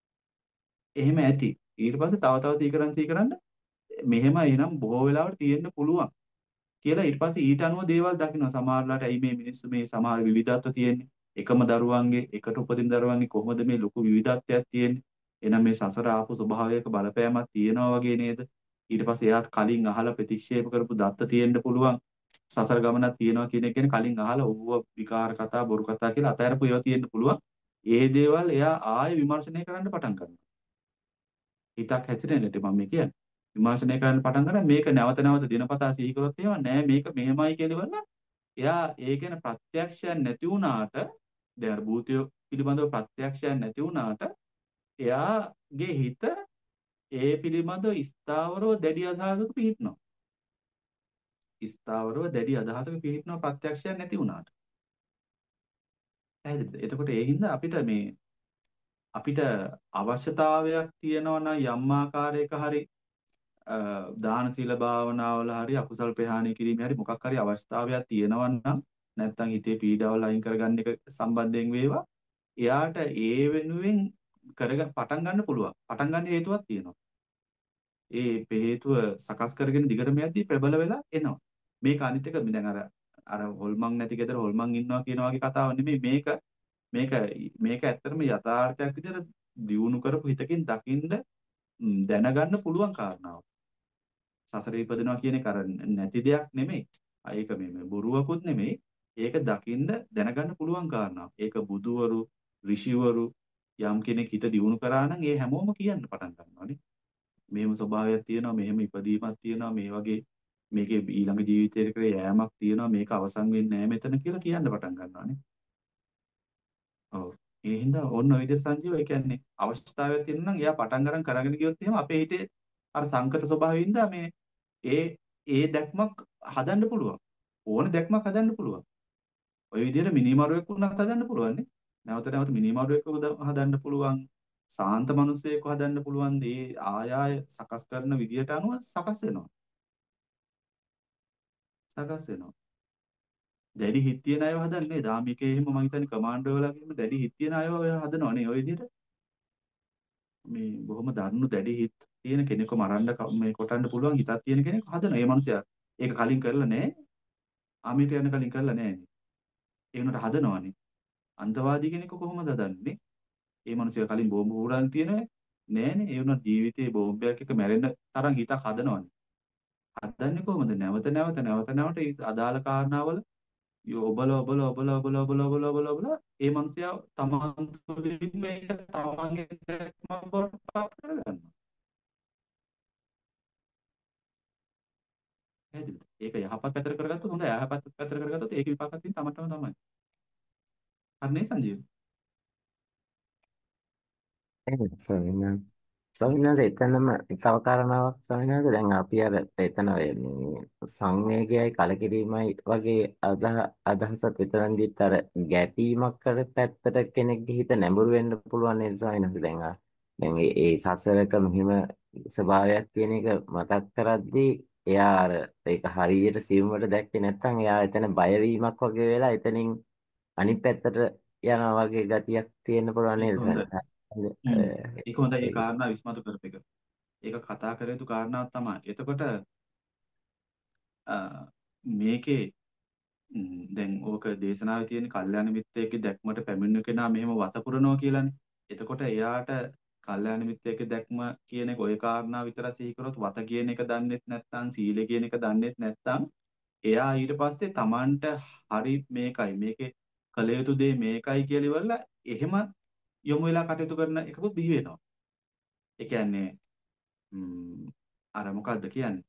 එහෙම ඇති. ඊට පස්සේ තව තව සිහි කරන් සිහි කරන්න මෙහෙම එනම් බොහෝ වෙලාවට තියෙන්න පුළුවන් කියලා ඊට පස්සේ ඊට අනුව දේවල් දකින්න සමහරලාට ඇයි මේ මිනිස්සු මේ සමහර විවිධත්ව තියෙන්නේ එකම දරුවන්ගේ එකට උපදින දරුවන්ගේ කොහොමද මේ ලොකු විවිධත්වයක් තියෙන්නේ එහෙනම් මේ සසර ආපු ස්වභාවයක බලපෑමක් තියෙනවා වගේ නේද ඊට පස්සේ එයාත් කලින් අහලා ප්‍රතික්ෂේප කරපු දත්ත තියෙන්න පුළුවන් සසර ගමනක් තියෙනවා කියන එක ගැන කලින් අහලා ඌව විකාර කතා බොරු කතා කියලා අතහැරපු ඒවා තියෙන්න පුළුවන් ඒ දේවල් එයා ආයෙ විමර්ශනය කරන්න පටන් ගන්නවා හිතක් හැසිරෙන්නට මම මේ කියන්නේ විමර්ශනය කරන්න පටන් ගන්න මේක නැවත නැවත දිනපතා සිහි කරොත් එහෙම නෑ මේක මෙහෙමයි කියලා ඉවරලා එයා ඒ ගැන ප්‍රත්‍යක්ෂයක් නැති වුණාට දැන් අර භූතය පිළිබඳව ප්‍රත්‍යක්ෂයක් නැති වුණාට එයාගේ හිත ඒ පිළිබඳව ස්ථාවරව දැඩි අදහසක පිහිටනවා ස්ථාවරව දැඩි අදහසක පිහිටනවා ප්‍රත්‍යක්ෂයක් නැති වුණාට පැහැදිලිද එතකොට ඒ හින්දා අපිට මේ අපිට අවශ්‍යතාවයක් තියෙනවා නම් යම් ආකාරයක හරි දාන සීල භාවනාවල හරි අකුසල් ප්‍රහාණය කිරීමේ හරි මොකක් හරි අවස්ථාවයක් තියෙනවා නම් නැත්නම් හිතේ පීඩාවල් අයින් කරගන්න එක සම්බන්ධයෙන් වේවා එයාට ඒ වෙනුවෙන් කරගන්න පටන් ගන්න පුළුවන් පටන් ගන්න හේතුවක් තියෙනවා ඒ හේතුව සකස් කරගෙන දිගටම යද්දී ප්‍රබල වෙලා එනවා මේක අනිත් එක දැන් අර අර හොල්මන් නැති ගෙදර හොල්මන් ඉන්නවා කියන වගේ කතාවක් නෙමෙයි මේක මේක මේක ඇත්තටම යථාර්ථයක් විදිහට දියුණු කරපු හිතකින් දකින්න දැනගන්න පුළුවන් කාරණාවක් සසරේ ඉපදෙනවා කියන එක අර නැති දෙයක් නෙමෙයි. ඒක මේ බොරුවකුත් නෙමෙයි. ඒක දකින්න දැනගන්න පුළුවන් කාරණාවක්. ඒක බුදුවරු, ඍෂිවරු යම් කෙනෙක් හිත දියුණු කරා නම් ඒ හැමෝම කියන්න පටන් ගන්නවානේ. මෙහෙම ස්වභාවයක් තියෙනවා, මෙහෙම ඉපදීමක් තියෙනවා, මේ වගේ මේකේ ඊළඟ ජීවිතයකට යෑමක් තියෙනවා, මේක අවසන් වෙන්නේ නැහැ මෙතන කියලා කියන්න පටන් ගන්නවානේ. ඔව්. ඒ හින්දා ඕන්න ඔය විදිහට සංජීව ඒ කියන්නේ අවශ්‍යතාවයක් තියෙනවා නම් එයා පටන් ගන්න කරගෙන ගියොත් එහෙම අපේ හිතේ අර සංකත ස්වභාවයෙන් දා මේ ඒ ඒ දැක්මක් හදන්න පුළුවන්. ඕන දැක්මක් හදන්න පුළුවන්. ওই විදිහට මිනිමරුවෙක් වුණත් හදන්න පුළුවන් නේ. නැවත නැවත මිනිමරුවෙක් හදන්න පුළුවන්. සාන්ත මිනිසෙක් හදන්න පුළුවන්. ඒ ආය ආය සකස් කරන විදිහට අනුව සකස් වෙනවා. සකස් වෙනවා. දැඩි හිත් තියෙන අයව හදන්නේ. රාමිකේ එහෙම මං හිතන්නේ කමාන්ඩෝ වලගේම දැඩි හිත් තියෙන අයව ඔය හදනවනේ ඔය විදිහට. මේ බොහොම දරුණු දැඩි හිත් තියෙන කෙනෙක්ව මරන්න ක- මේ කොටන්න පුළුවන් හිතක් තියෙන කෙනෙක් හදන. ඒ මනුස්සයා ඒක කලින් කරලා නැහැ. ආමිට යන කලින් කරලා නැහැ. ඒ උනට හදනවනේ. අන්තවාදී කෙනෙක්ව කොහොමද හදන්නේ? ඒ මනුස්සයා කලින් බෝම්බ පුරන් තියෙන නෑනේ. ඒ උනට ජීවිතේ බෝම්බයක් එක මැරෙන්න තරම් හිතක් හදනවනේ. හදන්නේ කොහොමද? නැවත නැවත නැවත නැවත ඒ අදාළ කාරණාවල ඔබල ඔබල ඔබල ඔබල ඔබල ඔබල ඔබල ඔබල ඒ මනුස්සයා තමන් තුළින් මේක තමන්ගේ දැක්මක් බවට පත් කරගන්නවා. පැහැදිලිද? ඒක යහපත් පැත්තට කරගත්තොත් හොඳයි. අයහපත් පැත්තට කරගත්තොත් ඒකේ විපාකත් තියෙන්නේ තමන්ටම තමයි. හරිනේ සංජීව? එහෙනම් ස්වාමීන් වහන්සේ ස්වාමීන් වහන්සේ එතනම තව කාරණාවක් ස්වාමීන් වහන්සේ දැන් අපි අර එතන ඔය මේ සංවේගයයි කලකිරීමයි වගේ අදහ අදහසත් එතනදිත් අර ගැටීමක් කර පැත්තට කෙනෙක්ගේ හිත නැඹුරු වෙන්න පුළුවන් නේද ස්වාමීන් වහන්සේ දැන් ආ දැන් ඒ ඒ සසරක මෙහිම ස්වභාවයක් කියන එක මතක් කරද්දී එයා අර ඒක හරියට සියුම්වට දැක්කේ නැත්නම් එයා එතන බය වීමක් වගේ වෙලා එතනින් අනිත් පැත්තට යනවා වගේ ගතියක් තියෙන්න පුළුවන් ඒක නේද හොඳයි. ස්වාමීන් හ්ම්. වහන්සේ ඒක හොඳයි. ඒ කාරණා විශ්මතු කරපේක. ඒක කතා කර යුතු කාරණාවක් තමයි. එතකොට අ, මේකේ ම්, දැන් ඕක දේශනාවේ තියෙන කල්යාණ මිත්‍රයෙක්ගේ දැක්මට පැමිණෙන කෙනා මෙහෙම වත පුරනවා කියලානේ. එතකොට එයාට කල්යාණ මිත්‍රයෙක්ගේ දැක්ම කියන එක ඔය කාරණා විතර සිහි කරොත් වත කියන එක දන්නෙත් නැත්නම් සීල කියන එක දන්නෙත් නැත්නම් එයා ඊට පස්සේ Tamanට හරි මේකයි මේකේ කළ යුතු දේ මේකයි කියලා ඉවරලා එහෙම යොමු වෙලා කටයුතු කරන එකකුත් බිහි වෙනවා. ඒ කියන්නේ ම්, අර මොකද්ද කියන්නේ?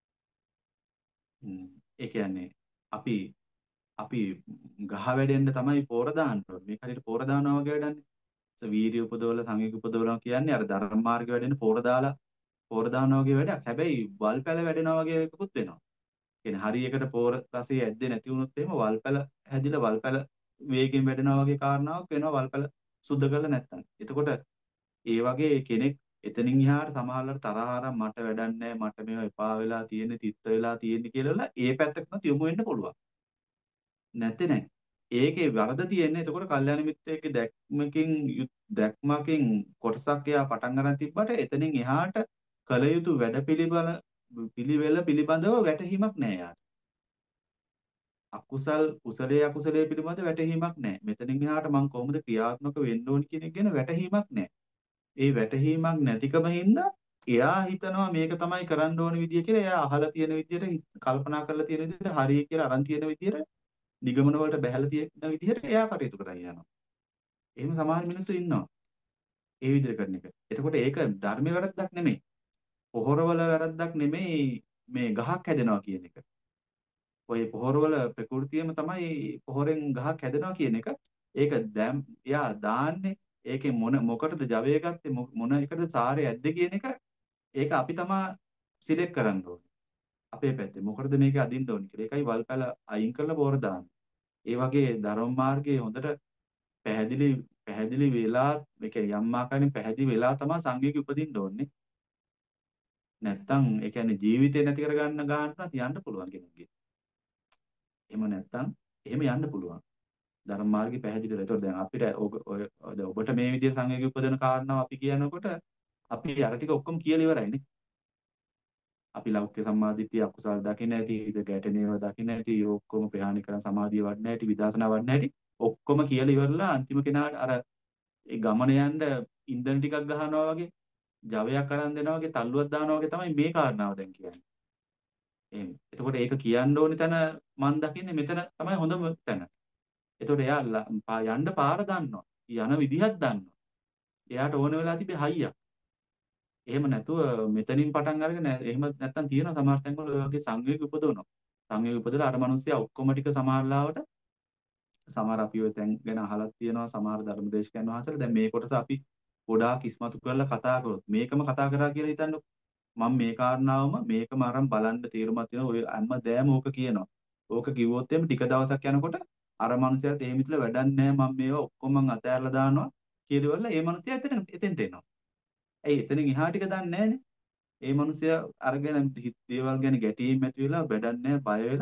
ම්, ඒ කියන්නේ අපි අපි ගහ වැඩෙන්න තමයි පෝර දාන්න ඕනේ. මේක හරියට පෝර දානවා වගේ වැඩන්නේ. වීර්ය උපදවල සංයුක් උපදවලා කියන්නේ අර ධර්ම මාර්ගය වැඩෙන්න පෝර දාලා පෝර දානවා වගේ වැඩක්. හැබැයි වල් පැල වැඩෙනවා වගේ එකකුත් වෙනවා. කියන්නේ හරියකට පෝර රසය ඇද්දේ නැති වුණොත් එහෙම වල් පැල හැදිලා වල් පැල වේගෙන් වැඩෙනවා වගේ කාරණාවක් වෙනවා වල් පැල සුද්ධ කරලා නැත්තම්. එතකොට ඒ වගේ කෙනෙක් එතනින් එහාට සමහරවල්ලාට තරහ අරන් මට වැඩක් නැහැ මට මේවා එපා වෙලා තියෙන්නේ තිත්ත වෙලා තියෙන්නේ කියලා ඒ පැත්තකට යොමු වෙන්න පුළුවන්. නැත්තේ නෑ. ඒකේ වරද තියෙන්නේ එතකොට කල්යාණ මිත්‍රයෙක්ගේ දැක්මකින් යුත්- දැක්මකින් කොටසක් එයා පටන් ගන්න තිබ්බට එතනින් එහාට කල යුතු වැඩ පිළිවෙල පිළිවෙල පිළිබඳව වැටහීමක් නෑ යාට. අකුසල් කුසලයේ අකුසලයේ පිළිබඳව වැටහීමක් නෑ. මෙතනින් එහාට මම කොහොමද ක්‍රියාත්මක වෙන්න ඕනි කියන එක ගැන වැටහීමක් නෑ. ඒ වැටහීමක් නැතිකම හින්දා එයා හිතනවා මේක තමයි කරන්න ඕන විදිය කියලා එයා අහලා තියෙන විදියට හිත- කල්පනා කරලා තියෙන විදියට හරිය කියලා අරන් තියෙන විදියට නිගමන වලට බැහැලා තියෙන විදිහට එයා කටයුතු කරන් යනවා. එහෙම සමහර මිනිස්සු ඉන්නවා. ඒ විදිහට කරන එක. එතකොට ඒක ධර්මයේ වැරද්දක් නෙමෙයි. පොහොරවල වැරද්දක් නෙමෙයි මේ ගහක් හැදෙනවා කියන එක. ඔය පොහොරවල ප්‍රകൃතියම තමයි පොහොරෙන් ගහක් හැදෙනවා කියන එක. ඒක දැන් එයා දාන්නේ ඒකේ මොන මොකටද ජවය ගත්තේ මො- මොන එකද සාරය ඇද්ද කියන එක ඒක අපි තමා සිලෙක්ට් කරන්න ඕනේ. අපේ පැත්තේ මොකටද මේක අදින්න ඕනේ කියලා. ඒකයි වල්පැල අයින් කරලා පොහොර දාන්නේ. ඒ වගේ ධර්ම මාර්ගයේ හොඳට පැහැදිලි පැහැදිලි වෙලා ඒ කියන්නේ යම් ආකාරයෙන් පැහැදිලි වෙලා තමයි සංවේගය උපදින්න ඕනේ. නැත්තම් ඒ කියන්නේ ජීවිතේ නැති කරගන්න ගන්නත් යන්න පුළුවන් කෙනෙක්ගේ. එහෙම නැත්තම් එහෙම යන්න පුළුවන්. ධර්ම මාර්ගේ පැහැදිලිද? ඒතකොට දැන් අපිට ඔබ- ඔය දැන් ඔබට මේ විදිහට සංවේගය උපදින කාරණාව අපි කියනකොට අපි අර ටික ඔක්කොම කියලා ඉවරයිනේ. අපි ලෞකික සම්මාදිට්ඨිය අකුසල් දකින්න ඇති, හිත ගැටෙනේව දකින්න ඇති, ඔක්කොම ප්‍රහාණය කරන සමාධිය වඩන්න ඇති, විදර්ශනා වඩන්න ඇති ඔක්කොම කියලා ඉවරලා අන්තිම කෙනාට අර ඒ ගමන යන්න ඉන්ධන ටිකක් ගහනවා වගේ, ජවයක් අරන් දෙනවා වගේ, තල්ලුවක් දානවා වගේ තමයි මේ කාරණාව දැන් කියන්නේ. එහෙම. එතකොට ඒක කියන්න ඕනි තැන මම දකින්නේ මෙතන තමයි හොඳම තැන. එතකොට එයා ල- පා- යන්න පාර දන්නවා. යන විදිහක් දන්නවා. එයාට ඕන වෙලා තිබේ හයියක්. එහෙම නැතුව මෙතනින් පටන් අරගෙන නෑ- එහෙම නැත්තම් තියෙනවා සමහර තැන්වල ඔය වගේ සංවේග උපදවනවා. සංවේග උපදලා අර මිනිස්සයා ඔක්කොම ටික සමහරලාවට සමහර අපි ඔය තැන් ගැන අහලත් තියෙනවා සමහර ධර්මදේශකයන් වහන්සේලා දැන් මේ කොටස අපි ගොඩාක් ඉස්මතු කරලා කතා කරොත් මේකම කතා කරා කියලා හිතන්නකො මම මේ කාරණාවම මේකම අරන් බලන්න තීරමක් තියෙනවා ඔය හැමදෑම ඕක කියනවා ඕක කිව්වොත් එimhe ටික දවසක් යනකොට අර මනුස්සයාට එහෙම හිතලා වැඩක් නැහැ මම මේවා ඔක්කොම මං අතෑරලා දානවා කියලා ඉවරලා ඒ මනුස්සයා එතන එතෙන්ට එනවා ඇයි එතනින් එහා ටික දන්නේ නැහනේ ඒ මනුස්සයා අරගෙන හිත- දේවල් ගැන ගැටීම් ඇති වෙලා වැඩක් නැහැ බය වෙලා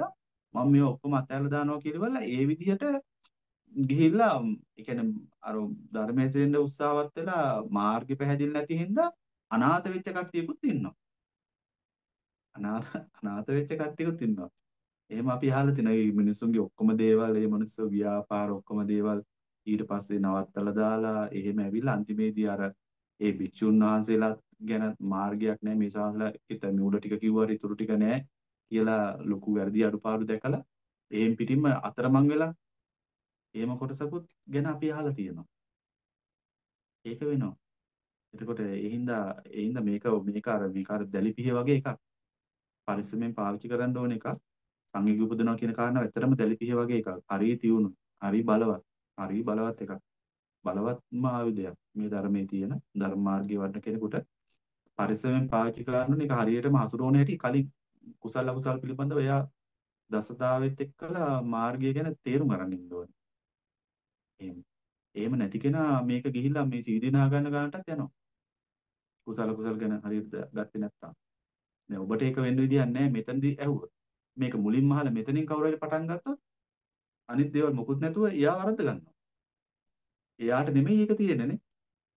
මම මේ ඔක්කොම අතහැරලා දානවා කියලා ඒ විදිහට ගිහිල්ලා ඒ කියන්නේ අර ධර්මයේ සිරෙන්න උත්සාහවත් වෙලා මාර්ගෙ පැහැදිලි නැති හින්දා අනාථ වෙච්ච කට්ටියකුත් ඉන්නවා. අනාථ අනාථ වෙච්ච කට්ටියකුත් ඉන්නවා. එහෙම අපි අහලා තිනවා මේ මිනිස්සුන්ගේ ඔක්කොම දේවල්, මේ මිනිස්සු ව්‍යාපාර ඔක්කොම දේවල් ඊට පස්සේ නවත්තලා දාලා එහෙම ඇවිල්ලා අන්තිමේදී අර ඒ භික්ෂුන් වහන්සේලා ගැන මාර්ගයක් නැහැ මේ ශාසනලා හිත මූල ටික කිව්වට ඉතුරු ටික නැහැ කියලා ලොකු වැරදි අඩුපාඩු දැකලා එහෙම් පිටින්ම අතරමං වෙලා එහෙම කොටසකුත් ගැන අපි අහලා තියෙනවා. ඒක වෙනවා. එතකොට ඒ හින්දා ඒ හින්දා මේක මේක අර මේක අර දැලිපිහ වගේ එකක්. පරිස්සමෙන් පාවිච්චි කරන්න ඕන එකක්. සංවේගය උපදිනවා කියන කාරණාව ඇත්තටම දැලිපිහ වගේ එකක්. හරිය තියුණු, හරිය බලවත්, හරිය බලවත් එකක්. බලවත්ම ආයුධයක්. මේ ධර්මයේ තියෙන ධර්ම මාර්ගයේ වඩන කෙනෙකුට පරිස්සමෙන් පාවිච්චි කරන්න එක හරියටම හසුරවන හැටි කලින් කුසල අකුසල පිළිබඳව එයා දසතාවෙත් එක්කලා මාර්ගය ගැන තේරුම් අරන් ඉන්න ඕනේ. එහෙම. එහෙම නැති කෙනා මේක ගිහිල්ලා මේ සීදීනා ගන්න ගන්නටත් යනවා. කුසල කුසල ගැන හරියට ගත්තේ නැත්තම්. දැන් ඔබට ඒක වෙන්න විදියක් නැහැ මෙතනදී ඇහුවොත්. මේක මුලින්ම අහලා මෙතනින් කවුරු හරි පටන් ගත්තොත් අනිත් දේවල් මොකුත් නැතුව එයා වරද්ද ගන්නවා. එයාට නෙමෙයි ඒක තියෙන්නේ නේ.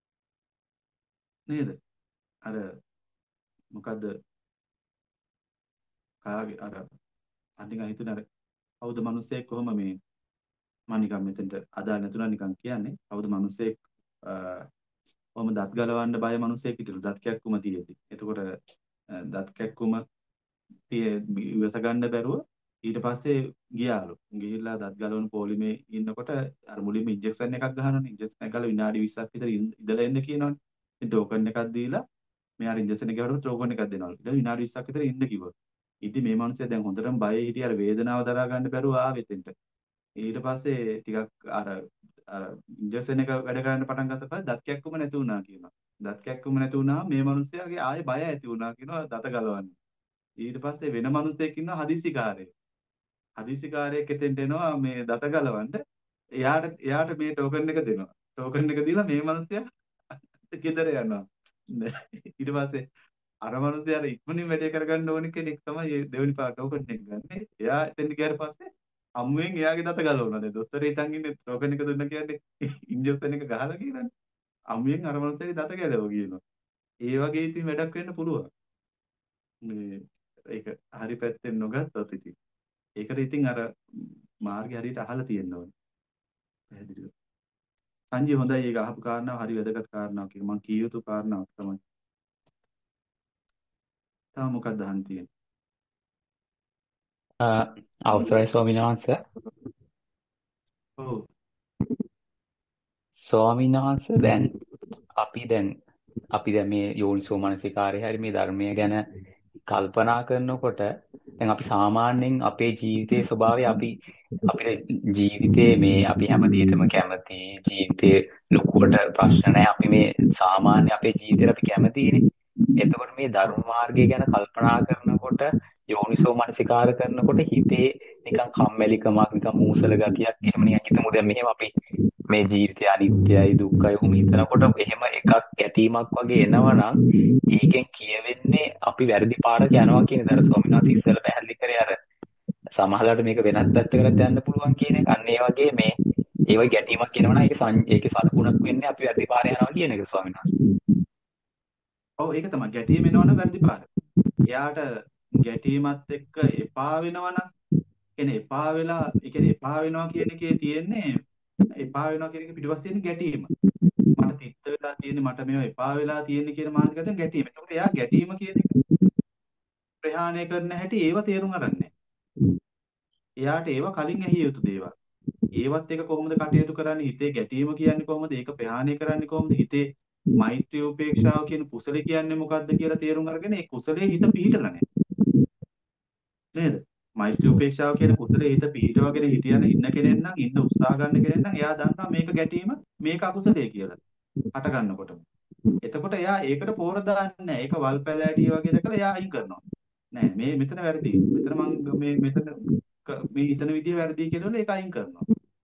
නේද? අර මොකද්ද කාගේ අර අනික හිතුනේ අර කවුද මිනිස්සෙක් කොහොම මේ මම නිකන් මෙතනට අදාළ නැතුණා නිකන් කියන්නේ කවුද මිනිස්සෙක් කොහොම දත් ගලවන්න බය මිනිස්සෙක් හිටියලු දත් කැක්කුම තියෙද්දි. එතකොට දත් කැක්කුම තිය ඉවස ගන්න බැරුව ඊට පස්සේ ගියාලු. ගිහිල්ලා දත් ගලවන පොලිමේ ඉන්නකොට අර මුලින්ම ඉන්ජෙක්ෂන් එකක් ගහනවනේ. ඉන්ජෙක්ෂන් එක ගාලා විනාඩි විස්සක් විතර ඉඳලා එන්න කියනවනේ. ඉතින් ටෝකන් එකක් දීලා මෙයාට ඉන්ජෙක්ෂන් එක ගහනකොට ටෝකන් එකක් දෙනවලු. ඊට විනාඩි විස්සක් විතර ඉන්න කිව්වා. ඉතින් මේ මිනිස්සයා දැන් හොඳටම බයෙ හිටිය අර වේදනාව දරා ගන්න බැරුව ආවෙ එතෙන්ට. ඊට පස්සේ ටිකක් අර අර ඉන්ජෙක්ෂන් එක වැඩ කරන්න පටන් ගත්ත පස්සේ දත් කැක්කුම නැති වුණා කියනවා. දත් කැක්කුම නැති වුණා මේ මිනිස්සයාගේ ආයේ බය ඇති වුණා කියනවා දත ගලවන්න. ඊට පස්සේ වෙන මිනිස්සෙක් ඉන්නවා හදිසිකාරයෙක්. හදිසිකාරයෙක් එතෙන්ට එනවා මේ දත ගලවන්න. එයාට එයාට මේ ටෝකන් එක දෙනවා. ටෝකන් එක දීලා මේ මිනිස්සයා ගෙදර යනවා. ඊට පස්සේ අර මිනිස්සයා ඉක්මනින් වැඩේ කරගන්න ඕන කෙනෙක් තමයි දෙවෙනි පාට ටෝකන් එක ගන්නෙ. එයා එතෙන්ට ගියාට පස්සේ අම්මුවෙන් එයාගේ දත ගලවනවා. දැන් දොස්තර හිතන් ඉන්නේ ටෝකන් එක දුන්න කියන්නේ ඉන්ජෙක්ෂන් එක ගහලා කියලානේ. අම්මුවෙන් අර මිනිස්සයාගේ දත ගැලව කියනවා. ඒ වගේ ඉතින් වැඩක් වෙන්න පුළුවන්. මේ ඒක හරි පැත්තෙන් නොගත්තොත් ඉතින් ඒකට ඉතින් අර මාර්ගය හරියට අහලා තියෙන්න ඕනේ. පැහැදිලිව. සංජය හොඳයි ඒක අහපු කාරණාව හරි වැදගත් කාරණාවක්. ඒක මම කිය යුතු කාරණාවක් තමයි. තාම මොකක්ද අහන්න තියෙන්නේ? අවසරයි ස්වාමීන් වහන්සේ. ඔව්. ස්වාමීන් වහන්සේ දැන් අපි දැන් අපි දැන් මේ යෝනිසෝ මනසිකාරය හැරි මේ ධර්මය ගැන කල්පනා කරනකොට දැන් අපි සාමාන්‍යයෙන් අපේ ජීවිතයේ ස්වභාවය අපි අපේ ජීවිතේ මේ අපි හැමදේටම කැමති ජීවිතේ ලොකුවට ප්‍රශ්න නැහැ අපි මේ සාමාන්‍ය අපේ ජීවිතේට අපි කැමතිනේ. එතකොට මේ ධර්ම මාර්ගය ගැන කල්පනා කරනකොට යෝනිසෝ මනසිකාර කරනකොට හිතේ නිකන් කම්මැලිකමක් නිකන් මූසල ගතියක් එහෙම නිකන් හිතමු දැන් මෙහෙම අපි මේ ජීවිතය අනිත්‍යයි දුක්ඛයි උම හිතනකොට එහෙම එකක් ගැටීමක් වගේ එනවනම් ඒකෙන් කියවෙන්නේ අපි වැරදි පාරක යනවා කියන දර ස්වාමීන් වහන්සේ ඉස්සෙල්ලා පැහැදිලි කරේ අර සමහරවිට මේක වෙනත් පැත්තකට යන්න පුළුවන් කියන එක. අන්න ඒ වගේ මේ ඒ වගේ ගැටීමක් එනවනම් ඒක ඒකේ සලකුණක් වෙන්නේ අපි වැරදි පාරේ යනවා කියන එක ස්වාමීන් වහන්සේ. ඔව් ඒක තමයි ගැටීම එනවනම් වැරදි පාර. එයාට ගැටීමත් එක්ක එපා වෙනවනම් කියන්නේ එපා වෙලා ඒ කියන්නේ එපා වෙනවා කියන එකේ තියෙන්නේ එපා වෙනවා කියන එක පිටිපස්සේ තියෙන ගැටීම. මට තිත්ත වෙලා තියෙන්නේ මට මේවා එපා වෙලා තියෙන්නේ කියන මානසිකයෙන් ගැටීම. එතකොට එයා ගැටීම කියන එක ප්‍රහාණය කරන්න හැටි ඒව තේරුම් අරන්නේ. එයාට ඒව කලින් ඇහිය යුතු දේවල්. ඒවත් එක කොහොමද කටයුතු කරන්නේ? හිතේ ගැටීම කියන්නේ කොහොමද? ඒක ප්‍රහාණය කරන්නේ කොහොමද? හිතේ මෛත්‍රී උපේක්ෂාව කියන කුසලේ කියන්නේ මොකක්ද කියලා තේරුම් අරගෙන ඒ කුසලේ හිත පිහිටලා නැහැ. නේද? මෛත්‍රී උපේක්ෂාව කියන කුසලේ හිත පිහිටවගෙන හිටියන ඉන්න කෙනෙක් නම් ඉන්න උත්සාහ ගන්න කෙනෙක් නම් එයා දන්නවා මේක ගැටීම මේක අකුසලයේ කියලා. හට ගන්නකොටම. එතකොට එයා ඒකට පෝර දාන්නේ නැහැ. ඒක වල් පැලෑටිය වගේ දැකලා එයා අයින් කරනවා. නෑ මේ මෙතන වැරදි. මෙතන මං මේ මෙතන මේ හිතන විදිය වැරදි කියලා ඒක අයින් කරනවා.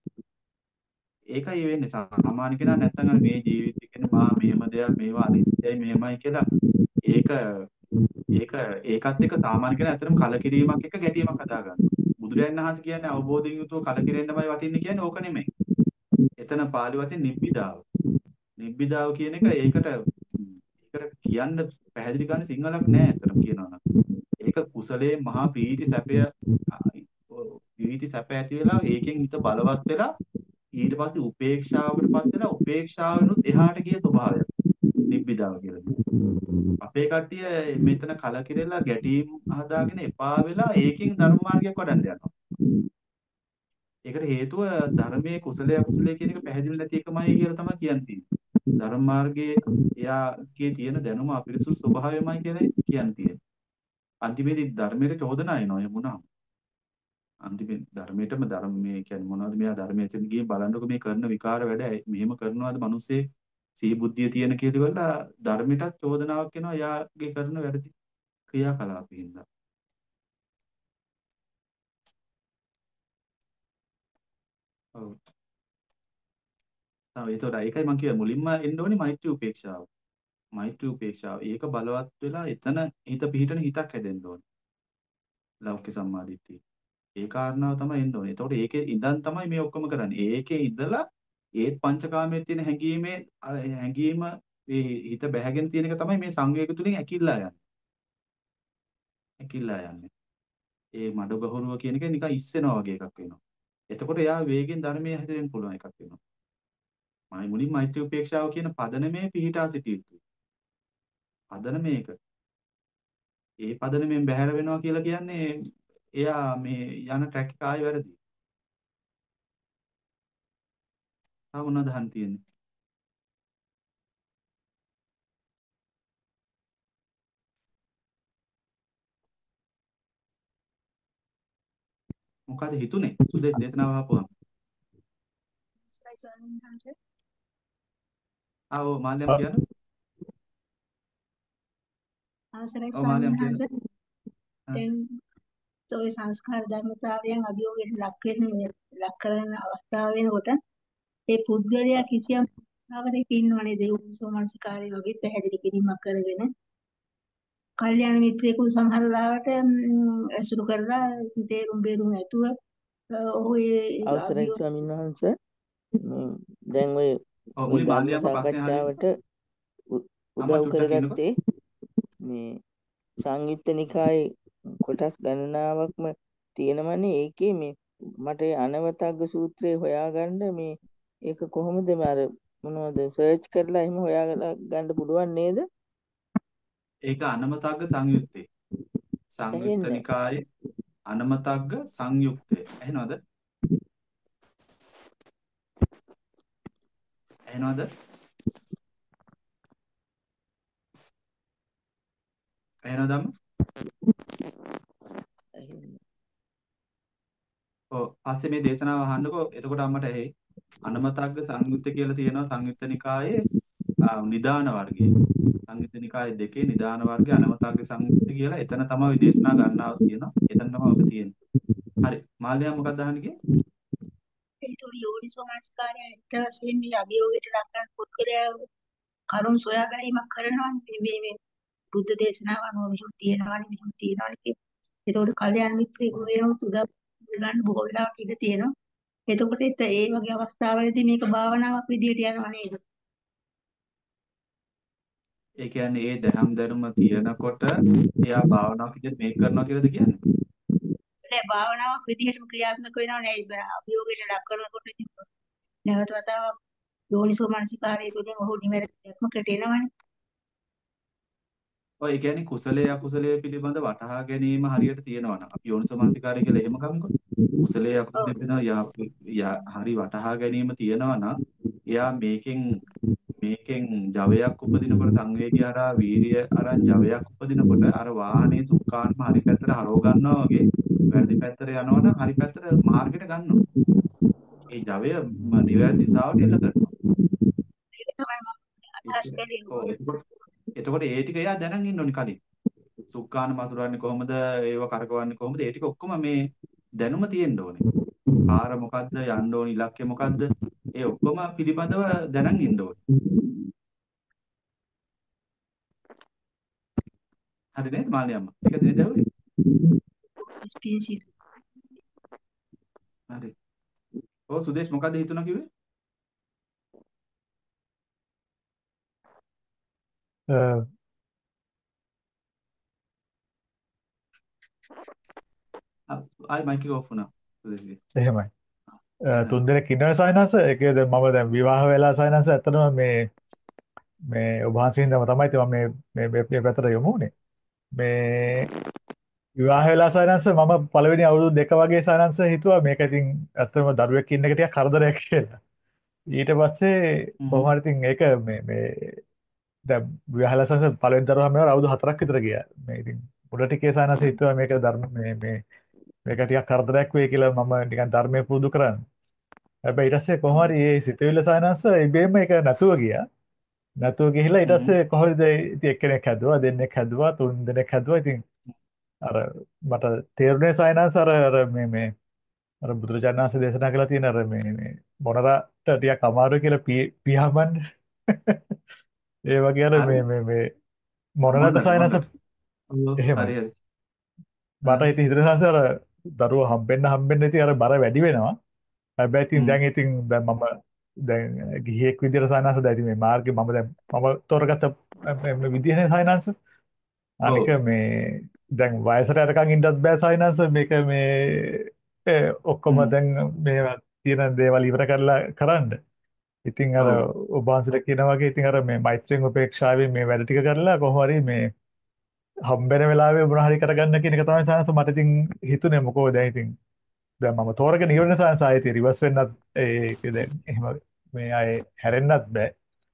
ඒකයි වෙන්නේ සාමාන්‍ය කෙනා නැත්තම් අර මේ ජීවිතේ කියන මා මෙහෙම දෙයක් මේවා අනිත්‍යයි මෙහෙමයි කියලා ඒක ඒක ඒකත් එක්ක සාමාන්‍ය කෙනා ඇත්තටම කලකිරීමක් එක්ක ගැටීමක් හදා ගන්නවා. බුදුරජාණන් වහන්සේ කියන්නේ අවබෝධයෙන් යුතුව කලකිරෙන්නමයි වටින්නේ කියන්නේ ඕක නෙමෙයි. එතන පාළි වචනේ නිබ්බිදාව. නිබ්බිදාව කියන එක ඒකට ඒකට කියන්න පැහැදිලි කරන්න සිංහලක් නෑ ඇත්තටම කියනවා නම්. ඒක කුසලයේ මහා පීති සැපය පීති සැප ඇති වෙලා ඒකෙන් හිත බලවත් වෙලා ඊට පස්සේ උපේක්ෂාවකටපත් වෙලා උපේක්ෂාවෙනුත් එහාට ගිය ස්වභාවයක් නිබ්බිදාව කියලා කියන්නේ. අපේ කට්ටිය මෙතන කලකිරෙලා ගැටීම් හදාගෙන එපා වෙලා ඒකෙන් ධර්ම මාර්ගයක් වඩන්න යනවා. ඒකට හේතුව ධර්මයේ කුසලයේ අකුසලයේ කියන එක පැහැදිලි නැති එකමයි කියලා තමයි කියන්නේ. ධර්ම මාර්ගයේ එයාගේ තියෙන දැනුම අපිරිසුදු ස්වභාවයමයි කියලා කියන්නේ. අන්තිමේදී ධර්මයේ චෝදනා එනවා එහෙම වුණාම. අන්තිමේ ධර්මයටම ධර්ම මේ කියන්නේ මොනවද මෙයා ධර්මයේ එතන ගිහින් බලන්නකො මේ කරන විකාර වැඩ මෙහෙම කරනවාද මිනිස්සේ සිහි බුද්ධිය තියෙන කියලා ඉවරලා ධර්මයටත් චෝදනාවක් එනවා එයාගේ කරන වැරදි ක්‍රියාකලාපින්ද. ඔව්. තව ඒතකොට ඒකයි මම කිය මුලින්ම එන්න ඕනේ මෛත්‍රී උපේක්ෂාව. මෛත්‍රී උපේක්ෂාව. ඒක බලවත් වෙලා එතන හිත පිහිටන හිතක් හැදෙන්න ඕනේ. ලෞකික සම්මාදිට්ඨිය. ඒ කාරණාව තමයි එන්න ඕනේ. එතකොට ඒකේ ඉඳන් තමයි මේ ඔක්කොම කරන්නේ. ඒකේ ඉඳලා ඒත් පංචකාමයේ තියෙන හැඟීමේ හැඟීම මේ හිත බැහැගෙන තියෙන එක තමයි මේ සංවේග තුලින් ඇකිල්ලා යන්නේ. ඇකිල්ලා යන්නේ. ඒ මඩ ගහරුව කියන එක නිකන් ඉස්සෙනවා වගේ එකක් වෙනවා. එතකොට එයා වේගෙන් ධර්මයේ හැදෙන්න පුළුවන් එකක් වෙනවා. මයි මුලින් මෛත්‍රී උපේක්ෂාව කියන පදනමේ පිහිටා සිටිය යුතුයි. පදන මේක. ඒ පදනමෙන් බැහැර වෙනවා කියලා කියන්නේ එයා මේ යන ට්‍රැක් එක ආයෙ වැරදි. තව මොනවද අහන්න තියෙන්නේ? මොකද හිතුනේ? සුදේශ දේශනාව ආපුවම. අවසරයි ස්වාමීන් වහන්සේ. ආ ඔව් මාල්‍යම් කියන්න. අවසරයි ඔව් මාල්‍යම් ස්වාමීන් කියන්න. වහන්සේ. දැන් ඔය සංස්කාර ධර්මතාවයන් අභියෝගයට ලක් වෙන ලක් කරන අවස්ථාව වෙනකොට ඒ පුද්ගලයා කිසියම් අවස්ථාවක ඉන්නවනේ දෙව්සෝමනසිකාරය වගේ පැහැදිලි කිරීමක් කරගෙන කල්යාණ මිත්‍රයෙකු සමහර ලාවට ඇසුරු කරලා තේරුම් බේරුම් ඇතුව ඔහු ඒ අවසරයි අභියෝග ස්වාමීන් වහන්සේ මේ දැන් ඔය ඔව් මේ මුලින් ධර්ම මාල්‍යම්ම ප්‍රශ්නේ අහන්නේ. සාකච්ඡාවට උ- අම්මා උදව් චුට්ටක් ඉන්නකෝ. කරගත්තේ මේ සංයුත්ත නිකායේ කොටස් ගණනාවක්ම තියෙනවනේ ඒකේ මේ මට ඒ අනවතග්ග සූත්‍රය හොයාගන්න මේ ඒක කොහොමද මේ අර මොනවද සර්ච් කරලා එහෙම හොයාගන්න පුළුවන් නේද? ඒක අනමතග්ග සංයුත්තේ. සංයුත්ත ඇහෙන්නේ නිකායේ අනමතග්ග සංයුක්තය. ඇහෙනවද? ඇහෙනවද? ඇහෙනවද අම්මා? ඇහෙන්නේ. ඔව් පස්සේ මේ දේශනාව අහන්නකෝ. එතකොට අම්මට ඇහි. අනමතග්ග සංයුත්ත කියලා තියෙනවා සංයුත්ත නිකායේ ආ, නිදාන වර්ගයේ. සංයුත්ත නිකායේ දෙකේ නිදාන වර්ගයේ අනමතග්ග සංයුත්ත කියලා එතන තමයි දේශනා ගන්නාව තියෙනවා. එතන තමයි ඔක තියෙන්නේ. හරි. මාල්‍යම් මොකක්ද අහන්නේ? ඒතකොට යෝනිසෝමනසිකාරය ඇත්ත වශයෙන්ම මේ අභියෝගයට ලක් කරන පුද්ගලයා කරුණ සොයා ගැනීමක් කරනවා මේ මේ බුද්ධ දේශනාව අනුව මෙහෙම තියෙනවානේ මෙහෙම තියෙනවානේ කිය. ඒතකොට කල්යාණ මිත්‍රයෙකු වෙනොත් උදව් ගන්න බොහෝ වෙලාවට ඉඩ තියෙනවා. එතකොට ඒත් ඒ වගේ අවස්ථාවලදී මේක භාවනාවක් විදියට යනවා නේද? ඒ කියන්නේ ඒ දහම් දැනුම තියෙනකොට එයා භාවනාවක් විදිහට මේක කරනවා කියලාද කියන්නේ? නෑ භාවනාවක් විදිහටම ක්‍රියාත්මක වෙනවා නෑ ඒ අභියෝගයට ලක් කරනකොට ඉතින් නැවත වතාවක් යෝනිසෝමනසිකාරය තුළින් ඔහු නිවැරදිවක්මකට එනවනේ. ඔය ඒ කියන්නේ කුසලයේ අකුසලයේ පිළිබඳ වටහා ගැනීම හරියට තියෙනවා නම් අපි යෝනිසෝමනසිකාරය කියලා එහෙම ගමුකෝ. කුසලයේ ඔව්. අකුසලයේ පිළිබඳ යා හරි වටහා ගැනීම තියෙනවා නම් එයා මේකෙන් මේකෙන් ජවයක් උපදිනකොට සංවේගය හරහා වීරිය අරන් ජවයක් උපදිනකොට අර වාහනේ සුක්කාන්ම හරි පැත්තට හරව ගන්නවා වගේ වැරදි පැත්තට යනවා නම් හරි පැත්තට මාර්ගෙට ගන්නවා. ඒ ජවය ම- නිවැරදි දිශාවට එල්ල කරනවා. ඒක තමයි මම අදහස් ඒක- කළේ. ඔව් එතකොට එතකොට ඒ ටික එයා දැනන් ඉන්න ඕනි කලින්. සුක්කාන මසුරන්නේ කොහොමද ඒව කරකවන්නේ කොහොමද ඒ ටික ඔක්කොම මේ දැනුම තියෙන්න ඕනේ. පාර මොකද්ද යන්න ඕනි ඉලක්කය මොකද්ද ඒ ඔක්කොම පිළිබඳව දැනන් ඉන්න ඕනේ. හරි නේද මාළි අම්මා? ඒක නේද ඇහුවේ? ස්පීසි හරි. ඔව් සුදේශ් මොකද්ද හිතුණා කිව්වේ? අ, ආ, ආයි මයික් එක ඔෆ් වුණා. සුදේශ්ගේ. එහෙමයි. අ, හරි. තුන් දෙනෙක් ඉන්නවා සයනස. ඒකේ දැන් මම දැන් විවාහ වෙලා සයනස ඇත්තටම මේ මේ ඔබ වහන්සේ හින්දාම තමයි ඉතින් මම මේ මේ මේ මේ පැත්තට යොමු වුනේ. මේ විවාහ වෙලා සයනස මම පළවෙනි අවුරුදු දෙක වගේ සයනස හිතුවා මේක ඉතින් ඇත්තටම දරුවෙක් ඉන්න එක ටිකක් කරදරයක් කියලා. ඊට පස්සේ හ්ම් කොහොම හරි ඉතින් ඒක මේ මේ දැන් විවාහ ලසන්ස පළවෙනි දරුවා හැම අවුරුදු හතරක් විතර ගියා. මේ ඉතින් මුල ටිකේ සයනස හිතුවා මේක ධර්ම මේ මේ මේක ටිකක් කරදරයක් වෙයි කියලා මම නිකන් ධර්මයේ පුරුදු කරන්න. හැබැයි ඊට පස්සේ කොහොම හරි මේ සිතවිල්ල සයනස ඉබේම ඒක නැතුව ගියා. නැතුව ගිහිල්ලා ඊට හ්ම් පස්සේ කොහොමද ඉතින් එක්කෙනෙක් හැදුවා දෙන්නෙක් හැදුවා තුන් දෙනෙක් හැදුවා ඉතින් අර මට තේරුණේ සයනස අර අර මේ මේ අර බුදුරජාණන් වහන්සේ දේශනා කළා තියෙන අර මේ මේ මොනරට ටිකක් අමාරුයි කියලා පී පියාඹන්න ඒ වගේ අර හරි. මේ මේ මේ මොනරට මොන්නට සයනස මොන්නට. ඔව් එහෙමයි හරි හරි. මට හරි. ඉතින් හිතෙන සංසාර දරුවෝ හම්බෙන්න හම්බෙන්න ඉතින් අර බර වැඩි වෙනවා හැබැයි ඉතින් හ්ම් දැන් ඉතින් දැන් මම දැන් ගිහියෙක් විදියට සයනස දැන් ඉතින් මේ මාර්ගේ මම දැන් මම තෝරගත්ත මේ මේ විදිහනේ සයනස අනික ඔව්. මේ දැන් වයසට යනකම් ඉන්නත් බෑ සයනස මේක මේ ඒ, ඔක්කොම හ්ම් දැන් මේවා තියෙන දේවල් ඉවර කරලා කරන්න. ඉතින් අර ඔව්. ඔබ වහන්සේලා කියන වගේ ඉතින් අර මේ මෛත්‍රියෙන් උපේක්ෂාවෙන් මේ වැඩ ටික කරලා කොහොම හරි මේ හම්බෙන වෙලාවෙ මොනවා හරි කරගන්න කියන එක තමයි සයනස මට ඉතින් හිතුනේ මොකෝ දැන් ඉතින් දැන් මම තෝරගෙන ඉවරනේ සයනස ආයෙත් රිවර්ස් වෙන්නත් ඒක දැන් එහෙම මේ ආයේ හැරෙන්නත් බෑ.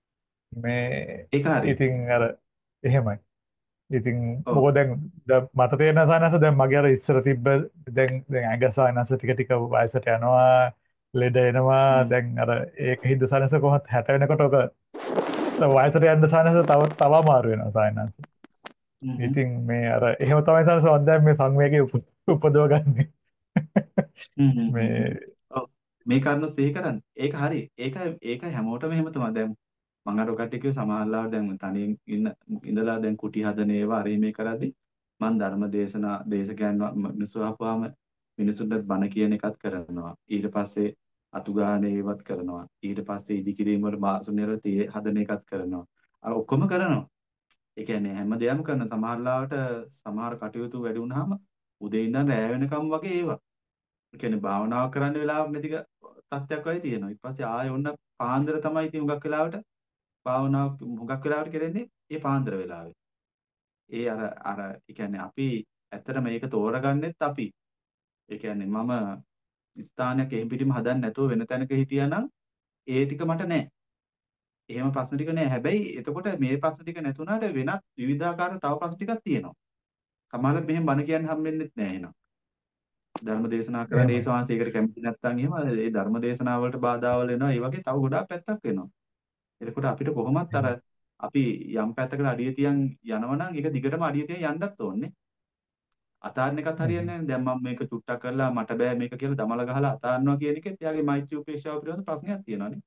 මේ ඒක හරි. ඉතින් අර එහෙමයි. ඉතින් ඔව්. මොකද දැන් දැන් මට තේරෙන සයනස දැන් මගේ අර ඉස්සර තිබ්බ දැන් දැන් ඇඟ සයනස ටික ටික වයසට යනවා ලෙඩ එනවා හ්ම් දැන් අර ඒක හින්දා සයනස කොහොමද හැට වෙනකොට ඔක වයසට යන්න සයනස තව තව අමාරු වෙනවා සයනස. හ්ම් ඉතින් මේ අර එහෙම තමයි සයනස මම දැන් මේ සංවේගය උප- උපදව ගන්නෙ. හ්ම් හ්ම් හ්ම් මේ හ්ම්. ඔව් මේ කරුණ සිහි කරන්න. ඒක හරි. ඒක ඒක හැමෝටම එහෙම තමයි. දැන් මම අර කට්ටිය කිව්ව සමහරවල් දැන් තනියෙන් ඉන්න ඉඳලා දැන් කුටි හදන ඒවා අර මේ කරද්දි මම ධර්ම දේශනා දේශකයන් ව- මිනිස්සු ආපුවාම මිනිසුන්ට බණ කියන එකත් කරනවා. ඊට පස්සේ අතු ගන්න ඒවත් කරනවා. ඊට පස්සේ ඉදිකිරීම වල බාසුනේර තිය හදන එකත් කරනවා. අර ඔක්කොම කරනවා. ඒ කියන්නේ හැම දෙයක්ම කරන සමහරලාවට සමහර කටයුතු වැඩි වුණාම උදේ ඉඳන් රැය වෙනකම් වගේ ඒවා. ඒ කියන්නේ භාවනාව කරන්න වෙලාවක් නැති ක- තත්ත්වයක් වගේ තියෙනවා. ඊට පස්සේ ආයෙ ඔන්න පාන්දර තමයි ඉතින් හුඟක් වෙලාවට භාවනාව හුඟක් වෙලාවට කරන්නේ ඒ පාන්දර වෙලාවේ. ඒ අර අර ඒ කියන්නේ අපි ඇත්තට මේක තෝරගන්නෙත් අපි. ඒ කියන්නේ මම ස්ථානයක් එහෙම් පිටිම හදන්න නැතුව වෙන තැනක හිටියානම් ඒ ටික මට නැහැ. එහෙම ප්‍රශ්න ටික නැහැ. හැබැයි එතකොට මේ ප්‍රශ්න ටික නැතුණාට වෙනත් විවිධාකාර තව ප්‍රශ්න ටිකක් තියෙනවා. සමහරවිට මෙහෙම බණ කියන්න හම්බෙන්නෙත් නැහැ එහෙනම්. ධර්ම දේශනා කරන්න ඒ එහෙමයි. ශාංශයකට කැමති නැත්නම් එහෙම ඒ ධර්ම දේශනා වලට බාධාවල් වෙනවා. ඒ වගේ තව ගොඩාක් පැත්තක් වෙනවා. එතකොට අපිට කොහොමත් අර එහෙමයි. අපි යම් පැත්තකට අඩිය තියන් යනවා නම් ඒක දිගටම අඩිය තියන් යන්නත් ඕනේ. අතාරින එකත් හරියන්නේ නැහැ. දැන් මම මේක චුට්ටක් කරලා මට බෑ මේක කියලා දමල ගහලා අතාරිනවා කියන එකෙත් එයාගේ මෛත්‍රී උපේක්ෂාව පිළිබඳ ප්‍රශ්නයක් තියෙනවානේ.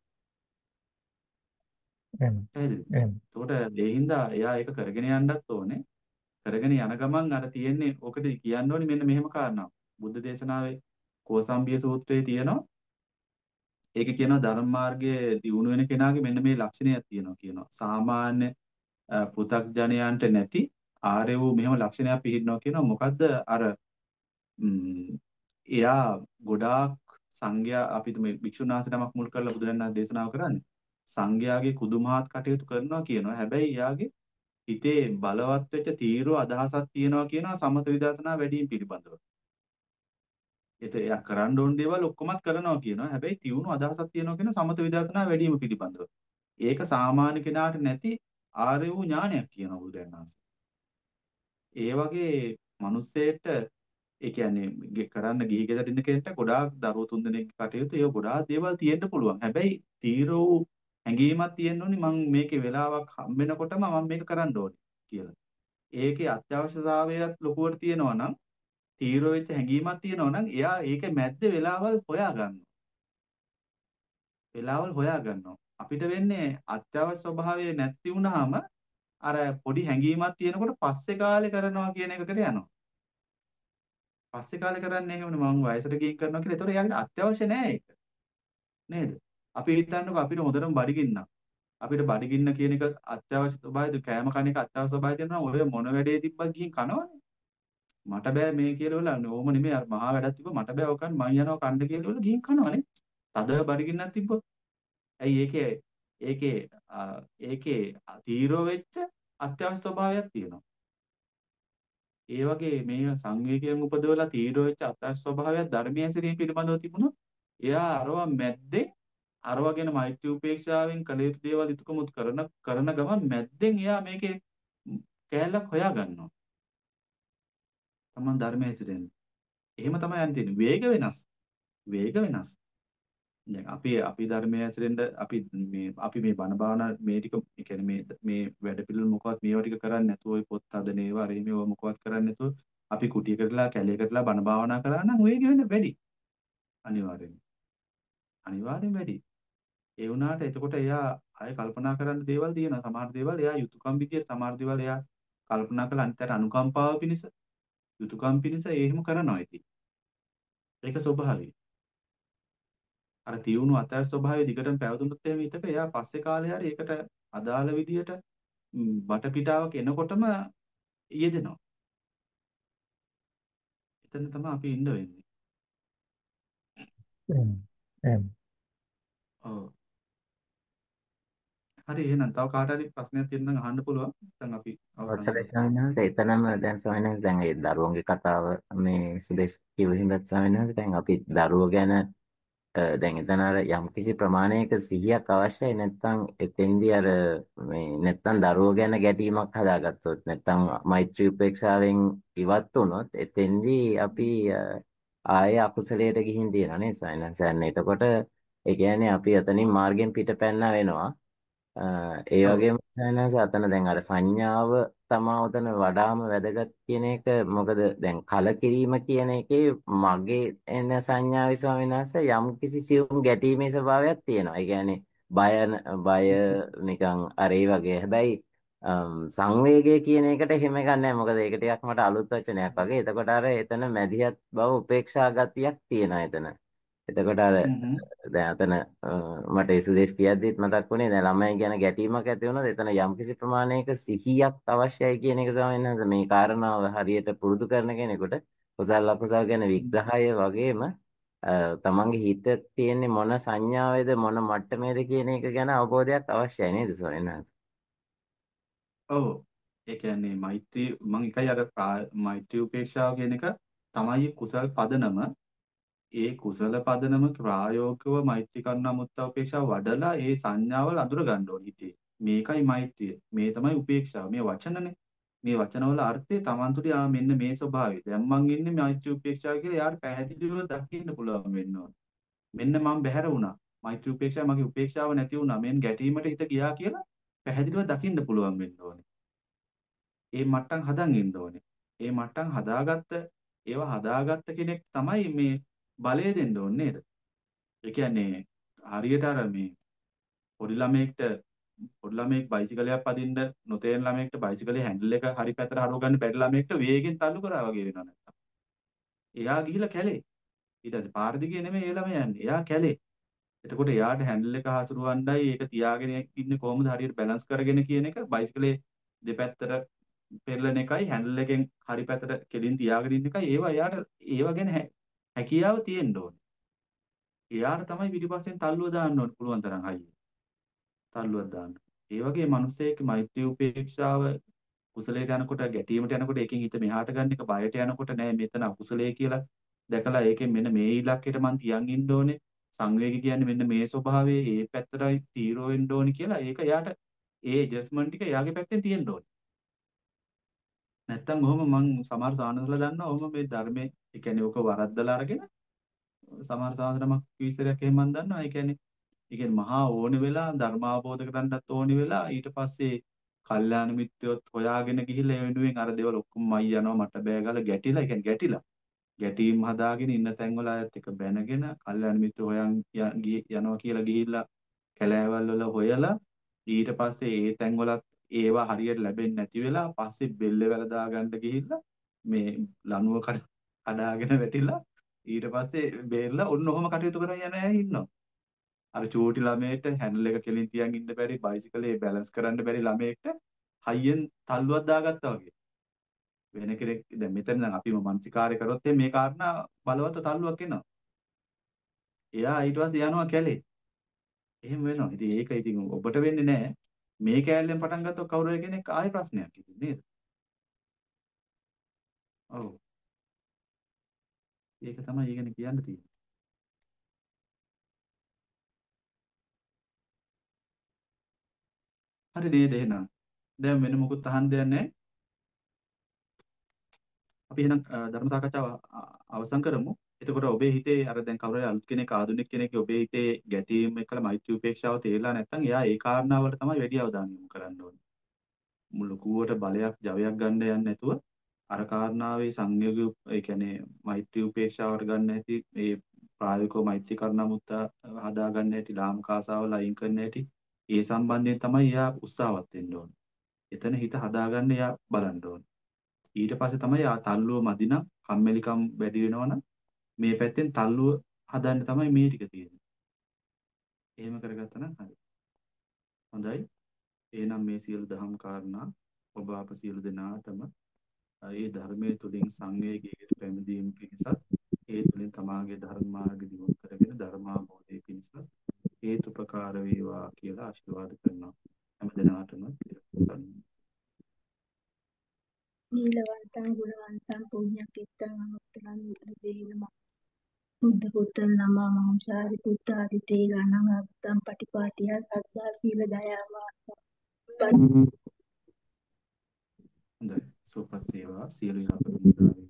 එහෙමයි. පැහැදිලිද? එහෙමයි. එතකොට ඒ හින්දා එයා ඒක කරගෙන යන්නත් ඕනේ. කරගෙන යන ගමන් අර තියෙන්නේ ඔකට කියන්න ඕනේ මෙන්න මෙහෙම කාරණා. බුද්ධ දේශනාවේ කෝසම්බිය සූත්‍රයේ තියෙනවා. ඒකේ කියනවා ධර්ම මාර්ගයේ දියුණු වෙන කෙනාගේ මෙන්න මේ ලක්ෂණයක් තියෙනවා කියනවා. සාමාන්‍ය අ, පෘථග්ජනයන්ට නැති ආර්ය වූ මෙහෙම ලක්ෂණයක් පිළිහිනවා කියනවා. මොකද්ද අර ම්, එයා ගොඩාක් සංඝයා අපි මේ භික්ෂුන් වහන්සේ නමක් මුල් කරලා බුදුරජාණන් වහන්සේ දේශනාව කරන්නේ. සංඝයාගේ කුදුමහත් කටයුතු කරනවා කියනවා. හැබැයි එයාගේ හිතේ බලවත් වෙච්ච තීව්‍ර අදහසක් තියෙනවා කියනවා සමත විදර්ශනා වැඩිම පිළිබඳව. ඒත එයා කරන්න ඕන දේවල් ඔක්කොමත් කරනවා කියනවා. හැබැයි තියුණු අදහසක් තියෙනවා කියන සමත විදර්ශනා වැඩිම පිළිබඳව. ඒක සාමාන්‍ය කෙනාට නැති ආර්ය වූ ඥානයක් කියනවා බුදුරජාණන් වහන්සේ. ඒ වගේ මිනිස්සෙට ඒ කියන්නේ ගෙ- කරන්න ගිහි ගෙදර ඉන්න කෙනෙක්ට ගොඩාක් දරුවෝ තුන් දෙනෙක් කටයුතු ඒ ගොඩාක් දේවල් තියෙන්න පුළුවන්. හැබැයි තීර වූ හැඟීමක් තියෙන්න ඕනි මම මේකේ වෙලාවක් හම්බෙනකොටම මම මේක කරන්න ඕනි කියලා. ඒකේ අත්‍යවශ්‍යතාවයත් ලොකුවට තියෙනවා නම් තීර වෙච්ච හැඟීමක් තියෙනවා නම් එයා ඒකේ මැද්දේ වෙලාවල් හොයා ගන්නවා. වෙලාවල් හොයා ගන්නවා. අපිට වෙන්නේ අත්‍යවශ්‍ය ස්වභාවය නැති වුනහම අර පොඩි හැඟීමක් තියෙනකොට පස්සේ කාලේ කරනවා කියන එකකට යනවා. පස්සේ කාලේ කරන්නේ එහෙමනේ මම වයසට ගිහින් කරනවා කියලා. ඒතකොට එයාට අත්‍යවශ්‍ය නෑ ඒක. නේද? අපි හිතන්නකෝ අපිට හොඳටම බඩගින්නක්. අපිට බඩගින්න කියන එක අත්‍යවශ්‍ය ස්වභාවයද කෑම කන එක අත්‍යවශ්‍ය ස්වභාවය තියෙනවා නම් ඔය මොන වැඩේ තිබ්බත් ගිහින් කනවනේ. මට බෑ මේ කියලා වල ඕම නෙමෙයි අර මහා වැඩක් තිබ්බ මට බෑ ඔක මං යනවා කන්න කියලා වල ගිහින් කනවනේ. තද බඩගින්නක් තිබ්බොත්. ඇයි ඒකේ ඒකේ ඒකේ තීරෝ වෙච්ච අත්‍යවශ්‍ය ස්වභාවයක් තියෙනවා. ඒ වගේ මේ සංවේගයෙන් උපදවලා තීරෝ වෙච්ච අත්‍යවශ්‍ය ස්වභාවයක් ධර්මයේ හැසිරීම පිළිබඳව තිබුණොත් එයා අරවා මැද්දේ අරවා ගැන මෛත්‍රී උපේක්ෂාවෙන් කළ යුතු දේවල් ඉතුකමුත් කරන කරන ගමන් මැද්දෙන් එයා මේකේ කෑල්ලක් හොයා ගන්නවා. තමන් ධර්මයේ හැසිරෙන්නේ. එහෙම තමයි යන්නේ තියෙන්නේ. වේග වෙනස්. වේග වෙනස්. දැන් අපි අපි ධර්මයේ හැසිරෙන්න අපි මේ අපි මේ බණ භාවනා මේ ටික ඒ කියන්නේ මේ මේ වැඩ පිළිවෙල මොකවත් මේවා ටික කරන්නේ නැතුව ඔය පොත් හදන ඒවා අර මේවා මොකවත් කරන්නේ නැතුව අපි කුටිය කරලා කැලේ කරලා බණ භාවනා කරා නම් වේග වෙන වැඩි. අනිවාර්යෙන්ම. අනිවාර්යෙන් වැඩි. ඒ වුණාට එතකොට එයා ආයෙ කල්පනා කරන්න දේවල් තියෙනවා. සමහර දේවල් එයා යුතුයකම් විදියට සමහර දේවල් එයා කල්පනා කරලා අනිත් අයට අනුකම්පාව පිණිස යුතුයකම් පිණිස එහෙම කරනවා ඉතින්. ඒක ස්වභාවය. අර තියුණු අතර ස්වභාවය දිගටම පැවතුනොත් එහෙම හිතක එයා පස්සේ කාලේ හරි ඒකට අදාළ විදියට වටපිටාවක එනකොටම යෙදෙනවා. එතන තමයි අපි ඉන්න වෙන්නේ. එහෙම. එහෙම. ඔව්. හරි එහෙනම් තව කාට හරි ප්‍රශ්නයක් තියෙනවා නම් අහන්න පුළුවන්. දැන් අපි අවසන් අවසරයි කරමු. ස්වාමීන් වහන්සේ. එතනම දැන් ස්වාමීන් වහන්සේ දැන් ඒ දරුවන්ගේ කතාව මේ සුදේශ කිව්ව හින්දා ස්වාමීන් වහන්සේ දැන් අපි දරුවෝ ගැන අ, දැන් එතන අර යම්කිසි ප්‍රමාණයක සිහියක් අවශ්‍යයි නැත්නම් එතෙන්දී අර මේ නැත්නම් දරුවෝ ගැන ගැටීමක් හදාගත්තොත් නැත්නම් මෛත්‍රී උපේක්ෂාවෙන් ඉවත් වුණොත් එතෙන්දී අපි අ, ආයේ අකුසලයට ගිහින් තියෙනවා නේද ස්වාමීන් වහන්සේ. අන්න එතකොට ඒ කියන්නේ අපි එතනින් මාර්ගෙන් පිටපැන්නා වෙනවා. අ, ඒ ඔව්. වගේම සයනස අතන දැන් අර සංඥාව තමා උතන වඩාම වැදගත් කියන එක මොකද දැන් කලකිරීම කියන එකේ මගේ එන සංඥාවේ ස්වාමීන් වහන්සේ යම් කිසි සියුම් ගැටීමේ ස්වභාවයක් තියෙනවා. ඒ කියන්නේ බය න- බය නිකන් අර ඒ වගේ. හැබැයි අම්, සංවේගය කියන එකට එහෙම එකක් නැහැ. මොකද ඒක ටිකක් මට අලුත් වචනයක් වගේ. එතකොට අර එතන මැදිහත් බව උපේක්ෂා ගතියක් තියෙනවා එතන. එතකොට අර හ්ම් හ්ම්. දැන් අතන අ, මට ඒ සුදේශ කියද්දිත් මතක් වුණේ දැන් ළමයි ගැන ගැටීමක් ඇති වුණොත් එතන යම්කිසි ප්‍රමාණයක සිහියක් අවශ්‍යයි කියන එක ස්වාමීන් වහන්සේ මේ කාරණාව හරියට පුරුදු කරන කෙනෙකුට කුසල අකුසල ගැන විග්‍රහය වගේම අ, තමන්ගේ හිත තියෙන්නේ මොන සංඥාවේද මොන මට්ටමේද කියන එක ගැන අවබෝධයක් අවශ්‍යයි නේද ස්වාමීන් වහන්සේ? ඔව්. ඒ කියන්නේ මෛත්‍රී මම එකයි අර ප්‍රා- මෛත්‍රී උපේක්ෂාව කියන එක තමයි කුසල් පදනම. ඒ කුසල පදනම ප්‍රායෝගිකව මෛත්‍රී කරුණා මුත්තා උපේක්ෂාව වඩලා ඒ සංඥාවල් අඳුර ගන්න ඕනේ හිතේ. මේකයි මෛත්‍රිය. මේ තමයි උපේක්ෂාව. මේ වචනනේ. මේ වචනවල අර්ථය Taman තුඩ ආ මෙන්න මේ ස්වභාවය. දැන් මං ඉන්නේ මෛත්‍රී උපේක්ෂාව කියලා යාර පැහැදිලිව දකින්න පුළුවන් වෙන්න ඕනේ. මෙන්න මං බැහැර වුණා. මෛත්‍රී උපේක්ෂාව මගේ උපේක්ෂාව නැති වුණා. මෙන් ගැටීමට හිත ගියා කියලා පැහැදිලිව දකින්න පුළුවන් වෙන්න ඕනේ. ඒ මට්ටම් හදන් ඉන්න ඕනේ. ඒ මට්ටම් හදාගත්ත ඒවා හදාගත්ත කෙනෙක් තමයි මේ බලය දෙන්න ඕනේ නේද? ඒ කියන්නේ හරියට අර මේ පොඩි ළමයෙක්ට පොඩි ළමයෙක් බයිසිකලයක් පදින්න නොතේරෙන ළමයෙක්ට බයිසිකලේ හැන්ඩල් එක හරි පැත්තට හරව ගන්න බැරි ළමයෙක්ට වේගෙන් තල්ලු කරා වගේ වෙනවා නැත්තම්. එයා ගිහිලා කැලේ. ඊට පස්සේ පාර දිගේ නෙමෙයි ඒ ළමයා යන්නේ. එයා කැලේ. එතකොට එයාට හැන්ඩල් එක හසුරවන්නයි ඒක තියාගෙන ඉන්නේ කොහොමද හරියට බැලන්ස් කරගෙන කියන එක බයිසිකලේ දෙපැත්තට පෙරලන එකයි හැන්ඩල් එකෙන් හරි පැත්තට කෙලින් තියාගෙන ඉන්න එකයි ඒවා එයාට ඒවා ගැන හැ- හැකියාව තියෙන්න ඕනේ. එයාට තමයි පිටිපස්සෙන් තල්ලුව දාන්න ඕනේ පුළුවන් තරම් හයිය. තල්ලුවක් දාන්න. ඒ වගේ මිනිස්සෙක් මෛත්‍රී උපේක්ෂාව කුසලයට යනකොට ගැටීමට යනකොට ඒකෙන් හිත මෙහාට ගන්න එක බයට යනකොට නෑ මෙතන අකුසලයේ කියලා දැකලා ඒකෙන් මෙන්න මේ ඉලක්කයට මං තියන් ඉන්න ඕනේ. සංවේගය කියන්නේ මෙන්න මේ ස්වභාවයේ ඒ පැත්තටයි තීරෝ වෙන්න ඕනේ කියලා ඒක එයාට ඒ ඇඩ්ජස්ට්මන්ට් ටික එයාගේ පැත්තෙන් තියෙන්න ඕනේ. නැත්තම් ඔහොම මං සමහර සානසලා දන්නවා ඔහොම මේ ධර්මයේ ඒ කියන්නේ ඕක වරද්දලා අරගෙන සමහර සාධනමක් විස්තරයක් එහෙම මන් දන්නවා. ඒ කියන්නේ ඒ කියන්නේ මහා ඕනෙ වෙලා ධර්ම අවබෝධ කරගන්නත් ඕනෙ වෙලා ඊට පස්සේ කල්යාණ මිත්‍රයොත් හොයාගෙන ගිහිල්ලා ඒ වෙනුවෙන් අර දේවල් ඔක්කොම මයි යනවා මට බෑ ගාලා ගැටිලා ඒ කියන්නේ ගැටිලා ගැටීම් හදාගෙන ඉන්න තැන්වල අයත් එක බැනගෙන කල්යාණ මිත්‍ර හොයන් ය- ගිය- යනවා කියලා ගිහිල්ලා කැලෑවල් වල හොයලා ඊට පස්සේ ඒ තැන්වලත් ඒවා හරියට ලැබෙන්නේ නැති වෙලා පස්සේ බෙල්ල වැල දා ගන්න ගිහිල්ලා මේ ලනුව කඩ කඩාගෙන වැටිලා ඊට පස්සේ බේරලා ඔන්න ඔහොම කටයුතු කරන් යන අය ඉන්නවා. අර චූටි ළමයට හැන්ඩල් එක කෙලින් තියන් ඉන්න බැරි බයිසිකලේ බැලන්ස් කරන්න බැරි ළමයෙක්ට හයියෙන් තල්ලුවක් දාගත්තා වගේ. වෙන කෙනෙක් දැන් මෙතන නම් අපිම මනසිකාරය කරොත් මේ කාරණා බලවත් තල්ලුවක් එනවා. එයා ඊට පස්සේ යනවා කැලේ. එහෙම වෙනවා. ඉතින් ඒක ඉතින් ඔබට වෙන්නේ නැහැ. මේ කෑල්ලෙන් පටන් ගත්තොත් කවුරු හරි කෙනෙක් ආයෙ ප්‍රශ්නයක් ඉතින් නේද? ඔව්. ඒක තමයි ඊගෙන කියන්න තියෙන්නේ. හරි නේද එහෙනම්. දැන් වෙන මොකුත් අහන්න දෙයක් නැහැ. අපි එහෙනම් ධර්ම සාකච්ඡාව අවසන් කරමු. එතකොට ඔබේ හිතේ අර දැන් කවුරු හරි අලුත් කෙනෙක් ආධුනික කෙනෙක් ඔබේ හිතේ ගැටීම් එක්කලා මෛත්‍රී උපේක්ෂාව තේරලා නැත්නම් එයා ඒ කාරණාවලට තමයි වැඩි අවධානය යොමු කරන්න ඕනේ. මුළු ලකුවට බලයක් ජවයක් ගන්න යන්නේ නැතුව අර කාරණාවේ සංයෝගය ඒ කියන්නේ මෛත්‍රී උපේක්ෂාවට ගන්න ඇති මේ ප්‍රායෝගිකව මෛත්‍රී කරුණාමුත්ත හදා ගන්න ඇති ලාමක ආසාවල් අයින් කරන්න ඇති ඒ සම්බන්ධයෙන් තමයි එයා උත්සාහවත් වෙන්න ඕනේ. එතන හිත හදාගන්න එයා බලන්න ඕනේ. ඊට පස්සේ තමයි ආ තල්ලුව මදිනම් කම්මැලිකම් වැඩි වෙනවනම් මේ පැත්තෙන් තල්ලුව හදන්න තමයි මේ ටික තියෙන්නේ. එහෙම කරගත්තා නම් හරි. හොඳයි. එහෙනම් මේ සියලු දහම් කාරණා ඔබ අප සියලු දෙනාටම ඒ ධර්මයේ තුලින් සංවේගයකට පැමිණීම පිණිසත් ඒ තුලින් තමාගේ ධර්ම මාර්ග දියුණු කරගෙන ධර්මාභෝධය පිණිසත් හේතුපකාර වේවා කියලා ආශිර්වාද කරනවා. හැම දිනාටම නීලවන්තං ගුණවන්තං පුඤ්ඤකිත්තං අනුත්තරං දේනම බුද්ධ පුත්තං නමෝ මහංසාරි පුත්තාදි තේරණං අත්තං පටිපාටිය සද්දා සීල දයාවා හොඳයි. සුවපත් වේවා. සියලු යහපත